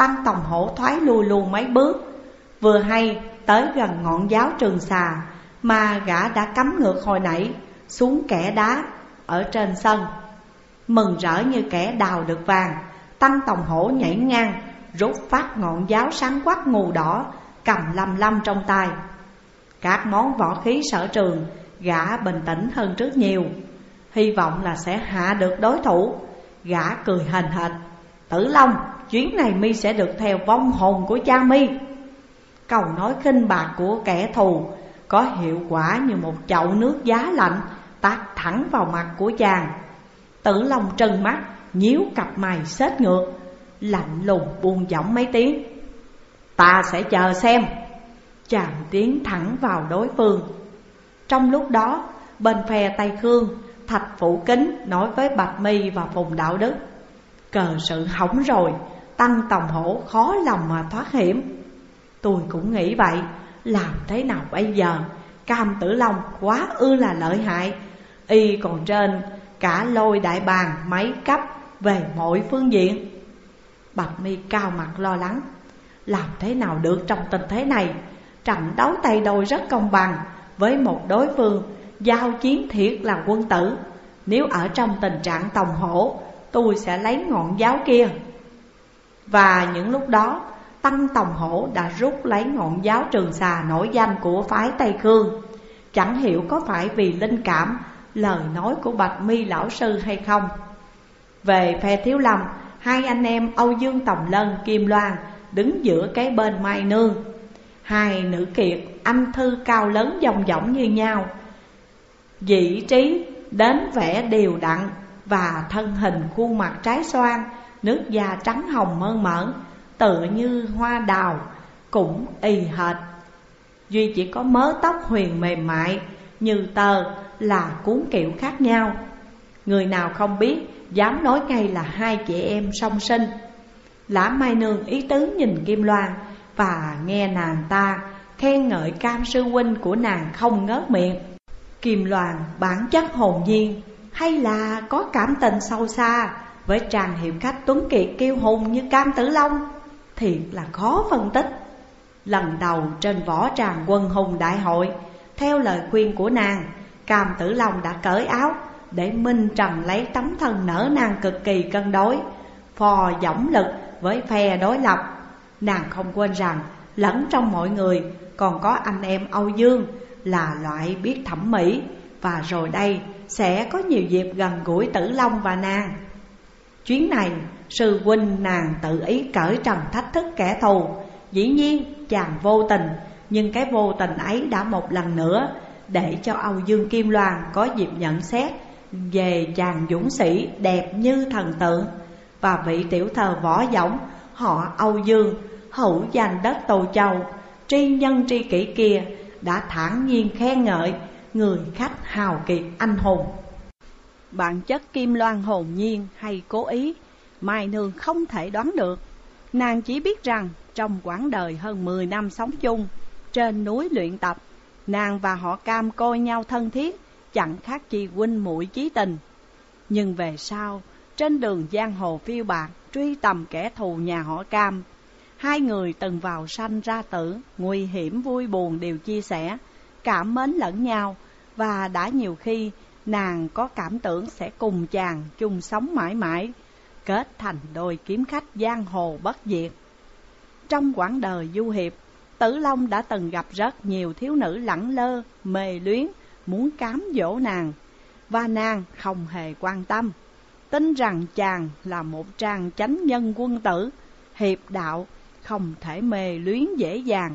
Speaker 1: Tăng Tòng Hổ thoái lui luôn mấy bước, vừa hay tới gần ngọn giáo Trường Xà mà gã đã cắm ngược hồi nãy xuống kẽ đá ở trên sân. Mừng rỡ như kẻ đào được vàng, Tăng Tòng Hổ nhảy ngang, rút phát ngọn giáo sáng quắc ngù đỏ, cầm lăm lăm trong tay. Các món võ khí sở trường, gã bình tĩnh hơn trước nhiều, hy vọng là sẽ hạ được đối thủ. Gã cười hềnh hệch: Tử Long, chuyến này mi sẽ được theo vong hồn của cha mi. Câu nói khinh bạc của kẻ thù có hiệu quả như một chậu nước giá lạnh tát thẳng vào mặt của chàng. Tử Long trừng mắt, nhíu cặp mày xếch ngược, lạnh lùng buông giọng mấy tiếng: Ta sẽ chờ xem. Chàng tiến thẳng vào đối phương. Trong lúc đó, bên phe Tây Khương, Thạch Phủ Kính nói với Bạch Mi và Phùng Đạo Đức: Cờ sự hỏng rồi, Tăng Tòng Hổ khó lòng mà thoát hiểm. Tôi cũng nghĩ vậy, làm thế nào bây giờ? Cam Tử Long quá ư là lợi hại, y còn trên cả Lôi Đại Bàng mấy cấp về mọi phương diện. Bạch Mi cao mặt lo lắng: Làm thế nào được trong tình thế này? Trận đấu tay đôi rất công bằng, với một đối phương giao chiến thiệt là quân tử. Nếu ở trong tình trạng Tòng Hổ, tôi sẽ lấy ngọn giáo kia. Và những lúc đó, Tăng Tòng Hổ đã rút lấy ngọn giáo Trường Xà nổi danh của phái Tây Khương. Chẳng hiểu có phải vì linh cảm lời nói của Bạch Mi lão sư hay không. Về phe Thiếu Lâm, hai anh em Âu Dương Tòng Lân, Kim Loan đứng giữa cái bên Mai Nương. Hai nữ kiệt anh thư cao lớn dòng dõng như nhau, vị trí đến vẻ đều đặn và thân hình khuôn mặt trái xoan, nước da trắng hồng mơn mởn, tựa như hoa đào, cũng y hệt. Duy chỉ có mớ tóc huyền mềm mại như tơ là cuốn kiểu khác nhau. Người nào không biết dám nói ngay là hai chị em song sinh. Lã Mai Nương ý tứ nhìn Kim Loan và nghe nàng ta khen ngợi Cam sư huynh của nàng không ngớt miệng. Kim Loan bản chất hồn nhiên, hay là có cảm tình sâu xa với tràng hiệp khách tuấn kiệt kiêu hùng như Cam Tử Long, thiệt là khó phân tích. Lần đầu trên võ tràng Quân Hùng đại hội, theo lời khuyên của nàng, Cam Tử Long đã cởi áo để minh trần lấy tấm thân nở nang cực kỳ cân đối, phò dõng lực với phe đối lập. Nàng không quên rằng lẫn trong mọi người còn có anh em Âu Dương là loại biết thẩm mỹ, và rồi đây sẽ có nhiều dịp gần gũi Tử Long và nàng. Chuyến này sư huynh nàng tự ý cởi trần thách thức kẻ thù. Dĩ nhiên chàng vô tình, nhưng cái vô tình ấy đã một lần nữa để cho Âu Dương Kim Loan có dịp nhận xét về chàng dũng sĩ đẹp như thần tượng. Và vị tiểu thơ võ dõng họ Âu Dương, hữu danh đất Tô Châu, tri nhân tri kỷ kia đã thản nhiên khen ngợi người khách hào kiệt anh hùng. Bản chất Kim Loan hồn nhiên hay cố ý, Mai Nương không thể đoán được. Nàng chỉ biết rằng trong quãng đời hơn 10 năm sống chung trên núi luyện tập, nàng và họ Cam coi nhau thân thiết, chẳng khác chi huynh muội chí tình. Nhưng về sau, trên đường giang hồ phiêu bạt truy tầm kẻ thù nhà họ Cam, hai người từng vào sanh ra tử, nguy hiểm vui buồn đều chia sẻ, cảm mến lẫn nhau. Và đã nhiều khi nàng có cảm tưởng sẽ cùng chàng chung sống mãi mãi, kết thành đôi kiếm khách giang hồ bất diệt. Trong quãng đời du hiệp, Tử Long đã từng gặp rất nhiều thiếu nữ lẳng lơ, mê luyến, muốn cám dỗ nàng, và nàng không hề quan tâm, tin rằng chàng là một trang chánh nhân quân tử, hiệp đạo, không thể mê luyến dễ dàng.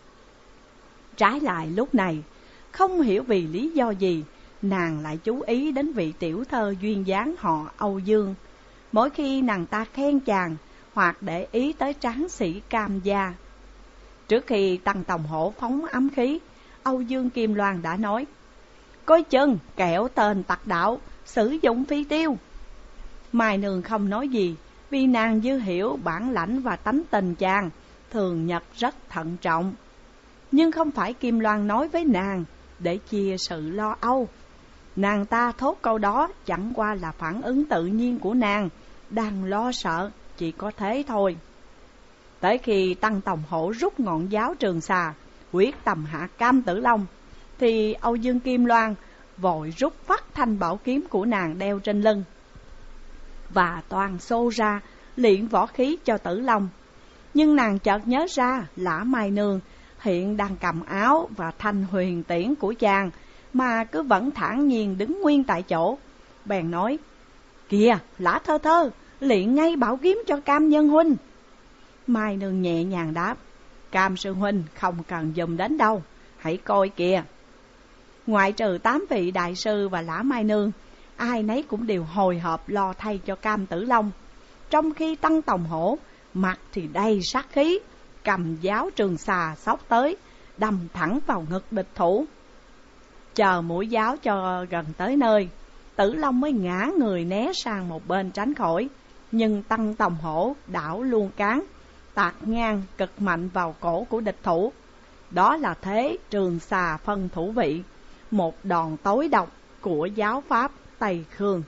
Speaker 1: Trái lại lúc này, không hiểu vì lý do gì, nàng lại chú ý đến vị tiểu thơ duyên dáng họ Âu Dương. Mỗi khi nàng ta khen chàng hoặc để ý tới tráng sĩ Cam gia. Trước khi Tăng Tòng Hổ phóng ám khí, Âu Dương Kim Loan đã nói: Coi chừng kẻo tên tặc đạo sử dụng phi tiêu. Mai Nương không nói gì, vì nàng dư hiểu bản lãnh và tánh tình chàng thường nhật rất thận trọng. Nhưng không phải Kim Loan nói với nàng để chia sự lo âu. Nàng ta thốt câu đó chẳng qua là phản ứng tự nhiên của nàng đang lo sợ, chỉ có thế thôi. Tới khi Tăng Tòng Hổ rút ngọn giáo Trường Xà, quyết tâm hạ Cam Tử Long, thì Âu Dương Kim Loan vội rút phát thanh bảo kiếm của nàng đeo trên lưng và toàn xô ra luyện võ khí cho Tử Long. Nhưng nàng chợt nhớ ra Lã Mai Nương hiện đang cầm áo và thanh huyền tiễn của chàng mà cứ vẫn thản nhiên đứng nguyên tại chỗ. Bèn nói: "Kìa, Lã Thơ Thơ, luyện ngay bảo kiếm cho Cam Nhân huynh." Mai Nương nhẹ nhàng đáp: "Cam sư huynh không cần dùng đến đâu, hãy coi kìa." Ngoại trừ 8 vị đại sư và Lã Mai Nương, ai nấy cũng đều hồi hộp lo thay cho Cam Tử Long. Trong khi Tăng Tòng Hổ mặt thì đầy sát khí, cầm giáo Trường Xà xốc tới, đâm thẳng vào ngực địch thủ. Chờ mũi giáo cho gần tới nơi, Tử Long mới ngã người né sang một bên tránh khỏi. Nhưng Tăng Tòng Hổ đảo luôn cán, tạt ngang cực mạnh vào cổ của địch thủ. Đó là thế Trường Xà phân thủ vị, một đòn tối độc của giáo pháp Tây Khương.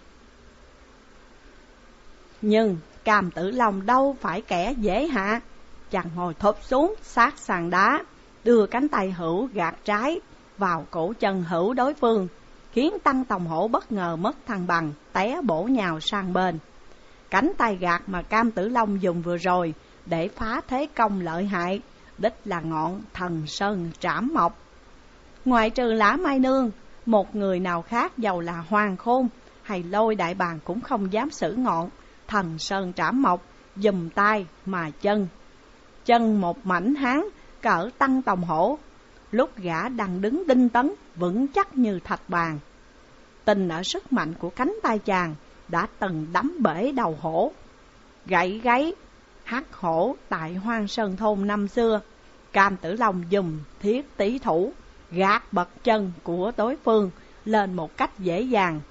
Speaker 1: Nhưng Cam Tử Long đâu phải kẻ dễ hạ. Chàng ngồi thụp xuống sát sàn đá, đưa cánh tay hữu gạt trái vào cổ chân hữu đối phương, khiến Tăng Tòng Hổ bất ngờ mất thăng bằng, té bổ nhào sang bên. Cánh tay gạt mà Cam Tử Long dùng vừa rồi để phá thế công lợi hại, đích là ngọn Thần Sơn Trảm Mộc. Ngoại trừ Lã Mai Nương, một người nào khác dầu là Hoàng Khôn hay Lôi Đại Bàng cũng không dám sử ngọn Thần Sơn Trảm Mộc dùm tay mà chân một mảnh hán cỡ Tăng Tòng Hổ, lúc gã đang đứng đinh tấn vững chắc như thạch bàn. Tin ở sức mạnh của cánh tay chàng đã từng đấm bể đầu hổ, gãy gáy hắc hổ tại Hoang Sơn thôn năm xưa. Cam Tử Long dùng thiết tỷ thủ gạt bật chân của đối phương lên một cách dễ dàng.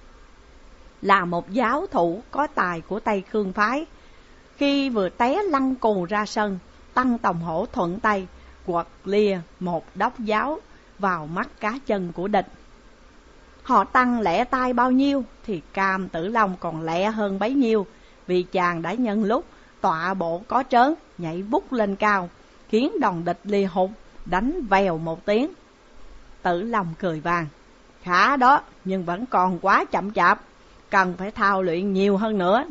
Speaker 1: Là một giáo thủ có tài của Tây Khương phái, khi vừa té lăn cù ra sân, Tăng Tòng Hổ thuận tay quật lia một đốc giáo vào mắt cá chân của địch. Họ Tăng lẹ tay bao nhiêu thì Cam Tử Long còn lẹ hơn bấy nhiêu, vì chàng đã nhân lúc tọa bộ có trớn nhảy vút lên cao, khiến đòn địch lia hụt, đánh vèo một tiếng. Tử Long cười vang: "Khá đó, nhưng vẫn còn quá chậm chạp, cần phải thao luyện nhiều hơn nữa."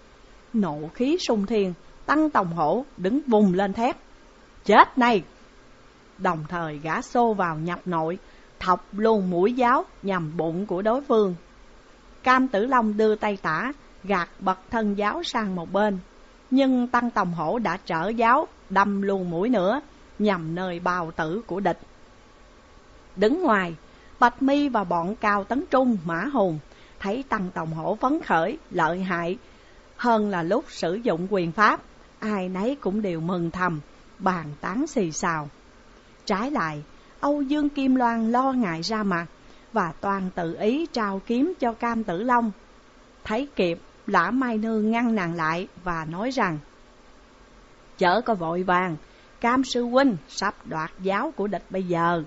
Speaker 1: Nộ khí sung thiên, Tăng Tòng Hổ đứng vùng lên thét: "Chết này!" Đồng thời gã xô vào nhập nội, thọc luôn mũi giáo nhằm bụng của đối phương. Cam Tử Long đưa tay tả gạt bật thân giáo sang một bên, nhưng Tăng Tòng Hổ đã trở giáo đâm luôn mũi nữa, nhằm nơi bào tử của địch. Đứng ngoài, Bạch Mi và bọn Cao Tấn Trung, Mã Hùng thấy Tăng Tòng Hổ phấn khởi, lợi hại hơn là lúc sử dụng quyền pháp, ai nấy cũng đều mừng thầm, bàn tán xì xào. Trái lại, Âu Dương Kim Loan lo ngại ra mặt và toàn tự ý trao kiếm cho Cam Tử Long. Thấy kịp, Lã Mai Nương ngăn nàng lại và nói rằng: "Chớ có vội vàng, Cam sư huynh sắp đoạt giáo của địch bây giờ."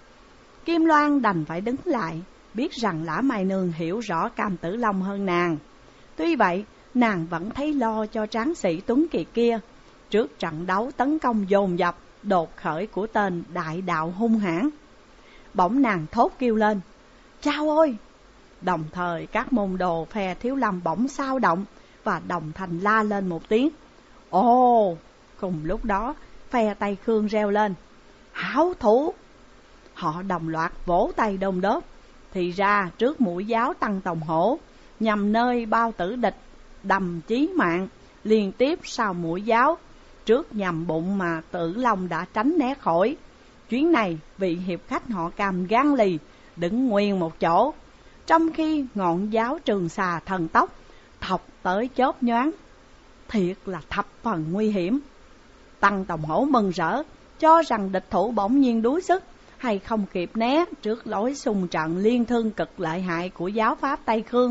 Speaker 1: Kim Loan đành phải đứng lại, biết rằng Lã Mai Nương hiểu rõ Cam Tử Long hơn nàng. Tuy vậy, nàng vẫn thấy lo cho tráng sĩ tuấn kiệt kia. Trước trận đấu tấn công dồn dập, đột khởi của tên đại đạo hung hãn, bỗng nàng thốt kêu lên: "Chao ôi!" Đồng thời các môn đồ phe Thiếu Lâm bỗng xao động và đồng thanh la lên một tiếng: "Ồ!" Cùng lúc đó, phe Tây Khương reo lên: "Hảo thủ!" Họ đồng loạt vỗ tay đôm đốp. Thì ra trước mũi giáo Tăng Tòng Hổ nhằm nơi bao tử địch đâm chí mạng, liên tiếp sau mũi giáo trước nhằm bụng mà Tử Long đã tránh né khỏi. Chuyến này vị hiệp khách họ Cam gan lì đứng nguyên một chỗ, trong khi ngọn giáo Trường Xà thần tốc thọc tới chớp nhoáng, thiệt là thập phần nguy hiểm. Tăng Tòng Hổ mừng rỡ, cho rằng địch thủ bỗng nhiên đuối sức hay không kịp né trước lối xung trận liên thương cực lợi hại của giáo pháp Tây Khương.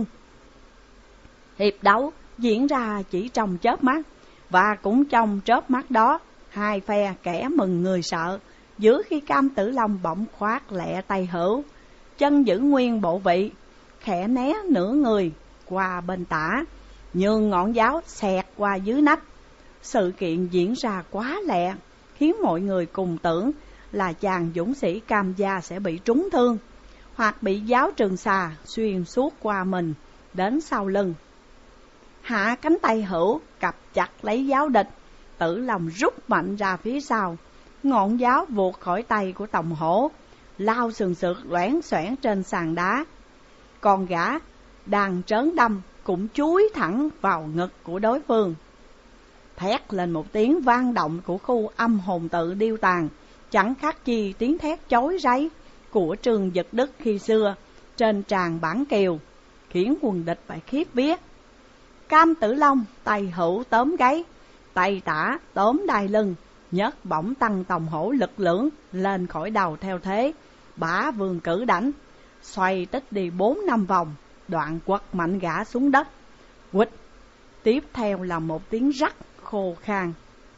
Speaker 1: Hiệp đấu diễn ra chỉ trong chớp mắt, và cũng trong chớp mắt đó, hai phe kẻ mừng người sợ, giữa khi Cam Tử Long bỗng khoát lẹ tay hữu, chân giữ nguyên bộ vị, khẽ né nửa người qua bên tả, nhường ngọn giáo xẹt qua dưới nách. Sự kiện diễn ra quá lẹ, khiến mọi người cùng tưởng là chàng dũng sĩ Cam Gia sẽ bị trúng thương, hoặc bị giáo trường xà xuyên suốt qua mình đến sau lưng. Hạ cánh tay hữu cặp chặt lấy giáo địch, Tử Long rút mạnh ra phía sau, ngọn giáo vụt khỏi tay của Tòng Hổ, lao sườn sượt loẻn xoẻn trên sàn đá. Còn gã đang trớn đâm cũng chúi thẳng vào ngực của đối phương. Thét lên một tiếng vang động của khu âm hồn tự điêu tàn, chẳng khác chi tiếng thét chói ráy của Trương Dực Đức khi xưa trên tràng Bản Kiều, khiến quân địch phải khiếp vía. Cam Tử Long tay hữu tóm gáy, tay tả tóm đai lưng, nhấc bổng tăng Tòng Hổ lực lưỡng lên khỏi đầu theo thế bả vương cử đảnh, xoay tích đi 4-5 vòng, đoạn quật mạnh gã xuống đất. Quýt, tiếp theo là một tiếng rắc khô khan.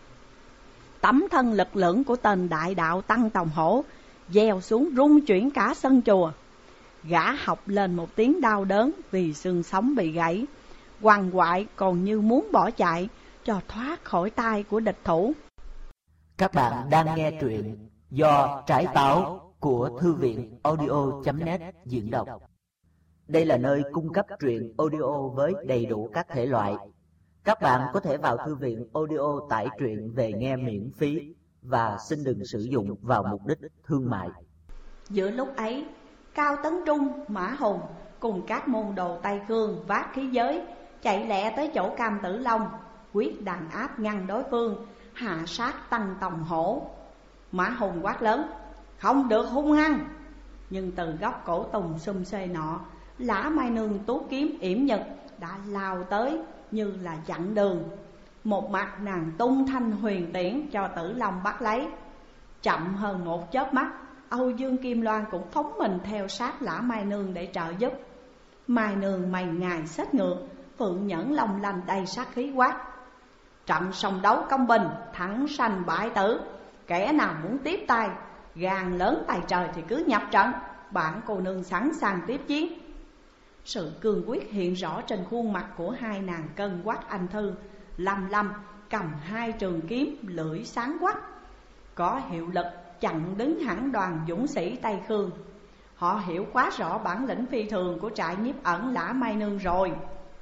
Speaker 1: Tấm thân lực lưỡng của tên đại đạo tăng Tòng Hổ gieo xuống rung chuyển cả sân chùa. Gã học lên một tiếng đau đớn vì xương sống bị gãy, quằn quại còn như muốn bỏ chạy cho thoát khỏi tay của địch thủ.
Speaker 2: Các bạn đang nghe truyện do Trái Táo của Thư viện audio.net diễn đọc. Đây là nơi cung cấp truyện audio với đầy đủ các thể loại. Các bạn có thể vào thư viện audio tải truyện về nghe miễn phí và xin đừng sử dụng vào mục đích thương mại.
Speaker 1: Giữa lúc ấy, Cao Tấn Trung, Mã Hùng cùng các môn đồ Tây Khương vác khí giới chạy lẹ tới chỗ Cam Tử Long, quyết đàn áp ngăn đối phương hạ sát tăng Tòng Hổ. Mã Hùng quát lớn: không được hung hăng! Nhưng từ góc cổ tùng xum xuê nọ, Lã Mai Nương tú kiếm yểm nhật đã lao tới như là chặn đường. Một mặt nàng tung thanh huyền tiễn cho Tử Long bắt lấy. Chậm hơn một chớp mắt, Âu Dương Kim Loan cũng phóng mình theo sát Lã Mai Nương để trợ giúp. Mai Nương mày ngài xết ngược, Phượng Nhẫn long lanh đầy sát khí quát: trận song đấu công bình, thẳng sanh bại tử. Kẻ nào muốn tiếp tay, gan lớn tài trời thì cứ nhập trận, bản cô nương sẵn sàng tiếp chiến. Sự cương quyết hiện rõ trên khuôn mặt của hai nàng cân quắc anh thư. Lâm Lâm cầm hai trường kiếm lưỡi sáng quắc, có hiệu lực chặn đứng hẳn đoàn dũng sĩ Tây Khương. Họ hiểu quá rõ bản lĩnh phi thường của trại nhiếp ẩn Lã Mai Nương rồi.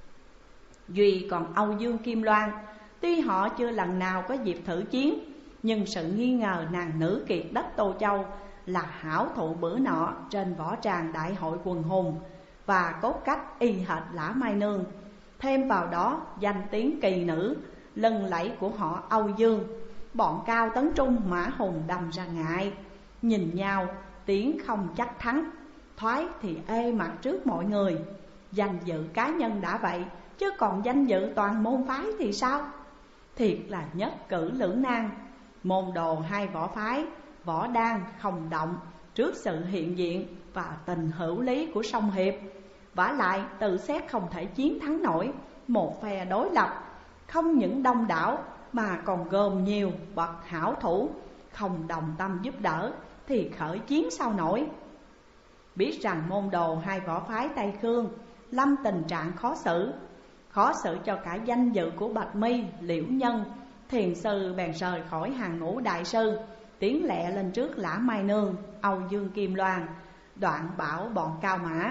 Speaker 1: Duy còn Âu Dương Kim Loan, tuy họ chưa lần nào có dịp thử chiến, nhưng sự nghi ngờ nàng nữ kiệt đất Tô Châu là hảo thụ bữa nọ trên võ tràng đại hội quần hùng, và cốt cách y hệt Lã Mai Nương. Thêm vào đó danh tiếng kỳ nữ lừng lẫy của họ Âu Dương, bọn Cao Tấn Trung, Mã Hùng đâm ra ngại. Nhìn nhau tiếng không chắc thắng, thoái thì ê mặt trước mọi người. Danh dự cá nhân đã vậy, chứ còn danh dự toàn môn phái thì sao? Thiệt là nhất cử lưỡng nan. Môn đồ hai võ phái, võ đan không động trước sự hiện diện và tình hữu lý của song hiệp. Vả lại tự xét không thể chiến thắng nổi một phe đối lập, không những đông đảo mà còn gồm nhiều bậc hảo thủ, không đồng tâm giúp đỡ thì khởi chiến sao nổi. Biết rằng môn đồ hai võ phái Tây Khương lâm tình trạng khó xử cho cả danh dự của Bạch Mi, Liễu Nhân, thiền sư bèn rời khỏi hàng ngũ đại sư, tiến lẹ lên trước Lã Mai Nương, Âu Dương Kim Loan, đoạn bảo bọn Cao Mã: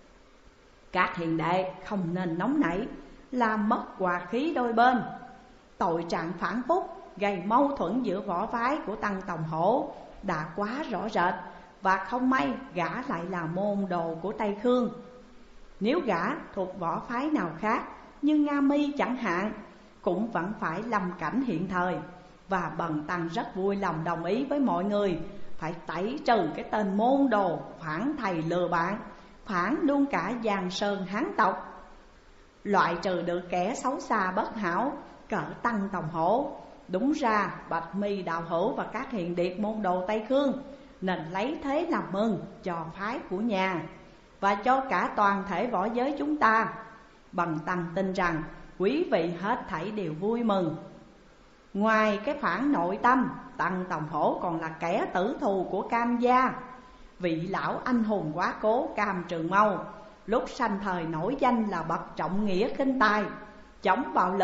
Speaker 1: các hiền đệ không nên nóng nảy, làm mất hòa khí đôi bên. Tội trạng phản phúc gây mâu thuẫn giữa võ phái của tăng Tòng Hổ đã quá rõ rệt, và không may gã lại là môn đồ của Tây Khương. Nếu gã thuộc võ phái nào khác như Nga Mi chẳng hạn, cũng vẫn phải lâm cảnh hiện thời. Và bần tăng rất vui lòng đồng ý với mọi người phải tẩy trừ cái tên môn đồ phản thầy lừa bạn, phản luôn cả Giang Sơn Hán tộc. Loại trừ được kẻ xấu xa bất hảo cỡ tăng Tòng Hổ. Đúng ra Bạch Mi đạo hữu và các hiền điệt môn đồ Tây Khương nên lấy thế làm mừng cho phái của nhà và cho cả toàn thể võ giới chúng ta. Bần tăng tin rằng quý vị hết thảy đều vui mừng. Ngoài cái phản nội tâm, tăng Tòng Hổ còn là kẻ tử thù của Cam gia. Vị lão anh hùng quá cố Cam Trường Mâu lúc sanh thời nổi danh là bậc trọng nghĩa khinh tài, chống bạo lực,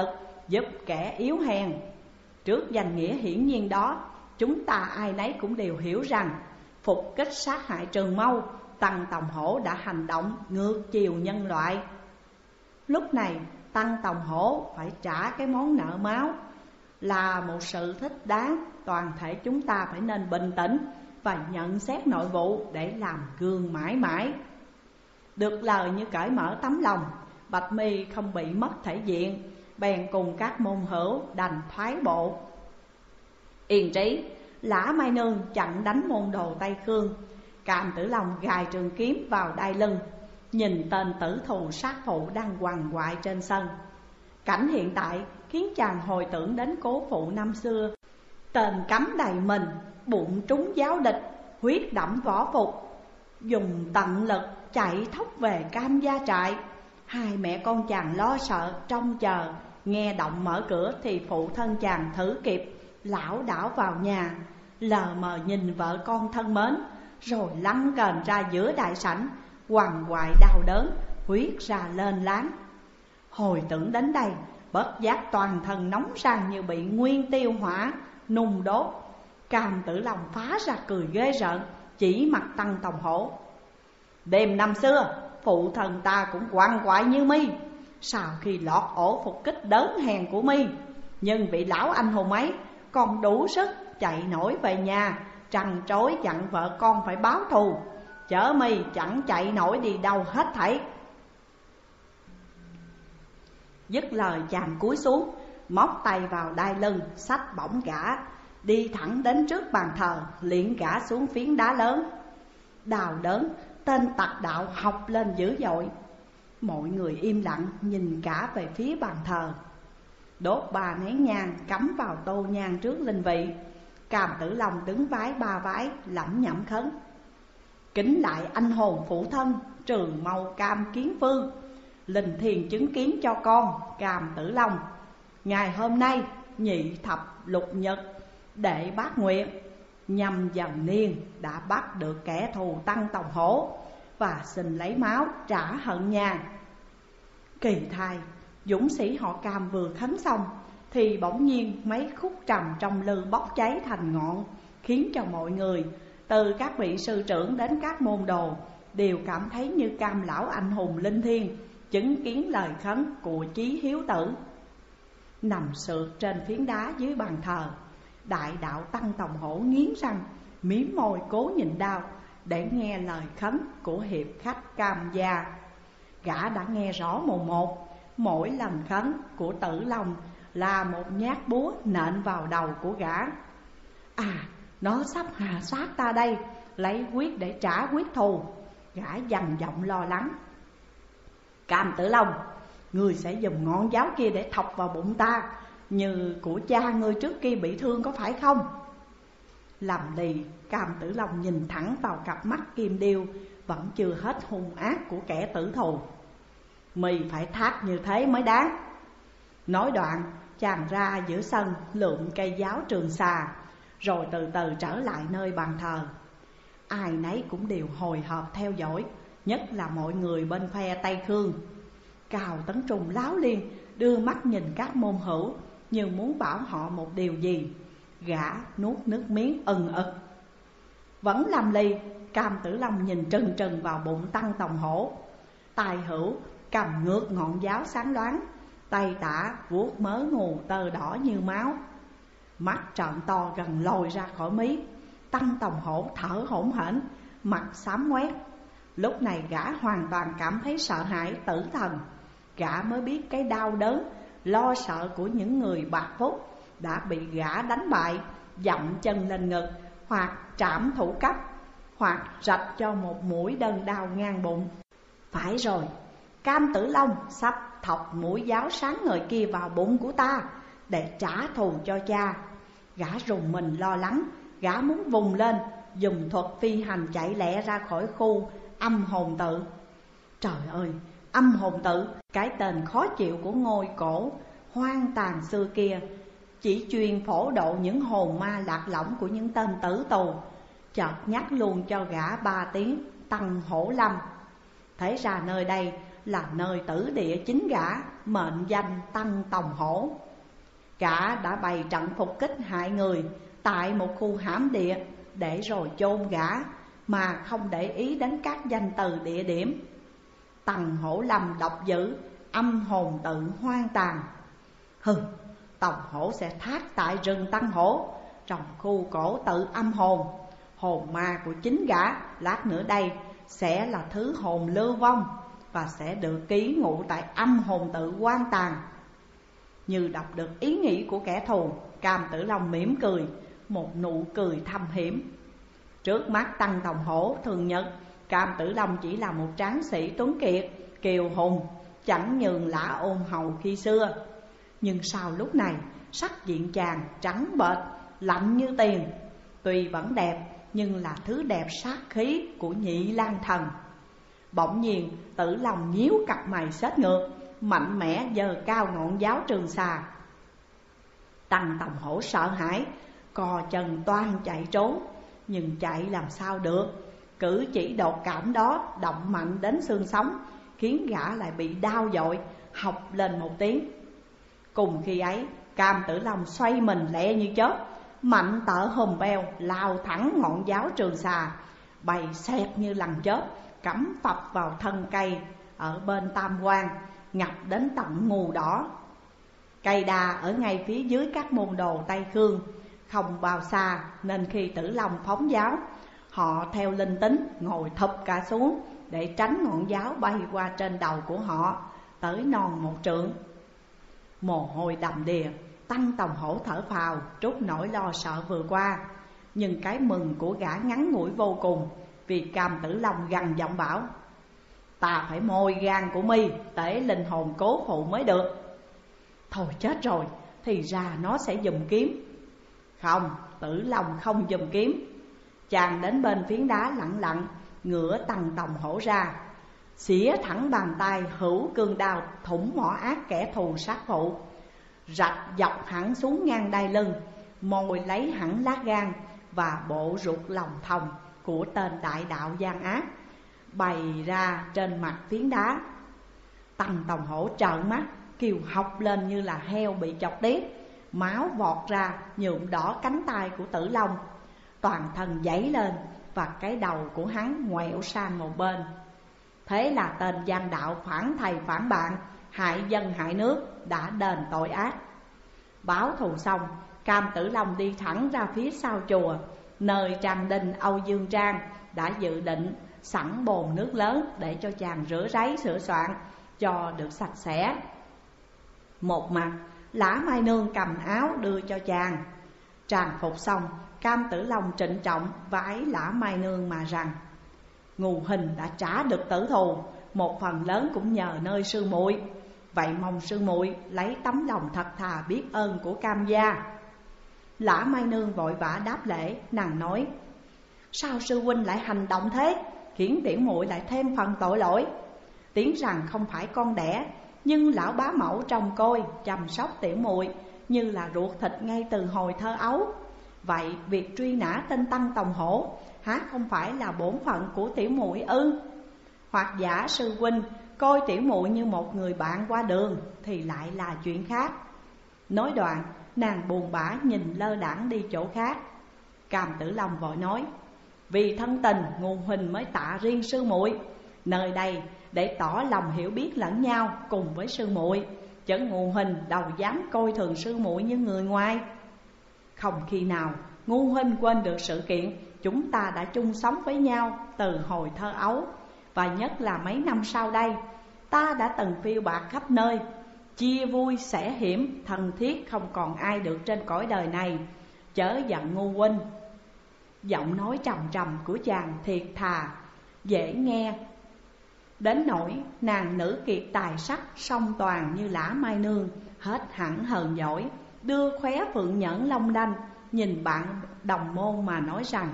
Speaker 1: giúp kẻ yếu hèn. Trước danh nghĩa hiển nhiên đó, chúng ta ai nấy cũng đều hiểu rằng phục kích sát hại Trường Mâu, Tăng Tòng Hổ đã hành động ngược chiều nhân loại. Lúc này Tăng Tòng Hổ phải trả cái món nợ máu là một sự thích đáng. Toàn thể chúng ta phải nên bình tĩnh và nhận xét nội vụ để làm gương mãi mãi. Được lời như cởi mở tấm lòng, Bạch Mi không bị mất thể diện, bèn cùng các môn hữu đành thoái bộ. Yên trí, Lã Mai Nương chặn đánh môn đồ Tây Khương. Cam Tử Long gài trường kiếm vào đai lưng, nhìn tên tử thù sát phụ đang quằn quại trên sân. Cảnh hiện tại khiến chàng hồi tưởng đến cố phụ năm xưa. Tên cắm đầy mình, bụng trúng giáo địch, huyết đẫm võ phục, dùng tận lực chạy thốc về Cam gia trại. Hai mẹ con chàng lo sợ trông chờ. Nghe động mở cửa thì phụ thân chàng thử kịp lảo đảo vào nhà, lờ mờ nhìn vợ con thân mến, rồi lăn kềnh ra giữa đại sảnh, quằn quại đau đớn, huyết ra lên láng. Hồi tưởng đến đây, bất giác toàn thân nóng rang như bị nguyên tiêu hỏa nung đốt. Cam Tử Long phá ra cười ghê rợn, chỉ mặt Tăng Tòng Hổ. Đêm năm xưa, phụ thần ta cũng quằn quại như mi. Sau khi lọt ổ phục kích đớn hèn của mi, nhưng vị lão anh hùng ấy còn đủ sức chạy nổi về nhà, trằn trối dặn vợ con phải báo thù. Chớ mi chẳng chạy nổi đi đâu hết thảy. Dứt lời chàng cúi xuống, móc tay vào đai lưng, xách bổng gã, đi thẳng đến trước bàn thờ, liệng gã xuống phiến đá lớn. Đào đớn, tên tặc đạo học lên dữ dội. Mọi người im lặng nhìn cả về phía bàn thờ. Đốt 3 nén nhang cắm vào tô nhang trước linh vị. Cam Tử Long đứng vái 3 vái, lẩm nhẩm khấn: kính lại anh hồn phụ thân Trường Mâu Cam Kiến Phương, linh thiền chứng kiến cho con Cam Tử Long. Ngày hôm nay nhị thập lục nhật đệ bát nguyện, nhằm dần niên đã bắt được kẻ thù Tăng Tòng Hổ, và xin lấy máu trả hận nhà. Kỳ thai, dũng sĩ họ Cam vừa khấn xong thì bỗng nhiên mấy khúc trầm trong lư bốc cháy thành ngọn, khiến cho mọi người, từ các vị sư trưởng đến các môn đồ, đều cảm thấy như Cam lão anh hùng linh thiêng chứng kiến lời khấn của chí hiếu tử. Nằm sượt trên phiến đá dưới bàn thờ, đại đạo Tăng Tòng Hổ nghiến răng, mím môi cố nhịn đau để nghe lời khấn của hiệp khách Cam gia. Gã đã nghe rõ mồn một, mỗi lần khấn của Tử Long là một nhát búa nện vào đầu của gã. À, nó sắp hạ sát ta đây, lấy quyết để trả quyết thù. Gã dằn giọng lo lắng: Cam Tử Long, ngươi sẽ dùng ngọn giáo kia để thọc vào bụng ta, như của cha ngươi trước kia bị thương có phải không? Làm lì, Cam Tử Long nhìn thẳng vào cặp mắt kim điêu vẫn chưa hết hung ác của kẻ tử thù. Mì phải thác như thế mới đáng. Nói đoạn, chàng ra giữa sân lượm cây giáo trường xà, rồi từ từ trở lại nơi bàn thờ. Ai nấy cũng đều hồi hộp theo dõi, nhất là mọi người bên phe Tây Khương. Cao Tấn Trung láo liên, đưa mắt nhìn các môn hữu như muốn bảo họ một điều gì. Gã nuốt nước miếng ừng ực. Vẫn làm lì, Cam Tử Long nhìn trừng trừng vào bụng Tăng Tòng Hổ. Tài hữu cầm ngược ngọn giáo sáng loáng, tay tả vuốt mớ ngù tơ đỏ như máu. Mắt trợn to gần lồi ra khỏi mí. Tăng Tòng Hổ thở hổn hển, mặt xám ngoét. Lúc này gã hoàn toàn cảm thấy sợ hãi tử thần. Gã mới biết cái đau đớn, lo sợ của những người bạc phúc đã bị gã đánh bại, dậm chân lên ngực, hoặc trảm thủ cấp, hoặc rạch cho một mũi đơn đau ngang bụng. Phải rồi, Cam Tử Long sắp thọc mũi giáo sáng ngời kia vào bụng của ta để trả thù cho cha. Gã rùng mình lo lắng, gã muốn vùng lên, dùng thuật phi hành chạy lẹ ra khỏi khu âm hồn tự. Trời ơi, âm hồn tự, cái tên khó chịu của ngôi cổ hoang tàn xưa kia, chỉ chuyên phổ độ những hồn ma lạc lõng của những tên tử tù. Chợt nhắc luôn cho gã 3 tiếng Tăng Hổ Lâm. Thế ra nơi đây là nơi tử địa chính gã, mệnh danh Tăng Tòng Hổ. Gã đã bày trận phục kích hại người tại một khu hãm địa, để rồi chôn gã mà không để ý đến các danh từ địa điểm. Tần Hổ Lâm độc dữ, âm hồn tự hoang tàn. Tòng Hổ sẽ thác tại rừng Tân Hổ, trong khu cổ tự âm hồn. Hồn ma của chính gã lát nữa đây sẽ là thứ hồn lưu vong, và sẽ được ký ngụ tại âm hồn tự hoang tàn. Như đọc được ý nghĩ của kẻ thù, Cam Tử Long mỉm cười, một nụ cười thâm hiểm. Trước mắt Tăng Tòng Hổ thường nhật, Cam Tử Long chỉ là một tráng sĩ tuấn kiệt, kiều hùng, chẳng nhường lã ôn hầu khi xưa. Nhưng sau lúc này, sắc diện chàng trắng bệch, lạnh như tiền. Tuy vẫn đẹp, nhưng là thứ đẹp sát khí của Nhị Lang Thần. Bỗng nhiên Tử Long nhíu cặp mày xếch ngược, mạnh mẽ giơ cao ngọn giáo trường xà. Tăng Tòng Hổ sợ hãi, co chân toan chạy trốn. Nhưng chạy làm sao được, cử chỉ đột cảm đó động mạnh đến xương sống, khiến gã lại bị đau dội, học lên một tiếng. Cùng khi ấy, Cam Tử Long xoay mình lẹ như chớp, mạnh tở hùm beo lao thẳng ngọn giáo trường xà, bay xẹt như lằn chớp, cắm phập vào thân cây ở bên Tam Quan, ngập đến tận Ngù Đỏ. Cây đa ở ngay phía dưới các môn đồ Tây Khương, không bao xa nên khi Tử Long phóng giáo, họ theo linh tính ngồi thụp cả xuống để tránh ngọn giáo bay qua trên đầu của họ tới non một trượng. Mồ hôi đầm đìa, Tăng Tòng Hổ thở phào trút nỗi lo sợ vừa qua. Nhưng cái mừng của gã ngắn ngủi vô cùng, vì Cam Tử Long gằn giọng bảo: ta phải môi gan của mi để linh hồn cố phụ mới được. Thôi chết rồi, thì ra nó sẽ giùm kiếm. Không, Tử Long không giùm kiếm. Chàng đến bên phiến đá lặng lặng, ngửa Tăng Tòng Hổ ra, xỉa thẳng bàn tay hữu cương đao thủng mỏ ác kẻ thù sát phụ, rạch dọc hẳn xuống ngang đai lưng, mồi lấy hẳn lát gan và bộ ruột lòng thòng của tên đại đạo gian ác bày ra trên mặt phiến đá. Tăng Tòng Hổ trợn mắt kêu học lên như là heo bị chọc tiết, máu vọt ra nhuộm đỏ cánh tay của Tử Long. Toàn thân giãy lên và cái đầu của hắn ngoẹo sang một bên. Thế là tên gian đạo phản thầy phản bạn, hại dân hại nước đã đền tội ác. Báo thù xong, Cam Tử Long đi thẳng ra phía sau chùa, nơi Trang Đinh Âu Dương Trang đã dự định sẵn bồn nước lớn để cho chàng rửa ráy sửa soạn cho được sạch sẽ. Một mặt, Lã Mai Nương cầm áo đưa cho chàng. Tràng phục xong, Cam Tử Long trịnh trọng vái Lã Mai Nương mà rằng: Ngù Hình đã trả được tử thù, một phần lớn cũng nhờ nơi sư muội. Vậy mong sư muội lấy tấm lòng thật thà biết ơn của Cam gia. Lã Mai Nương vội vã đáp lễ, nàng nói: sao sư huynh lại hành động thế, khiến tiểu muội lại thêm phần tội lỗi? Tiếng rằng không phải con đẻ, nhưng lão bá mẫu trông coi chăm sóc tiểu muội như là ruột thịt ngay từ hồi thơ ấu. Vậy việc truy nã tên Tăng Tòng Hổ há không phải là bổn phận của tiểu muội ư? Hoặc giả sư huynh coi tiểu muội như một người bạn qua đường thì lại là chuyện khác. Nói đoạn, nàng buồn bã nhìn lơ đãng đi chỗ khác. Cam Tử Long vội nói: vì thân tình Ngù Huỳnh mới tạ riêng sư muội nơi đây để tỏ lòng hiểu biết lẫn nhau cùng với sư muội, chớ Ngù Huỳnh đâu dám coi thường sư muội như người ngoài. Không khi nào Ngù Huỳnh quên được sự kiện chúng ta đã chung sống với nhau từ hồi thơ ấu, và nhất là mấy năm sau đây ta đã từng phiêu bạt khắp nơi, chia vui sẻ hiểm, thân thiết không còn ai được trên cõi đời này, chớ giận Ngù Huynh. Giọng nói trầm trầm của chàng thiệt thà, dễ nghe, đến nỗi nàng nữ kiệt tài sắc song toàn như Lã Mai Nương hết hẳn hờn giỏi, đưa khóe phượng nhẫn long lanh nhìn bạn đồng môn mà nói rằng: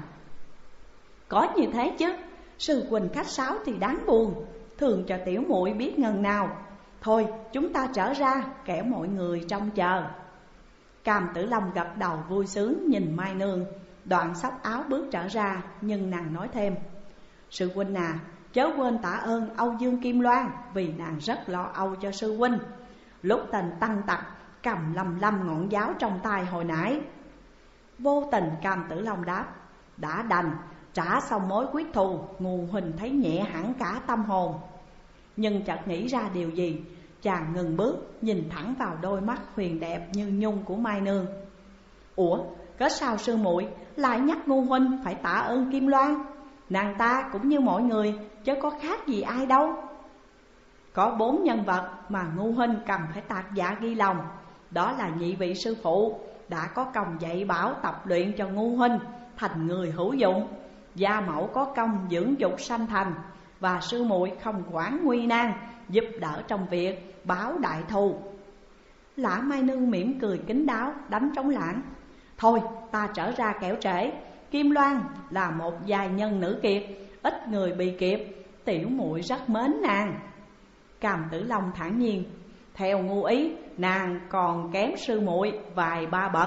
Speaker 1: có như thế chứ, sư huynh khách sáo thì đáng buồn, thường cho tiểu muội biết ngần nào. Thôi chúng ta trở ra, kẻo mọi người trông chờ. Cam Tử Long gật đầu vui sướng nhìn Mai Nương, đoạn xốc áo bước trở ra. Nhưng nàng nói thêm: sư huynh à, chớ quên tạ ơn Âu Dương Kim Loan, vì nàng rất lo âu cho sư huynh. Lúc tình tăng tặc cầm lầm ngọn giáo trong tay hồi nãy. Vô tình Cam Tử Long đáp: đã đành, trả xong mối quyết thù. Ngu huynh thấy nhẹ hẳn cả tâm hồn. Nhưng chợt nghĩ ra điều gì, chàng ngừng bước, nhìn thẳng vào đôi mắt huyền đẹp như nhung của Mai Nương. Ủa, cớ sao sư muội lại nhắc ngu huynh phải tạ ơn Kim Loan? Nàng ta cũng như mọi người, chứ có khác gì ai đâu. Có 4 nhân vật mà ngu huynh cần phải tạc dạ ghi lòng. Đó là nhị vị sư phụ đã có công dạy bảo tập luyện cho ngu huynh thành người hữu dụng, gia mẫu có công dưỡng dục sanh thành, và sư muội không quản nguy nan, giúp đỡ trong việc báo đại thù. Lã Mai Nương mỉm cười kín đáo, đánh trống lảng: thôi ta trở ra kẻo trễ. Kim Loan là một giai nhân nữ kiệt, ít người bị kịp, tiểu muội rất mến nàng. Cam Tử Long thản nhiên: theo ngu ý, nàng còn kém sư muội vài ba bậc.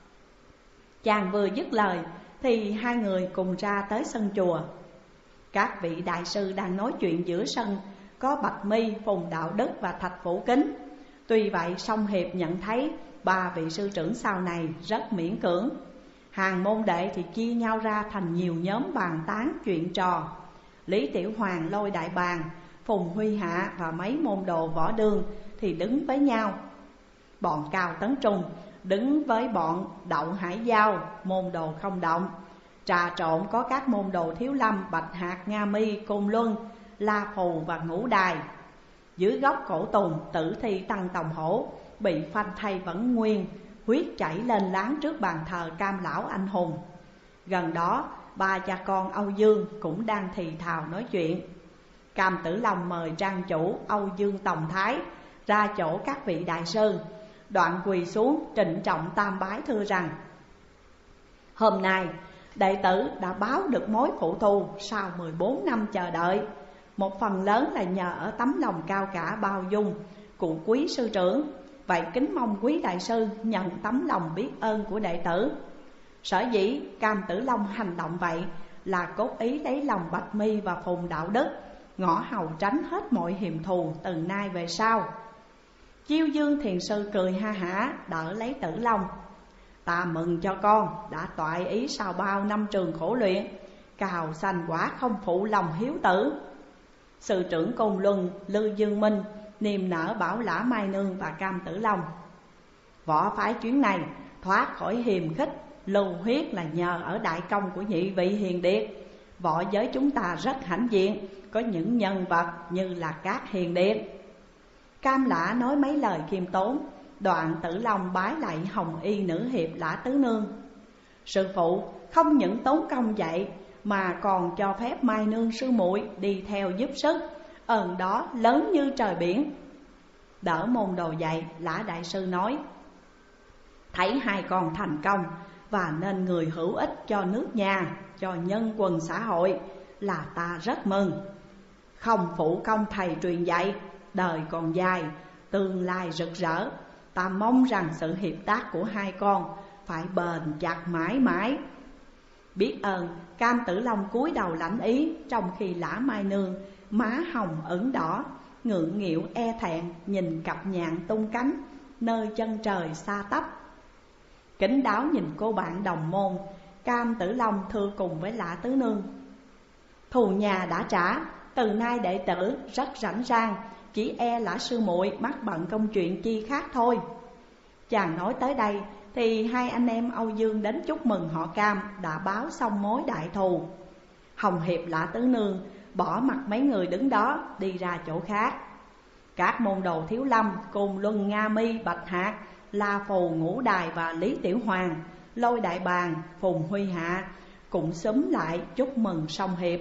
Speaker 1: Chàng vừa dứt lời thì hai người cùng ra tới sân chùa. Các vị đại sư đang nói chuyện giữa sân có Bạch Mi, Phùng Đạo Đức và Thạch Phủ Kính. Tuy vậy song hiệp nhận thấy 3 vị sư trưởng sau này rất miễn cưỡng. Hàng môn đệ thì chia nhau ra thành nhiều nhóm bàn tán chuyện trò. Lý Tiểu Hoàng lôi đại bàng, Phùng Huy Hạ và mấy môn đồ võ đương thì đứng với nhau. Bọn Cao Tấn Trung đứng với bọn Đậu Hải Giao, môn đồ không động. Trà trộn có các môn đồ Thiếu Lâm, Bạch Hạc, Nga Mi, Côn Luân, La Phù và Ngũ Đài. Dưới góc cổ Tùng, tử thi Tăng Tòng Hổ bị phanh thay vẫn nguyên, huyết chảy lên láng trước bàn thờ Cam lão anh hùng. Gần đó 3 cha con Âu Dương cũng đang thì thào nói chuyện. Cam Tử Long mời trang chủ Âu Dương Tòng Thái ra chỗ các vị đại sư, đoạn quỳ xuống trịnh trọng tam bái thưa rằng: hôm nay đệ tử đã báo được mối phụ thù sau 14 năm chờ đợi. Một phần lớn là nhờ ở tấm lòng cao cả bao dung của quý sư trưởng. Vậy kính mong quý đại sư nhận tấm lòng biết ơn của đệ tử. Sở dĩ Cam Tử Long hành động vậy là cốt ý lấy lòng Bạch Mi và Phùng Đạo Đức, ngõ hầu tránh hết mọi hiềm thù từ nay về sau. Chiêu Dương thiền sư cười ha hả đỡ lấy Tử Long: ta mừng cho con đã toại ý sau bao năm trường khổ luyện, cào sanh quả không phụ lòng hiếu tử. Sư trưởng Côn Luân Lư Dương Minh niềm nở bảo Lã Mai Nương và Cam Tử Long: võ phái chuyến này thoát khỏi hiềm khích lưu huyết là nhờ ở đại công của nhị vị hiền điệt. Võ giới chúng ta rất hãnh diện, có những nhân vật như là các hiền điệt. Cam Lã nói mấy lời khiêm tốn, đoạn Tử Long bái lại hồng y nữ hiệp Lã Tứ Nương: sư phụ không những tốn công dạy mà còn cho phép Mai Nương sư muội đi theo giúp sức, ơn đó lớn như trời biển. Đỡ môn đồ dạy, Lã đại sư nói: thấy hai con thành công và nên người hữu ích cho nước nhà, cho nhân quần xã hội là ta rất mừng. Không phụ công thầy truyền dạy, đời còn dài, tương lai rực rỡ. Ta mong rằng sự hiệp tác của hai con phải bền chặt mãi mãi. Biết ơn, Cam Tử Long cúi đầu lãnh ý, trong khi Lã Mai Nương má hồng ửng đỏ, ngượng nghịu e thẹn nhìn cặp nhạn tung cánh nơi chân trời xa tấp. Kính đáo nhìn cô bạn đồng môn, Cam Tử Long thưa cùng với Lã Tứ Nương: thù nhà đã trả, từ nay đệ tử rất rảnh rang, chỉ e Lã sư muội mắc bận công chuyện chi khác thôi. Chàng nói tới đây thì hai anh em Âu Dương đến chúc mừng họ Cam đã báo xong mối đại thù. Hồng hiệp Lã Tứ Nương bỏ mặt mấy người đứng đó đi ra chỗ khác. Các môn đồ Thiếu Lâm, Côn Luân, Nga Mi, Bạch Hạc, La Phù, Ngũ Đài và Lý Tiểu Hoàng, lôi đại bàng, Phùng Huy Hạ cũng xúm lại chúc mừng song hiệp.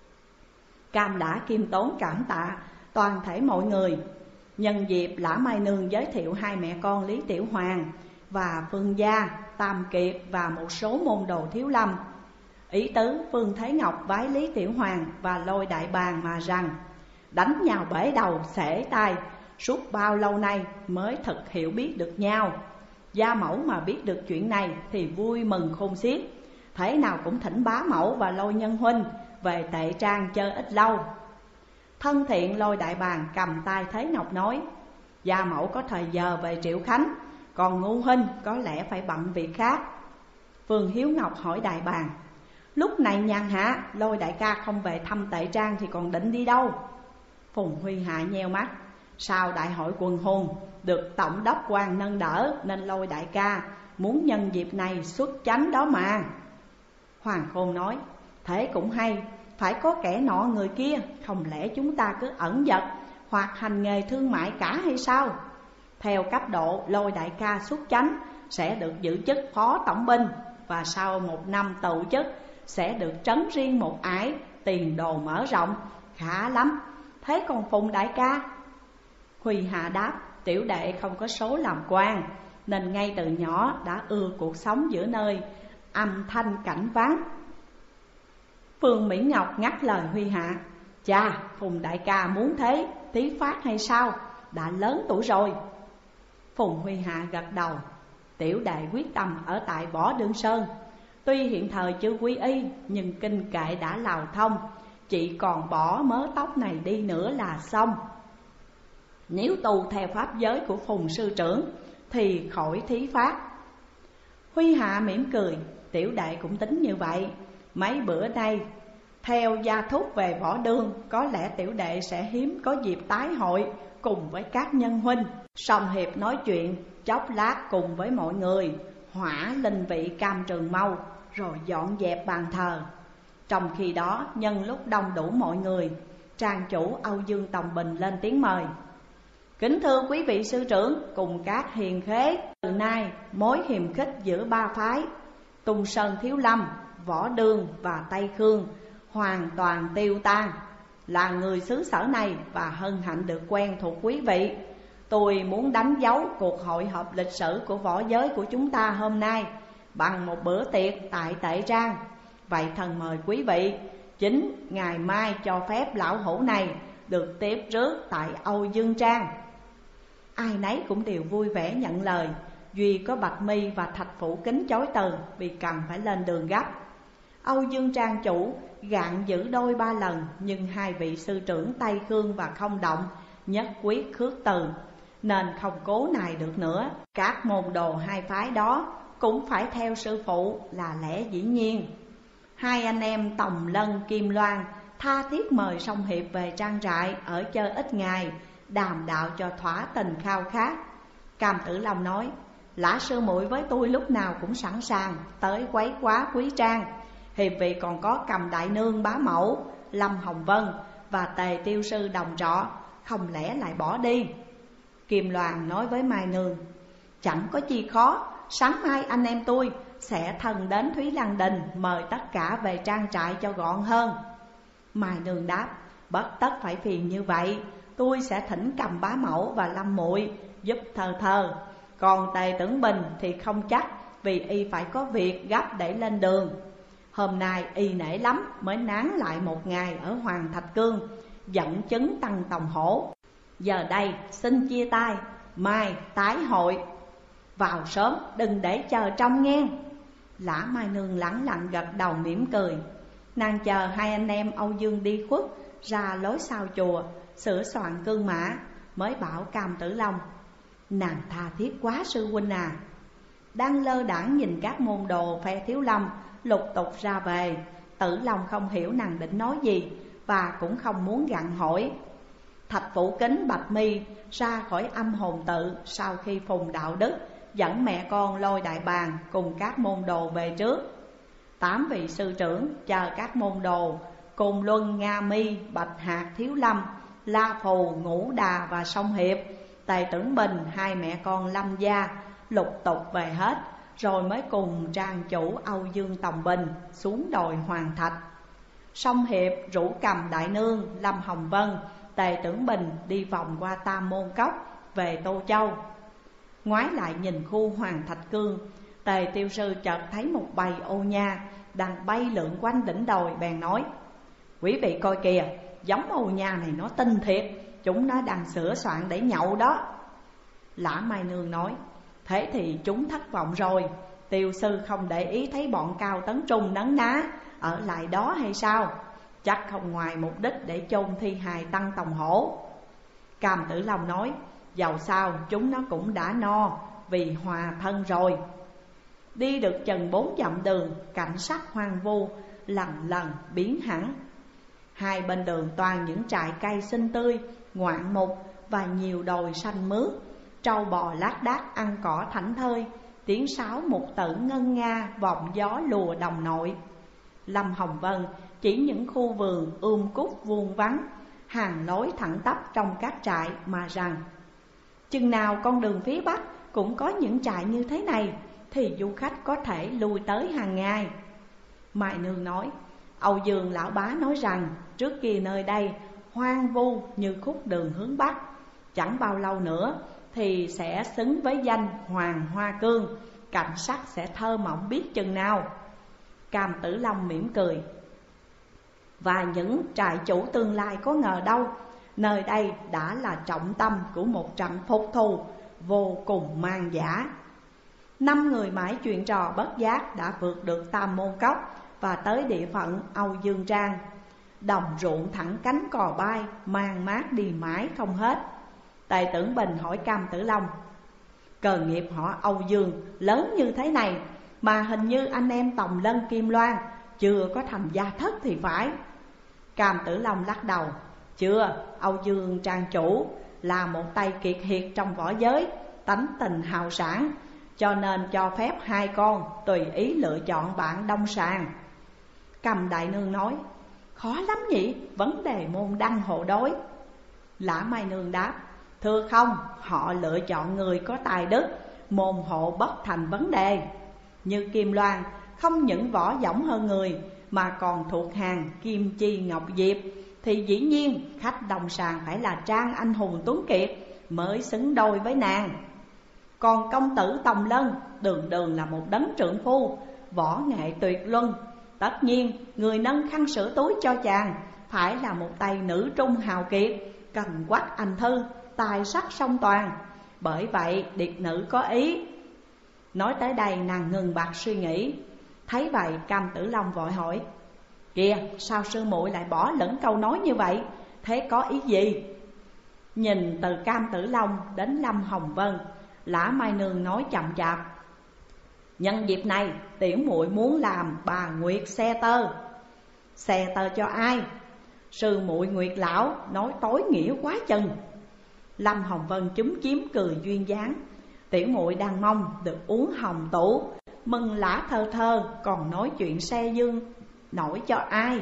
Speaker 1: Cam đã khiêm tốn cảm tạ toàn thể mọi người. Nhân dịp Lã Mai Nương giới thiệu hai mẹ con Lý Tiểu Hoàng và Phương Gia, Tam Kiệt và một số môn đồ Thiếu Lâm. Ý tứ Phương Thế Ngọc vái Lý Tiểu Hoàng và lôi đại bàng mà rằng: đánh nhau bể đầu xể tai, suốt bao lâu nay mới thật hiểu biết được nhau. Gia mẫu mà biết được chuyện này thì vui mừng khôn xiết, thế nào cũng thỉnh bá mẫu và lôi nhân huynh về Tệ Trang chơi ít lâu. Thân thiện lôi đại bàng cầm tay Thế Ngọc nói: gia mẫu có thời giờ về Triệu Khánh, Còn Ngưu huynh có lẽ phải bận việc khác. Vương Hiếu Ngọc hỏi đại bàng: lúc này nhàn hạ, Lôi đại ca không về thăm Tệ Trang thì còn định đi đâu? Phùng Huy Hạ nheo mắt: sau đại hội quần hùng được tổng đốc quan nâng đỡ, nên Lôi đại ca muốn nhân dịp này xuất chánh đó mà. Hoàng Khôn nói: thế cũng hay, phải có kẻ nọ người kia, không lẽ chúng ta cứ ẩn dật hoặc hành nghề thương mại cả hay sao? Theo cấp độ, Lôi đại ca xuất chánh sẽ được giữ chức phó tổng binh, và sau 1 năm tụ chức sẽ được trấn riêng một ải, tiền đồ mở rộng, khá lắm. Thế còn Phùng đại ca? Huy Hạ đáp: tiểu đệ không có số làm quan, nên ngay từ nhỏ đã ưa cuộc sống giữa nơi âm thanh cảnh vắng. Phương Mỹ Ngọc ngắt lời Huy Hạ: chà, Phùng đại ca muốn thế tí phát hay sao? Đã lớn tuổi rồi. Phùng Huy Hạ gật đầu: tiểu đệ quyết tâm ở tại Võ Đương Sơn. Tuy hiện thời chưa quy y, nhưng kinh kệ đã lào thông, chỉ còn bỏ mớ tóc này đi nữa là xong. Nếu tu theo pháp giới của Phùng sư trưởng thì khỏi thí phát. Huy Hạ mỉm cười: tiểu đệ cũng tính như vậy. Mấy bữa nay theo gia thúc về Võ Đương, có lẽ tiểu đệ sẽ hiếm có dịp tái hội cùng với các nhân huynh. Song hiệp nói chuyện chốc lát cùng với mọi người, hỏa linh vị Cam Trường Mâu, rồi dọn dẹp bàn thờ. Trong khi đó, nhân lúc đông đủ mọi người, trang chủ Âu Dương Tòng Bình lên tiếng mời: kính thưa quý vị sư trưởng cùng các hiền khế, từ nay mối hiềm khích giữa ba phái Tung Sơn Thiếu Lâm, Võ Đương và Tây Khương hoàn toàn tiêu tan. Là người xứ sở này và hân hạnh được quen thuộc quý vị, tôi muốn đánh dấu cuộc hội họp lịch sử của võ giới của chúng ta hôm nay bằng một bữa tiệc tại Tệ Trang. Vậy thần mời quý vị, chính ngày mai cho phép lão hữu này được tiếp rước tại Âu Dương Trang. Ai nấy cũng đều vui vẻ nhận lời, duy có Bạch Mi và Thạch Phủ Kính chối từ vì cần phải lên đường gấp. Âu Dương Trang chủ gạn giữ đôi ba lần, nhưng hai vị sư trưởng Tây Khương và Không Động nhất quyết khước từ, nên không cố nài được nữa. Các môn đồ hai phái đó cũng phải theo sư phụ là lẽ dĩ nhiên. Hai anh em Tòng Lân Kim Loan tha thiết mời Song Hiệp về trang trại ở chơi ít ngày, đàm đạo cho thỏa tình khao khát. Cam Tử Long nói: lã sư muội với tôi lúc nào cũng sẵn sàng tới quấy quá quý trang. Hiệp vị còn có Cầm đại nương bá mẫu, Lâm Hồng Vân và Tề tiêu sư đồng trọ, không lẽ lại bỏ đi? Kim Loan nói với Mai nương: chẳng có chi khó, sáng mai anh em tôi sẽ thân đến Thúy Lăng Đình mời tất cả về trang trại cho gọn hơn. Mai nương đáp: bất tất phải phiền như vậy, tôi sẽ thỉnh Cầm bá mẫu và Lâm muội giúp thờ thờ. Còn Tề Tưởng Bình thì không chắc, vì y phải có việc gấp để lên đường. Hôm nay y nể lắm mới nán lại một ngày ở Hoàng Thạch Cương dẫn chứng Tăng Tòng Hổ. Giờ đây xin chia tay, mai tái hội. Vào sớm đừng để chờ trong nghe. Lã Mai nương lẳng lặng gật đầu mỉm cười. Nàng chờ hai anh em Âu Dương đi khuất ra lối sau chùa sửa soạn cương mã, mới bảo Cam Tử Long: nàng tha thiết quá sư huynh à. Đang lơ đãng nhìn các môn đồ phe Thiếu Lâm lục tục ra về, Tử Long không hiểu nàng định nói gì và cũng không muốn gặng hỏi. Thạch Phủ Kính Bạch Mi ra khỏi âm hồn tự sau khi Phùng Đạo Đức dẫn mẹ con Lôi đại bàng cùng các môn đồ về trước. 8 vị sư trưởng chờ các môn đồ cùng Luân, Nga Mi, Bạch Hạc, Thiếu Lâm, La Phù, Ngũ Đà và Song Hiệp, Tề Tưởng Bình, hai mẹ con Lâm gia lục tục về hết, rồi mới cùng trang chủ Âu Dương Tòng Bình xuống đồi Hoàng Thạch. Song Hiệp rủ Cầm đại nương, Lâm Hồng Vân, Tề Tưởng Bình đi vòng qua Tam Môn Cốc về Tô Châu. Ngoái lại nhìn khu Hoàng Thạch Cương, Tề tiêu sư chợt thấy một bầy ô nha đang bay lượn quanh đỉnh đồi, bèn nói: quý vị coi kìa, giống ô nha này nó tinh thiệt, chúng nó đang sửa soạn để nhậu đó. Lã Mai nương nói: thế thì chúng thất vọng rồi. Tiêu sư không để ý thấy bọn Cao Tấn Trung nấn ná ở lại đó hay sao? Chắc không ngoài mục đích để chôn thi hài Tăng Tòng Hổ. Cam Tử Long nói: dầu sao chúng nó cũng đã no vì hòa thân rồi. Đi được chừng 4 dặm đường, cảnh sắc hoang vu lần lần biến hẳn. Hai bên đường toàn những trại cây xinh tươi, ngoạn mục và nhiều đồi xanh mướt. Trâu bò lác đác ăn cỏ thảnh thơi, tiếng sáo mục tử ngân nga vọng gió lùa đồng nội. Lâm Hồng Vân chỉ những khu vườn cúc vuông vắn, hàng lối thẳng tắp trong các trại mà rằng chừng nào con đường phía Bắc cũng có những trại như thế này thì du khách có thể lui tới hàng ngày. Mai Nương nói, Âu Dương lão bá nói rằng trước kia nơi đây hoang vu như khúc đường hướng Bắc, chẳng bao lâu nữa thì sẽ xứng với danh Hoàng Hoa Cương, cảnh sắc sẽ thơ mộng biết chừng nào. Cam Tử Long mỉm cười, và những trại chủ tương lai có ngờ đâu, nơi đây đã là trọng tâm của một trận phục thù vô cùng man dã. 5 người mãi chuyện trò bất giác đã vượt được Tam Môn Cốc và tới địa phận Âu Dương Trang. Đồng ruộng thẳng cánh cò bay, mang mát đi mãi không hết. Tề Tưởng Bình hỏi Cam Tử Long, cờ nghiệp họ Âu Dương lớn như thế này mà hình như anh em Tòng Lân Kim Loan chưa có thành gia thất thì phải. Cam Tử Long lắc đầu, chưa, Âu Dương Trang chủ là một tay kiệt hiệt trong võ giới, tánh tình hào sảng, cho nên cho phép hai con tùy ý lựa chọn bạn đông sàng. Cầm Đại Nương nói, khó lắm nhỉ, vấn đề môn đăng hộ đối. Lã Mai Nương đáp, thưa không, họ lựa chọn người có tài đức, môn hộ bất thành vấn đề. Như Kim Loan không những võ dõng hơn người mà còn thuộc hàng Kim Chi Ngọc Diệp, thì dĩ nhiên khách đồng sàng phải là trang anh hùng tuấn kiệt mới xứng đôi với nàng. Còn công tử Tòng Lân đường đường là một đấng trượng phu, võ nghệ tuyệt luân. Tất nhiên người nâng khăn sữa túi cho chàng phải là một tay nữ trung hào kiệt, cần quắc anh thư, tài sắc song toàn. Bởi vậy điệt nữ có ý. Nói tới đây nàng ngừng bặt suy nghĩ. Thấy vậy Cam Tử Long vội hỏi, kìa, sao sư muội lại bỏ lửng câu nói như vậy? Thế có ý gì? Nhìn từ Cam Tử Long đến Lâm Hồng Vân, Lã Mai Nương nói chậm chạp, nhân dịp này tiểu muội muốn làm bà Nguyệt xe tơ. Xe tơ cho ai? Sư muội Nguyệt lão nói tối nghĩa quá chừng. Lâm Hồng Vân chúm chím cười duyên dáng, tiểu muội đang mong được uống hồng tủ, mừng Lã thơ thơ còn nói chuyện xe dương nổi cho ai?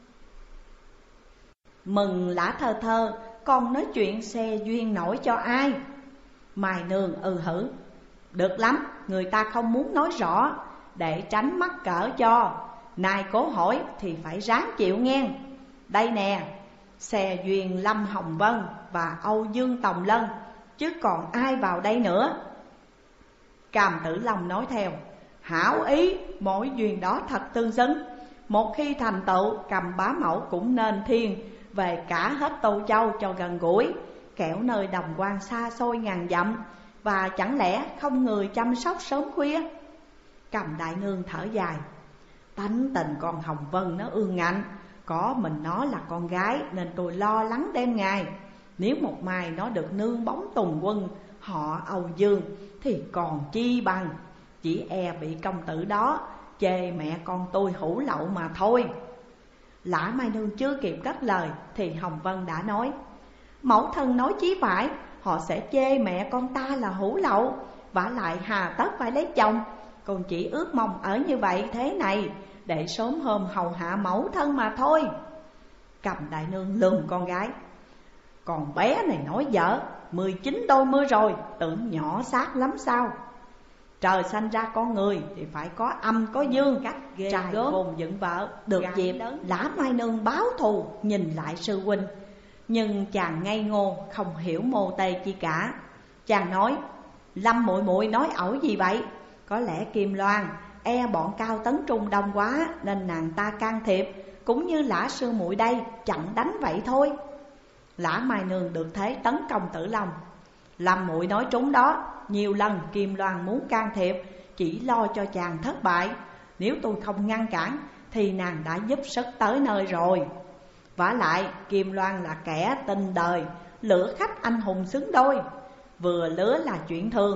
Speaker 1: Mừng Lã thơ thơ còn nói chuyện xe duyên nổi cho ai? Mai Nương hử, được lắm, người ta không muốn nói rõ để tránh mắc cỡ cho. Nay cố hỏi thì phải ráng chịu nghe. Đây nè, xe duyên Lâm Hồng Vân và Âu Dương Tòng Lân, chứ còn ai vào đây nữa? Cam Tử Long nói theo, hảo ý, mỗi duyên đó thật tương xứng. Một khi thành tựu, Cầm bá mẫu cũng nên thiên về cả hết Tô Châu cho gần gũi, kẻo nơi đồng quan xa xôi ngàn dặm, và chẳng lẽ không người chăm sóc sớm khuya? Cầm Đại Nương thở dài, tánh tình con Hồng Vân nó ương ngạnh, có mình nó là con gái nên tôi lo lắng đêm ngày. Nếu một mai nó được nương bóng tùng quân họ Âu Dương thì còn chi bằng, chỉ e bị công tử đó chê mẹ con tôi hủ lậu mà thôi. Lã Mai Nương chưa kịp cất lời thì Hồng Vân đã nói, mẫu thân nói chí phải, họ sẽ chê mẹ con ta là hủ lậu, vả lại hà tất phải lấy chồng. Con chỉ ước mong ở như vậy thế này để sớm hôm hầu hạ mẫu thân mà thôi. Cầm Đại Nương lườm con gái, còn bé này nói dở, 19 đôi mươi rồi, tưởng nhỏ xác lắm sao? Trời sanh ra con người thì phải có âm có dương, trai hồn dựng vợ. Được dịp Lã Mai Nương báo thù nhìn lại sư huynh, nhưng chàng ngây ngô không hiểu mô tê chi cả. Chàng nói, Lâm muội muội nói ẩu gì vậy? Có lẽ Kim Loan e bọn Cao Tấn Trung đông quá nên nàng ta can thiệp, cũng như Lã sư muội đây chặn đánh vậy thôi. Lã Mai Nương được thế tấn công Tử Long. Lâm muội nói trúng đó, nhiều lần Kim Loan muốn can thiệp chỉ lo cho chàng thất bại. Nếu tôi không ngăn cản thì nàng đã giúp sức tới nơi rồi. Vả lại Kim Loan là kẻ tinh đời, lửa khách anh hùng xứng đôi. Vừa lứa là chuyện thường,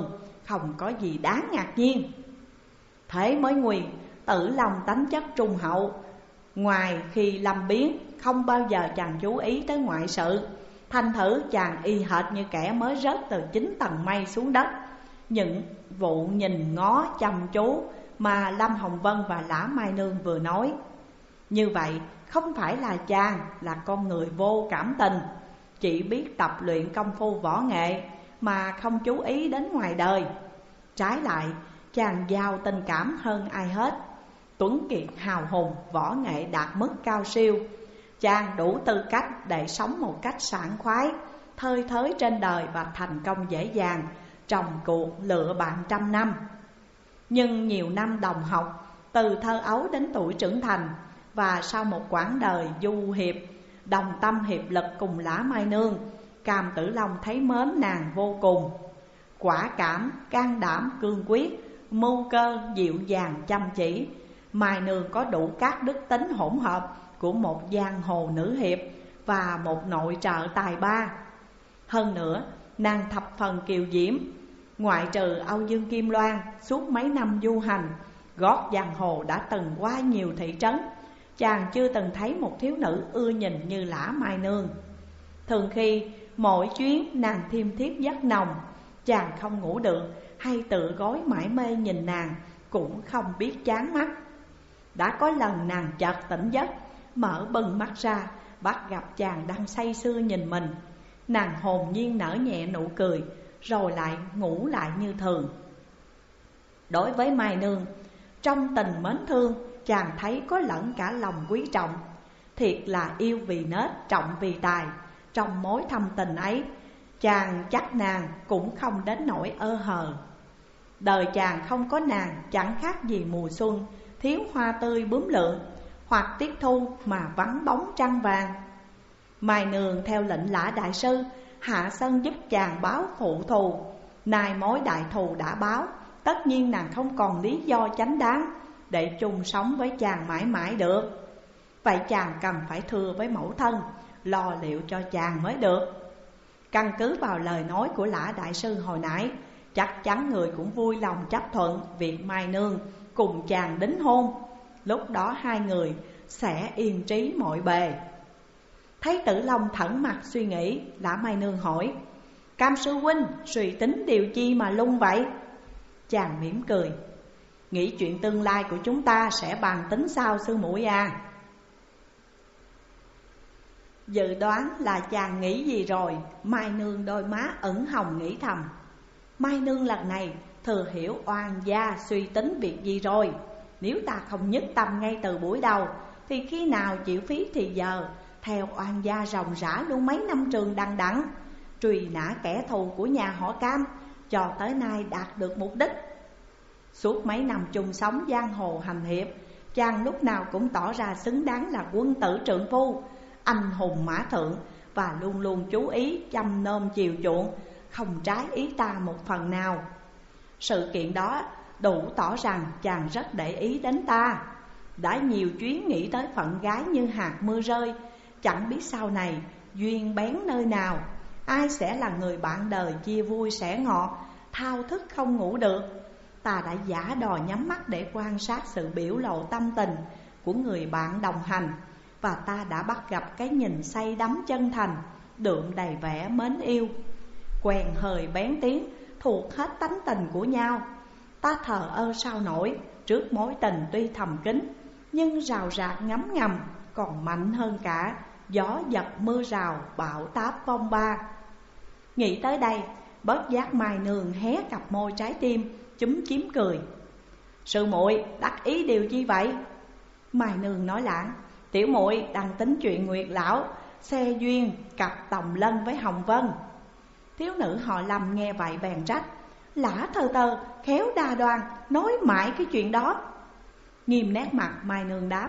Speaker 1: không có gì đáng ngạc nhiên. Thế mới nguy, Tử Long tánh chất trung hậu. Ngoài khi lâm biến, không bao giờ chàng chú ý tới ngoại sự. Thành thử chàng y hệt như kẻ mới rớt từ 9 tầng mây xuống đất. Những vụ nhìn ngó chăm chú mà Lâm Hồng Vân và Lã Mai Nương vừa nói, như vậy không phải là chàng là con người vô cảm tình, chỉ biết tập luyện công phu võ nghệ mà không chú ý đến ngoài đời. Trái lại, chàng giàu tình cảm hơn ai hết. Tuấn kiệt hào hùng, võ nghệ đạt mức cao siêu. Chàng đủ tư cách để sống một cách sảng khoái, thơi thới trên đời và thành công dễ dàng trong cuộc lựa bạn trăm năm. Nhưng nhiều năm đồng học, từ thơ ấu đến tuổi trưởng thành, và sau một quãng đời du hiệp, đồng tâm hiệp lực cùng Lã Mai Nương, Cam Tử Long thấy mến nàng vô cùng. Quả cảm, can đảm, cương quyết, mưu cơ, dịu dàng, chăm chỉ. Mai Nương có đủ các đức tính hỗn hợp của một giang hồ nữ hiệp và một nội trợ tài ba. Hơn nữa, nàng thập phần kiều diễm. Ngoại trừ Âu Dương Kim Loan, suốt mấy năm du hành, gót giang hồ đã từng qua nhiều thị trấn, chàng chưa từng thấy một thiếu nữ ưa nhìn như Lã Mai Nương. Thường khi mỗi chuyến nàng thiêm thiếp giấc nồng, chàng không ngủ được hay tự gói mải mê nhìn nàng cũng không biết chán mắt. Đã có lần nàng chợt tỉnh giấc, mở bừng mắt ra, bắt gặp chàng đang say sưa nhìn mình. Nàng hồn nhiên nở nhẹ nụ cười, rồi lại ngủ lại như thường. Đối với Mai Nương, trong tình mến thương, chàng thấy có lẫn cả lòng quý trọng. Thiệt là yêu vì nết, trọng vì tài. Trong mối thâm tình ấy, chàng chắc nàng cũng không đến nỗi ơ hờ. Đời chàng không có nàng chẳng khác gì mùa xuân, thiếu hoa tươi bướm lượn, hoặc tiết thu mà vắng bóng trăng vàng. Mai Nương theo lệnh Lã đại sư hạ sân giúp chàng báo phụ thù. Nay mối đại thù đã báo, tất nhiên nàng không còn lý do chánh đáng để chung sống với chàng mãi mãi được. Vậy chàng cần phải thưa với mẫu thân, lo liệu cho chàng mới được. Căn cứ vào lời nói của Lã đại sư hồi nãy, chắc chắn người cũng vui lòng chấp thuận việc Mai Nương cùng chàng đính hôn. Lúc đó hai người sẽ yên trí mọi bề. Thấy Tử Long thẫn mặt suy nghĩ, Lã Mai Nương hỏi: Cam sư huynh suy tính điều chi mà lung vậy? Chàng mỉm cười: nghĩ chuyện tương lai của chúng ta sẽ bàn tính sao sư muội à? Dự đoán là chàng nghĩ gì rồi. Mai Nương đôi má ửng hồng nghĩ thầm: Mai Nương lần này thừa hiểu oan gia suy tính việc gì rồi. Nếu ta không nhất tâm ngay từ buổi đầu, thì khi nào chịu phí thì giờ theo oan gia ròng rã luôn mấy năm trường đằng đẵng, truy nã kẻ thù của nhà họ Cam, cho tới nay đạt được mục đích. Suốt mấy năm chung sống giang hồ hành hiệp, chàng lúc nào cũng tỏ ra xứng đáng là quân tử trượng phu, anh hùng mã thượng, và luôn luôn chú ý chăm nom chiều chuộng, không trái ý ta một phần nào. Sự kiện đó đủ tỏ rằng chàng rất để ý đến ta. Đã nhiều chuyến nghĩ tới phận gái như hạt mưa rơi, chẳng biết sau này duyên bén nơi nào, ai sẽ là người bạn đời chia vui sẻ ngọt, thao thức không ngủ được. Ta đã giả đò nhắm mắt để quan sát sự biểu lộ tâm tình của người bạn đồng hành, và ta đã bắt gặp cái nhìn say đắm chân thành, đượm đầy vẻ mến yêu. Quen hơi bén tiếng, thuộc hết tánh tình của nhau. Ta thờ ơ sao nổi trước mối tình tuy thầm kín, nhưng rào rạc ngấm ngầm, còn mạnh hơn cả gió giật mưa rào, bão táp phong ba. Nghĩ tới đây, bất giác Mai Nương hé cặp môi trái tim, chúm chím cười: Sư muội đắc ý điều chi vậy? Mai Nương nói lảng: Tiểu muội đang tính chuyện Nguyệt lão xe duyên cặp Tòng Lân với Hồng Vân. Thiếu nữ họ Lâm nghe vậy bèn trách: Lã thơ tơ khéo đa đoan, nói mãi cái chuyện đó. Nghiêm nét mặt, Mai Nương đáp: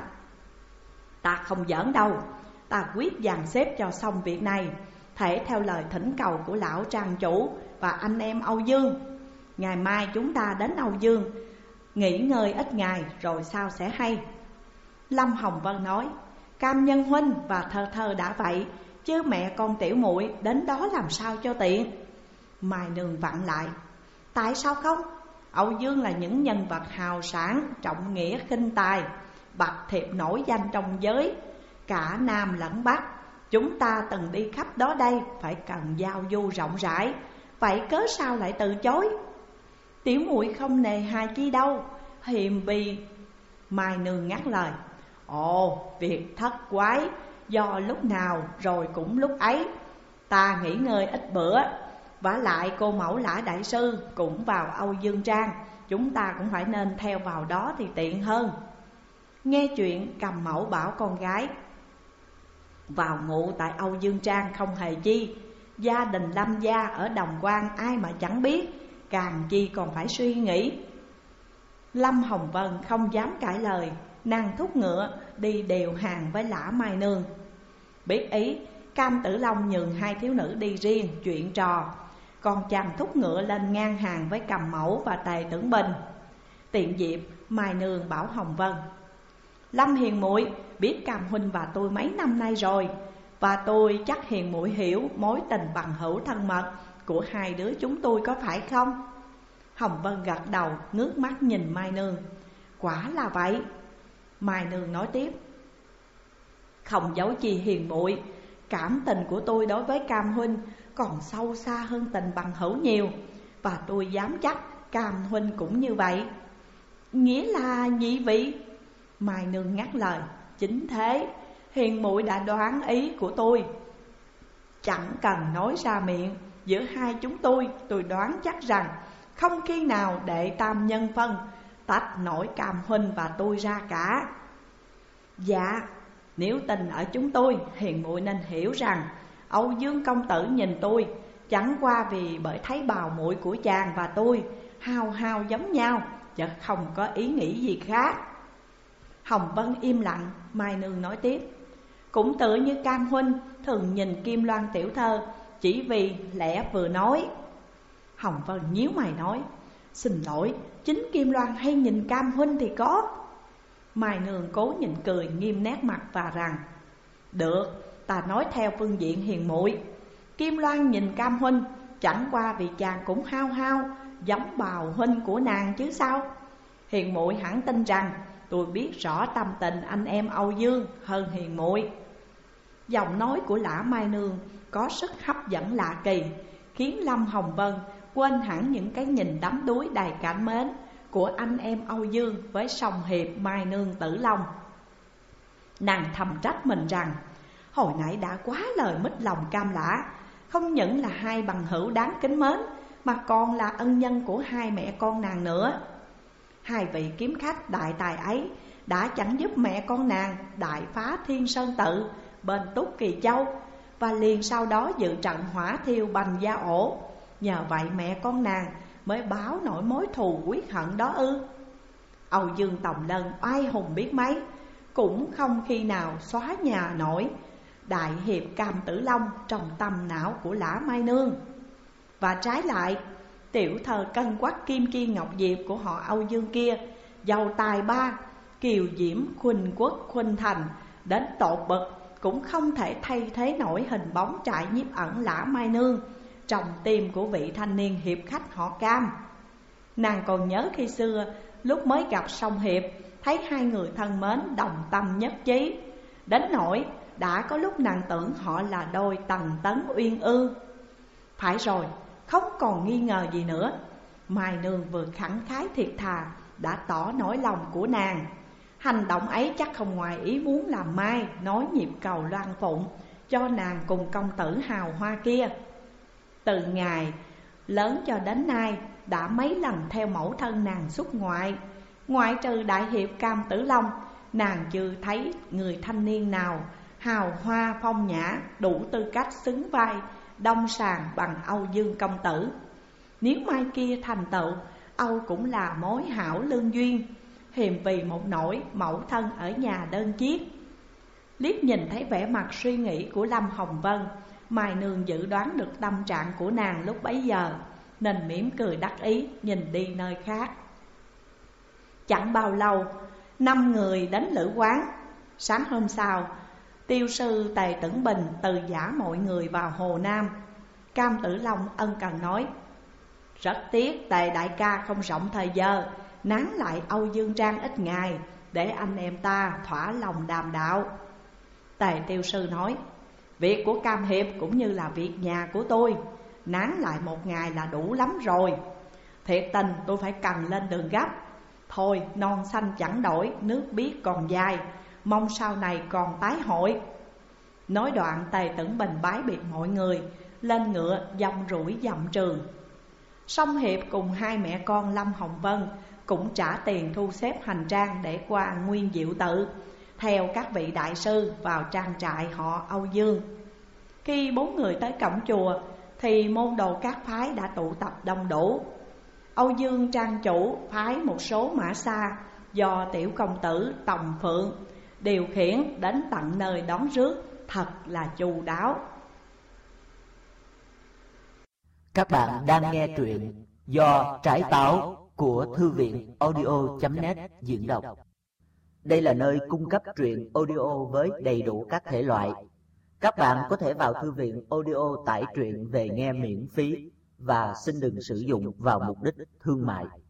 Speaker 1: Ta không giỡn đâu, ta quyết dàn xếp cho xong việc này, thể theo lời thỉnh cầu của lão trang chủ và anh em Âu Dương. Ngày mai chúng ta đến Âu Dương nghỉ ngơi ít ngày rồi sao sẽ hay. Lâm Hồng Vân nói: Cam nhân huynh và thơ thơ đã vậy, chứ mẹ con tiểu muội đến đó làm sao cho tiện. Mai Nương vặn lại: Tại sao không? Âu Dương là những nhân vật hào sản, trọng nghĩa khinh tài, bạch thiệp nổi danh trong giới, cả Nam lẫn Bắc. Chúng ta từng đi khắp đó đây, phải cần giao du rộng rãi, vậy cớ sao lại từ chối? Tiểu muội không nề hà chi đâu, hiềm vì. Mai Nương ngắt lời. Ồ, việc thất quái, do lúc nào rồi cũng lúc ấy. Ta nghỉ ngơi ít bữa, vả lại cô mẫu Lã đại sư cũng vào Âu Dương Trang, chúng ta cũng phải nên theo vào đó thì tiện hơn. Nghe chuyện, Cầm Mẫu bảo con gái vào ngụ tại Âu Dương Trang không hề chi. Gia đình Lâm gia ở Đồng Quan ai mà chẳng biết, càng chi còn phải suy nghĩ. Lâm Hồng Vân không dám cãi lời, nàng thúc ngựa đi đều hàng với Lã Mai Nương. Biết ý, Cam Tử Long nhường hai thiếu nữ đi riêng chuyện trò, còn chàng thúc ngựa lên ngang hàng với Cầm Mẫu và Tề Tưởng Bình. Tiện dịp, Mai Nương bảo Hồng Vân. Lâm hiền muội biết Cam huynh và tôi mấy năm nay rồi, và tôi chắc hiền muội hiểu mối tình bằng hữu thân mật của hai đứa chúng tôi, có phải không? Hồng Vân gật đầu, ngước mắt nhìn Mai Nương. Quả là vậy. Mai Nương nói tiếp. Không giấu chi hiền muội, cảm tình của tôi đối với Cam huynh còn sâu xa hơn tình bằng hữu nhiều, và tôi dám chắc Cam huynh cũng như vậy. Nghĩa là nhị vị? Mai Nương ngắt lời. Chính thế, hiền muội đã đoán ý của tôi, chẳng cần nói ra miệng. Giữa hai chúng tôi đoán chắc rằng không khi nào đệ tam nhân phân tách nổi Cam huynh và tôi ra cả. Dạ, nếu tình ở chúng tôi, hiền muội nên hiểu rằng Âu Dương công tử nhìn tôi chẳng qua vì bởi thấy bào muội của chàng và tôi hao hao giống nhau, chứ không có ý nghĩ gì khác. Hồng Vân im lặng. Mai Nương nói tiếp. Cũng tựa như Cam huynh thường nhìn Kim Loan tiểu thơ chỉ vì lẽ vừa nói. Hồng Vân nhíu mày nói. Xin lỗi, chính Kim Loan hay nhìn Cam huynh thì có. Mai Nương cố nhịn cười, nghiêm nét mặt và rằng. Được, ta nói theo phương diện hiền muội. Kim Loan nhìn Cam huynh chẳng qua vì chàng cũng hao hao giống bào huynh của nàng chứ sao. Hiền muội hẳn tin rằng tôi biết rõ tâm tình anh em Âu Dương hơn hiền muội. Giọng nói của Lã Mai Nương có sức hấp dẫn lạ kỳ, khiến Lâm Hồng Vân quên hẳn những cái nhìn đắm đuối đầy cảm mến của anh em Âu Dương với song hiệp Mai Nương Tử Long. Nàng thầm trách mình rằng hồi nãy đã quá lời mít lòng Cam Lã, không những là hai bằng hữu đáng kính mến mà còn là ân nhân của hai mẹ con nàng nữa. Hai vị kiếm khách đại tài ấy đã chẳng giúp mẹ con nàng đại phá Thiên Sơn Tự bên Túc Kỳ Châu, và liền sau đó dự trận hỏa thiêu Bành Gia Ổ. Nhờ vậy mẹ con nàng mới báo nổi mối thù quyết hận đó ư? Âu Dương Tòng Lân oai hùng biết mấy, cũng không khi nào xóa nhà nổi đại hiệp Cam Tử Long trong tâm não của Lã Mai Nương. Và trái lại, tiểu thơ cân quắc Kim Chi Ngọc Diệp của họ Âu Dương kia, giàu tài ba, kiều diễm khuynh quốc khuynh thành đến tột bậc, cũng không thể thay thế nổi hình bóng trại nhiếp ẩn Lã Mai Nương trong tim của vị thanh niên hiệp khách họ Cam. Nàng còn nhớ khi xưa, lúc mới gặp song hiệp, thấy hai người thân mến đồng tâm nhất chí, đến nỗi đã có lúc nàng tưởng họ là đôi Tần Tấn Uyên Ương. Phải rồi, không còn nghi ngờ gì nữa. Mai Nương vừa khẳng khái thiệt thà đã tỏ nỗi lòng của nàng. Hành động ấy chắc không ngoài ý muốn làm Mai nói nhịp cầu Loan Phụng cho nàng cùng công tử hào hoa kia. Từ ngày lớn cho đến nay đã mấy lần theo mẫu thân nàng xuất ngoại. Ngoại trừ đại hiệp Cam Tử Long, nàng chưa thấy người thanh niên nào hào hoa phong nhã đủ tư cách xứng vai đông sàng bằng Âu Dương công tử. Nếu mai kia thành tựu, Âu cũng là mối hảo lương duyên, hiềm vì một nỗi mẫu thân ở nhà đơn chiếc. Liếc nhìn thấy vẻ mặt suy nghĩ của Lâm Hồng Vân, Mai Nương dự đoán được tâm trạng của nàng lúc bấy giờ, nên mỉm cười đắc ý nhìn đi nơi khác. Chẳng bao lâu, 5 người đến Lữ Quán. Sáng hôm sau, tiêu sư Tề Tưởng Bình từ giả mọi người vào Hồ Nam. Cam Tử Long ân cần nói: Rất tiếc Tề đại ca không rộng thời giờ, nán lại Âu Dương Trang ít ngày, để anh em ta thỏa lòng đàm đạo. Tề Tiêu Sư nói, việc của Cam Hiệp cũng như là việc nhà của tôi, nán lại một ngày là đủ lắm rồi. Thiệt tình tôi phải cần lên đường gấp. Thôi non xanh chẳng đổi, nước biếc còn dài, mong sau này còn tái hội. Nói đoạn Tề Tưởng Bình bái biệt mọi người, lên ngựa dòng rủi dặm trường. Song Hiệp cùng hai mẹ con Lâm Hồng Vân cũng trả tiền thu xếp hành trang để qua Nguyên Diệu Tự, theo các vị đại sư vào trang trại họ Âu Dương. Khi bốn người tới cổng chùa thì môn đồ các phái đã tụ tập đông đủ. Âu Dương trang chủ phái một số mã xa do tiểu công tử Tòng Phượng điều khiển đến tận nơi đón rước, thật là chu đáo.
Speaker 2: Các bạn đang nghe truyện do Trái Táo của Thư viện audio.net diễn đọc. Đây là nơi cung cấp truyện audio với đầy đủ các thể loại. Các bạn có thể vào thư viện audio tải truyện về nghe miễn phí và xin đừng sử dụng vào mục đích thương mại.